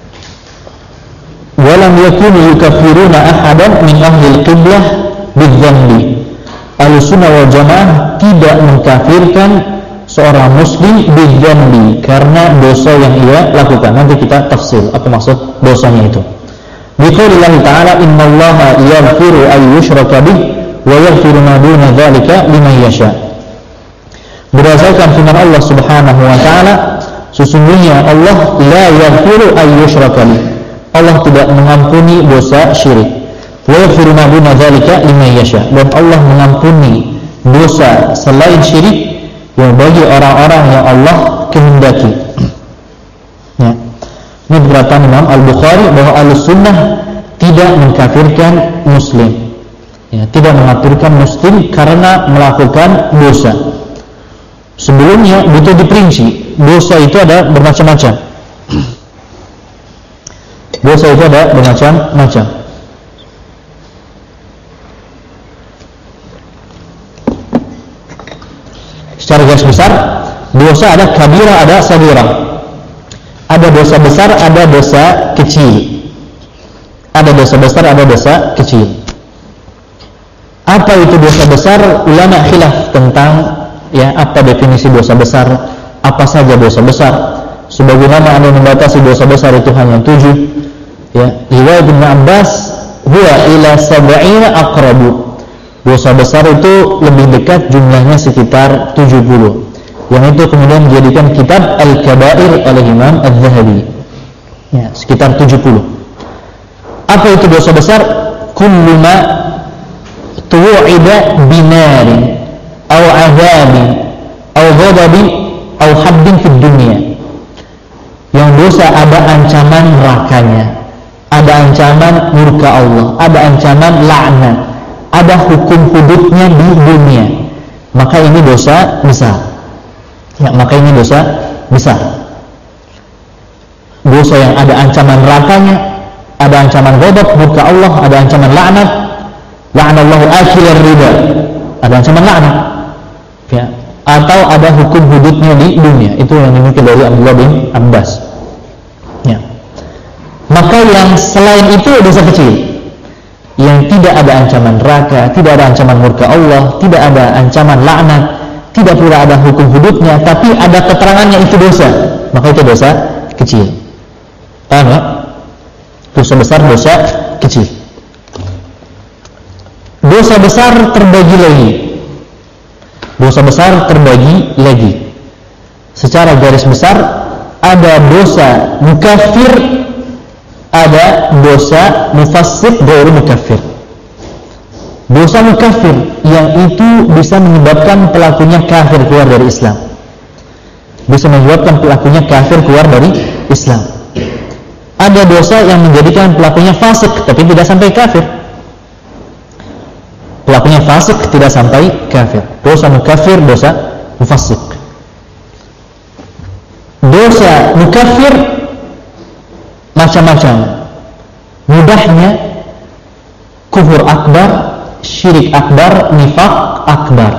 Walam yakunu yukaffiruna ahadan min ahlil qiblah bidzambi. Ahlussunnah wal jamaah tidak mengkafirkan seorang muslim bidzambi karena dosa yang ia lakukan. Nanti kita tafsir apa maksud dosanya itu. Biqaulillahi ta'ala innallaha yaghfiru ay yushraka bih wa yaghfiru ma duna dzalika liman yasha. Berdasarkan firman Allah Subhanahu wa taala, sesungguhnya Allah la yaghfiru ay yushraka bih. Allah tidak mengampuni dosa syirik. Wa yaghfiru ma duna dzalika liman yasha. Dan Allah mengampuni dosa selain syirik yang bagi orang-orang yang Allah kehendaki. Ya. Ini perkataan Imam Al-Bukhari bahwa Ahlussunnah tidak mengkafirkan muslim. Ya, tidak mengkafirkan muslim karena melakukan dosa. Sebelumnya butuh diperinci. Dosa itu ada bermacam-macam. Dosa itu ada bermacam-macam. Secara garis besar, dosa ada kabirah, ada saghirah. Ada dosa besar, ada dosa kecil. Ada dosa besar, ada dosa kecil. Apa itu dosa besar? Ulama khilaf tentang ya apa definisi dosa besar, apa saja dosa besar. Sebagaimana ada membatasi dosa besar itu hanya tujuh. Ya, riwayat Ibnu Abbas, huwa ila sab'ina aqrabu. Dosa besar itu lebih dekat, jumlahnya sekitar tujuh puluh. Yang itu kemudian menjadikan kitab Al-Kabair oleh Imam Az-Zahabi. Ya, sekitar tujuh puluh. Apa itu dosa besar? Kullu ma tu'ida binarin aw 'adzabin aw ghadabin aw haddin fid dunya. Yang dosa ada ancaman nerakanya ada ancaman murka Allah, ada ancaman laknat, ada hukum hududnya di dunia, maka ini dosa besar. Ya, maka ini dosa besar. Dosa yang ada ancaman nerakanya, ada ancaman ghadab murka Allah, ada ancaman laknat, la'anallahu akilar riba, ada ancaman laknat. Ya, atau ada hukum hududnya di dunia. Itu yang dimiliki dari Abdullah bin Abbas. Ya. Maka yang selain itu dosa kecil, yang tidak ada ancaman neraka, tidak ada ancaman murka Allah, tidak ada ancaman laknat, tidak pula ada hukum hududnya, tapi ada keterangannya itu dosa, maka itu dosa kecil. Paham ya? Dosa besar, dosa kecil. Dosa besar terbagi lagi. Dosa besar terbagi lagi. Secara garis besar ada dosa mukafir, ada dosa mufassiq ghairu mukafir. Dosa mukafir yang itu bisa menyebabkan pelakunya kafir keluar dari Islam. Bisa menyebabkan pelakunya kafir keluar dari Islam. Ada dosa yang menjadikan pelakunya fasik tapi tidak sampai kafir. Pelakunya fasik tidak sampai kafir. Dosa mukafir, dosa mufassiq. Dosa mukafir macam-macam. Mudahnya kufur akbar, syirik akbar, nifaq akbar.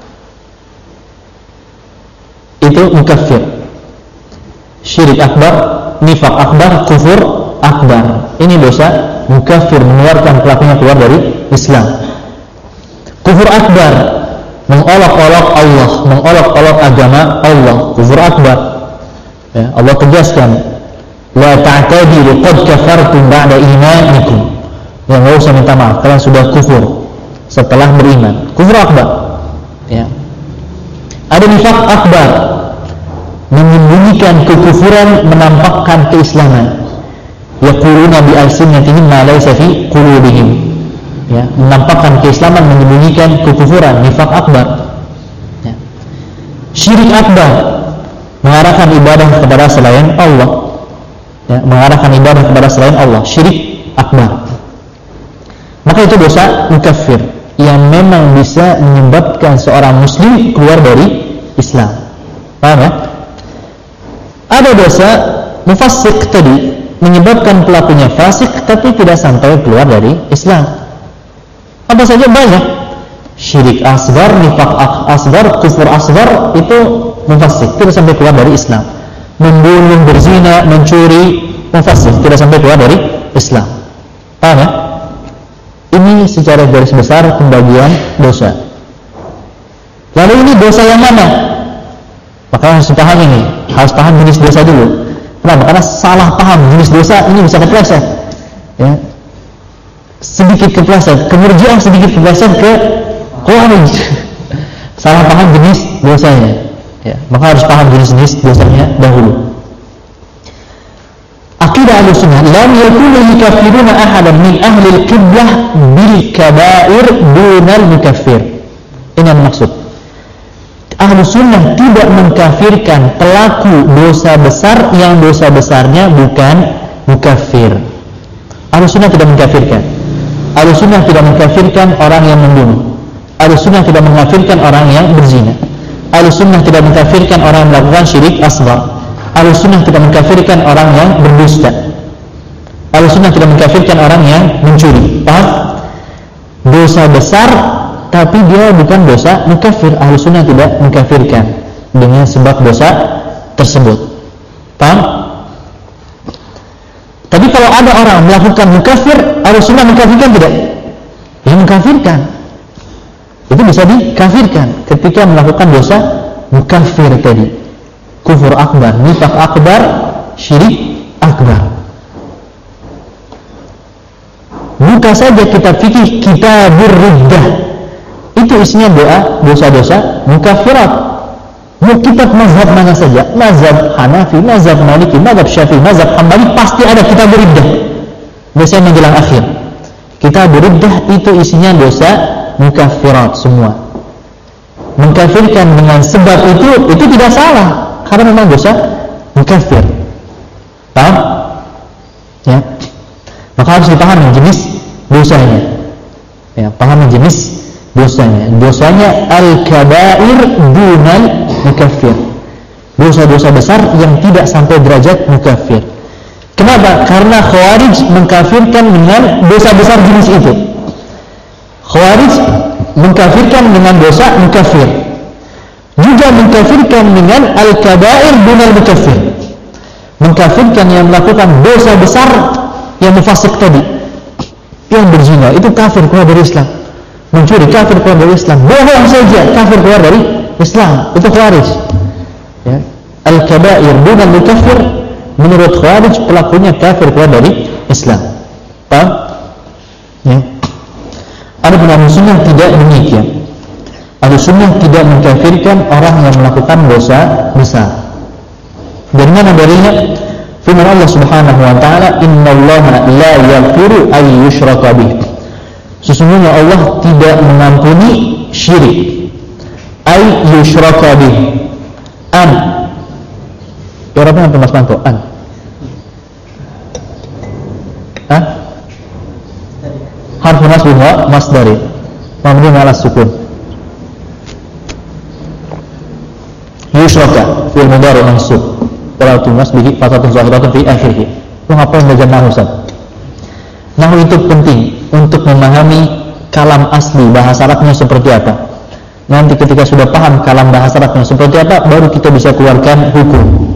Itu mukafir. Syirik akbar, nifaq akbar, kufur akbar. Ini dosa mukafir, mengeluarkan pelakunya keluar dari Islam. Kufur akbar, mengolok-olok Allah, mengolok-olok agama Allah. Kufur akbar. Ya, Allah tegaskan, la ta'tadilu qad kafartum ba'da imanikum. Ya, enggak usah minta maaf, kalian sudah kufur setelah beriman. Kufur akbar. Ya. Ada nifaq akbar, menyembunyikan kekufuran, menampakkan keislaman. Yaquluna bi alsinatihim ma laysa fi qulubihim. Ya, menampakkan keislaman, menyembunyikan kekufuran, nifaq akbar. Ya. Syirik akbar, mengarahkan ibadah kepada selain Allah. Ya, mengarahkan ibadah kepada selain Allah, syirik akbar. Maka itu dosa mukafir yang memang bisa menyebabkan seorang muslim keluar dari Islam. Paham ya? Ada dosa mufassiq tadi, menyebabkan pelakunya fasik tapi tidak sampai keluar dari Islam. Apa saja banyak. Syirik asgar, nifaq asgar, kufur asgar, itu mufassiq, tidak sampai keluar dari Islam. Membunuh, berzina, mencuri, mufassiq, tidak sampai keluar dari Islam. Paham ya? Ini secara garis besar pembagian dosa. Lalu ini dosa yang mana? Maka harus paham ini, harus paham jenis dosa dulu. Kenapa? Karena salah paham jenis dosa ini bisa kepleset. Ya. Sedikit kepleset, kemurji'ah sedikit kepleset ke Khawarij. Salah paham jenis dosanya. Ya, maka harus paham jenis-jenis dosanya dahulu. Akidah Ahlussunnah, lam yakunu yukafiruna ahadan min ahli al-qiblah bil kaba'ir dunal mukaffir. Ini yang maksud. Ahlussunnah tidak mengkafirkan pelaku dosa besar yang dosa besarnya bukan mukafir. Ahlussunnah tidak mengkafirkan. Ahlussunnah tidak mengkafirkan orang yang membunuh. Ahlussunnah tidak mengkafirkan orang yang berzina. Ahlussunnah tidak mengkafirkan orang yang melakukan syirik asghar. Ahlussunnah tidak mengkafirkan orang yang berdusta. Ahlussunnah tidak mengkafirkan orang yang mencuri. Paham? Dosa besar tapi dia bukan dosa mukafir. Ahlussunnah tidak mengkafirkan dengan sebab dosa tersebut. Paham? Tapi kalau ada orang melakukan mukafir, Ahlussunnah mengkafirkan tidak? Ya mengkafirkan. Itu bisa dikafirkan ketika melakukan dosa mukafir tadi. Kufur akbar, nifaq akbar, syirik akbar. Buka saja kitab fikih Kitabur Riddah. Itu isinya doa dosa-dosa mukafirat. Mau kitab mazhab mana saja, mazhab Hanafi, mazhab Maliki, mazhab Syafi'i, mazhab Hambali, pasti ada Kitabur Riddah. Biasanya menjelang akhir. Kitabur Riddah itu isinya dosa mukafirat semua. Mengkafirkan dengan sebab itu itu tidak salah, karena memang dosa mukafir. Paham? Ya. Maka harus dipahami jenis dosanya. Ya, pahami jenis dosanya. Dosanya al-kabair dunal mukaffir. Dosa-dosa besar yang tidak sampai derajat mukaffir. Kenapa? Karena Khawarij mengkafirkan dengan dosa besar jenis itu. Khawarij mengkafirkan dengan dosa mukaffir. Juga mengkafirkan dengan al-kabair dunal mukaffir. Mengkafirkan yang melakukan dosa besar yang mufasik tadi, yang berzina, itu kafir keluar dari Islam. Mencuri kafir keluar dari Islam. Bohong saja kafir keluar dari Islam. Itu Khawarij. Ya. Al-kabair dunal mukaffir, menurut Khawarij pelakunya kafir keluar dari Islam. Paham? Ya. Adapun Ahlu Sunnah tidak demikian. Ahlu Sunnah tidak mengkafirkan orang yang melakukan dosa besar. Dari mana dalilnya? Firman Allah Subhanahu wa taala, "Innallaha la yaghfiru ay yushraka bih." Sesungguhnya Allah tidak mengampuni syirik. Ay yushraka bih. An. Arabnya apa Mas Manto? An. Hah? Harf nasb wa masdari. Mabni 'ala sukun. Yushraka fi'il mudhari' mansub. Wala tunasbihi fatatun zahiratun fi akhirih. Lu ngapain belajar nahwu, Ustaz? Nahwu itu penting untuk memahami kalam asli bahasa Arabnya seperti apa. Nanti ketika sudah paham kalam bahasa Arabnya seperti apa, baru kita bisa keluarkan hukum.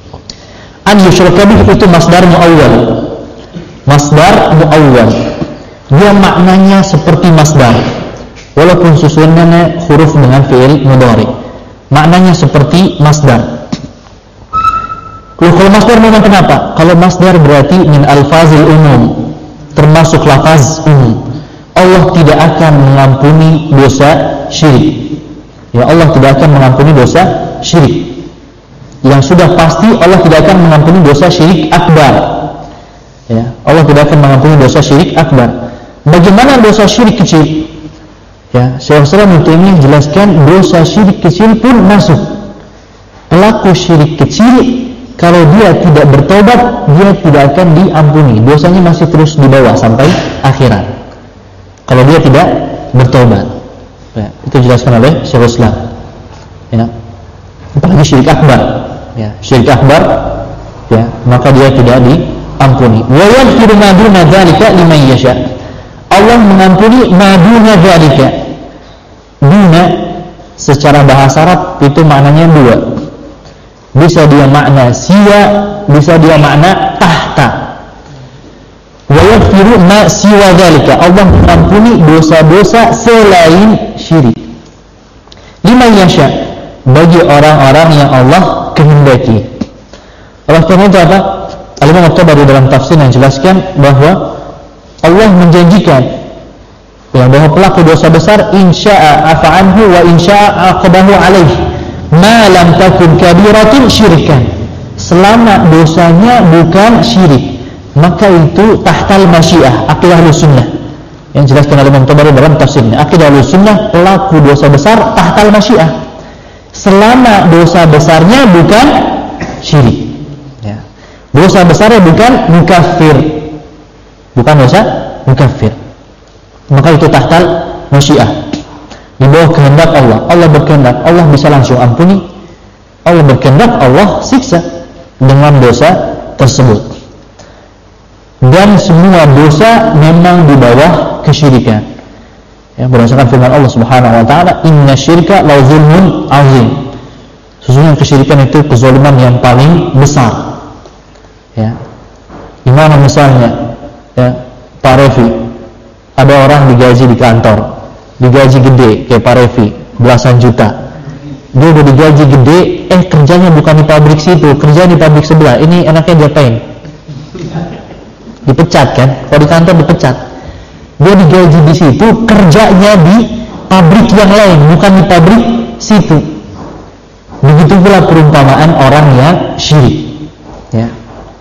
An yushraka bih itu masdar muawwal. Masdar muawwal. Dia maknanya seperti masdar. Walaupun susunannya huruf dengan fi'il mudhari. Maknanya seperti masdar. Kalau masdar memang kenapa? Kalau masdar berarti min alfazil umum, termasuk lafaz umum. Allah tidak akan mengampuni dosa syirik. Ya, Allah tidak akan mengampuni dosa syirik. Yang sudah pasti Allah tidak akan mengampuni dosa syirik akbar. Ya, Allah tidak akan mengampuni dosa syirik akbar. Bagaimana dosa syirik kecil? Ya, Syekh Islam itu ini jelaskan dosa syirik kecil pun masuk. Pelaku syirik kecil kalau dia tidak bertobat, dia tidak akan diampuni. Dosanya masih terus dibawa sampai akhirat. Kalau dia tidak bertobat, ya, itu dijelaskan oleh Syekh Islam. Ya, apalagi syirik akbar, ya, syirik akbar, ya, maka dia tidak diampuni. Wa yaghfiru ma duna dzalika liman yasha. Allah mengampuni ma duna dzalika. Duna secara bahasa Arab itu maknanya dua. Bisa dia makna siwa, bisa dia makna tahta. Wa yaghfiru ma siwa dzalika. Allah mengampuni dosa-dosa selain syirik. Liman yasha, bagi orang-orang yang Allah kehendaki. Oleh karena itu apa? Al-Imam At-Tabari dalam tafsir yang jelaskan bahwa Allah menjanjikan ya, bahwa pelaku dosa besar insya'a afa'anhu wa insya'a aqabahu alaih ma lam takun kabiratun syirikan. Selama dosanya bukan syirik, maka itu tahtal masyiah, akidah Ahlussunnah. Yang jelaskan oleh Imam Tabari dalam tafsirnya, akidah Ahlussunnah pelaku dosa besar tahtal masyiah. Selama dosa besarnya bukan syirik. Ya. Dosa besarnya bukan mukaffir. Bukan dosa mukaffir. Maka itu tahtal masyiah. Di bawah kehendak Allah. Allah berkehendak, Allah bisa langsung ampuni. Allah berkehendak, Allah siksa dengan dosa tersebut. Dan semua dosa memang di bawah kesyirikan. Ya, berdasarkan firman Allah Subhanahu wa taala, "Inna syirka la zulmun azim." Sesungguhnya kesyirikan itu kezaliman yang paling besar. Ya. Gimana misalnya, ya, Pak Revi, ada orang digaji di kantor, digaji gede kayak Pak Revi, belasan juta. Dia udah digaji gede, eh kerjanya bukan di pabrik situ, kerja di pabrik sebelah. Ini enaknya diapain? Dipecat kan? Kalau di kantor dipecat. Dia digaji di situ, kerjanya di pabrik yang lain, bukan di pabrik situ. Begitu pula perumpamaan orang yang syirik. Ya.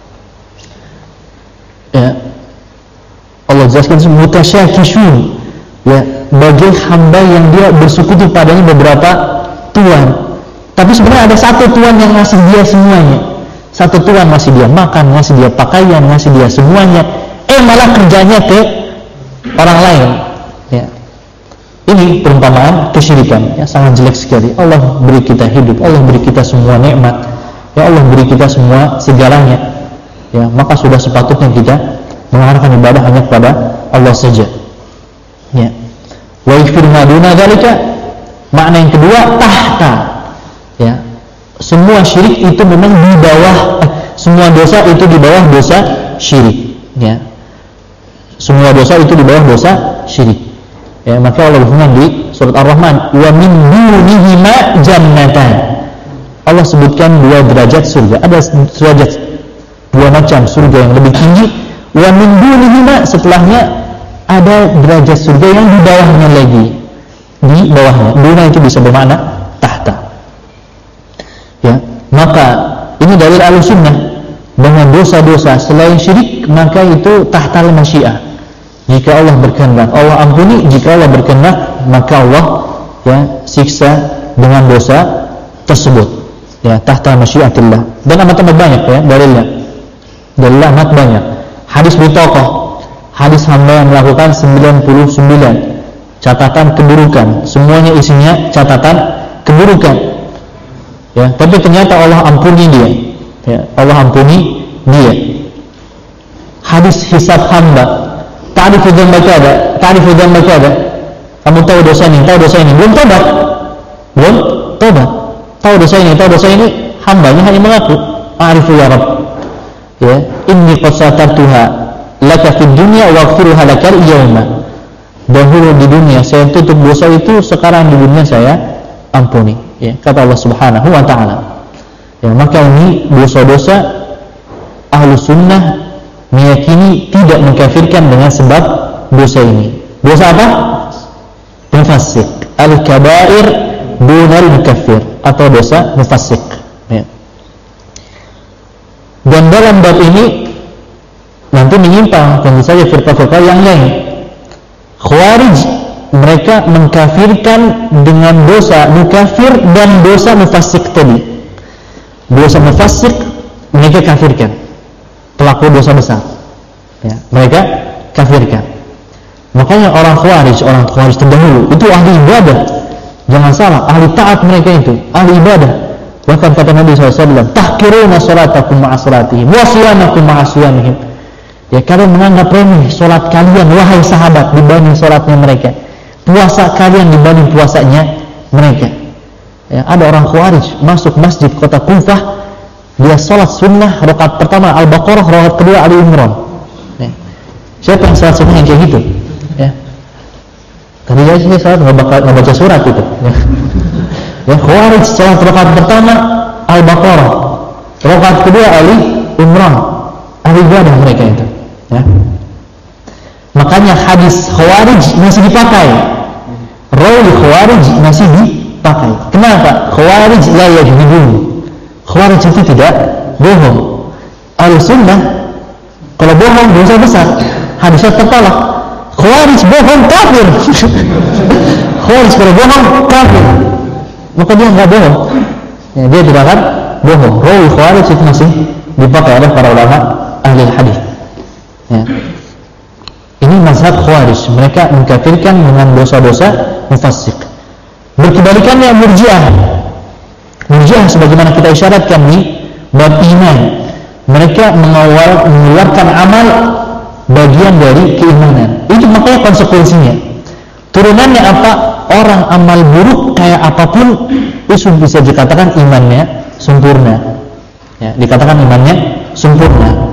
Ya. Allah jelaskan mutasyakishun. Ya, bagi hamba yang dia bersekutu padanya beberapa tuan. Tapi sebenarnya ada satu tuan yang ngasih dia semuanya. Satu tuan ngasih dia makan, ngasih dia pakaian, ngasih dia semuanya. malah kerjanya ke orang lain. Ya. Ini perumpamaan kesyirikan, ya, sangat jelek sekali. Allah beri kita hidup, Allah beri kita semua nikmat, ya Allah beri kita semua segalanya. Ya, maka sudah sepatutnya kita mengarahkan ibadah hanya kepada Allah saja. Ya. Wa yakfir ma duna dzalika, makna yang kedua tahta. Ya. Semua syirik itu memang di bawah eh, semua dosa itu di bawah dosa syirik, ya. Semua dosa itu di bawah dosa syirik. Ya, maka Allah berfirman di surat Ar-Rahman, wa min dunihima jannatan. Allah sebutkan dua derajat surga. Ada derajat dua macam surga yang lebih tinggi. Wa min dunihima, setelahnya ada derajat surga yang di bawahnya lagi. Di bawahnya. Duna itu bisa bermakna tahta. Ya, maka ini dalil Ahlussunnah bahwa dosa-dosa selain syirik maka itu tahtal masyiah. Jika Allah berkehendak, Allah ampuni. Jika Allah berkehendak, maka Allah, ya, siksa dengan dosa tersebut. Ya, tahta masyiatillah. Dan amat-amat banyak, ya, dalilnya. Dalilnya amat banyak. Hadis bitaqah, hadis hamba yang melakukan sembilan puluh sembilan catatan keburukan. Semuanya isinya catatan keburukan. Ya, tapi ternyata Allah ampuni dia. Ya, Allah ampuni dia. Hadis hisab hamba. Ta'rifu dzambaka ada, ta'rifu dzambaka ada. Kamu tahu dosa ini, tahu dosa ini, belum tobat. Belum tobat. Tahu dosa ini, tahu dosa ini, hambanya hanya mengaku, "A'rifu ya Rabb." Ya, inni qad satartuha laka fid dunya wa aghfiruha laka al-yawma. Dahulu di dunia saya tutup dosa itu, sekarang di dunia saya ampuni. Ya, kata Allah Subhanahu wa taala. Ya, maka ini dosa-dosa Ahlussunnah meyakini tidak mengkafirkan dengan sebab dosa ini. Dosa apa? Mufassik. Al-kabair dunal mukaffir, atau dosa mufassik. Ya. Dan dalam bab ini nanti menyimpang tentu saja firqah-firqah yang lain. Khawarij, mereka mengkafirkan dengan dosa mukafir dan dosa mufassik tadi. Dosa mufassik mereka kafirkan, pelaku dosa besar, ya, mereka kafirkan. Makanya orang Khawarij, orang Khawarij terdahulu itu ahli ibadah. Jangan salah, ahli taat mereka itu, ahli ibadah. Bahkan kata Nabi shallallahu alaihi wasallam, tahkiruna salatakum ma'a salatihim wa siyamakum ma'a siyamihim. Ya, kalian menganggap remeh salat kalian wahai sahabat dibanding salatnya mereka, puasa kalian dibanding puasanya mereka. Ya, ada orang Khawarij masuk masjid kota Kufah, dia salat sunnah rakaat pertama Al-Baqarah, rakaat kedua Ali Imran. Ya. Siapa yang salat sunnah yang kayak gitu? Ya. Tadi saya salat nggak baca surat itu. Ya. Ya, Khawarij salat rakaat pertama Al-Baqarah, rakaat kedua Ali Imran. Ahli ibadah mereka itu. Ya. Makanya hadis Khawarij masih dipakai. Rawi Khawarij masih dipakai. Kenapa? Khawarij la yakdzibun. Khawarij itu tidak bohong. Ahlussunnah kalau bohong dosa besar, hadisnya tertolak. Khawarij bohong kafir. Khawarij kalau bohong kafir, maka dia nggak bohong. Ya, dia tidak akan bohong. Rawi Khawarij itu masih dipakai oleh para ulama ahli hadis. Ya. Ini mazhab Khawarij, mereka mengkafirkan dengan dosa-dosa mufassik. Berkebalikannya Murji'ah. Murji'ah sebagaimana kita isyaratkan di bab iman, mereka mengawal, mengeluarkan amal bagian dari keimanan. Itu makanya konsekuensinya. Turunannya apa? Orang amal buruk kayak apapun itu bisa dikatakan imannya sempurna. Ya, dikatakan imannya sempurna.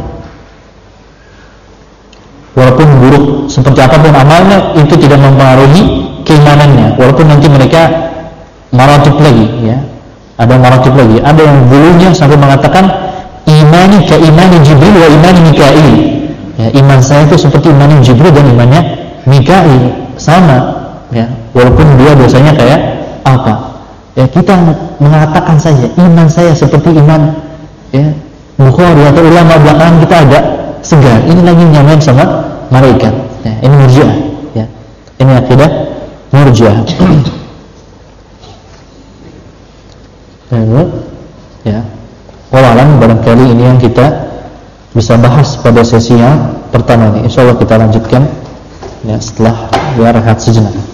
Walaupun buruk seperti apapun amalnya, itu tidak mempengaruhi keimanannya. Walaupun nanti mereka maratib lagi, ya. Ada maratib lagi. Ada yang dulunya sampai mengatakan imani ka imani Jibril wa imani Mikail. Ya, iman saya itu seperti iman Jibril dan imannya Mikail, sama. Ya, walaupun dua dosanya kayak apa. Ya, kita mengatakan saja iman saya seperti iman, ya, Bukhari atau ulama belakangan kita agak segar. Ini lagi nyamain sama malaikat. Ya, ini Murji'ah. Ya, ini akidah Murji'ah. Ya, wallahualam, barangkali ini yang kita bisa bahas pada sesi yang pertama ini. Insyaallah kita lanjutkan ya setelah ya rehat sejenak.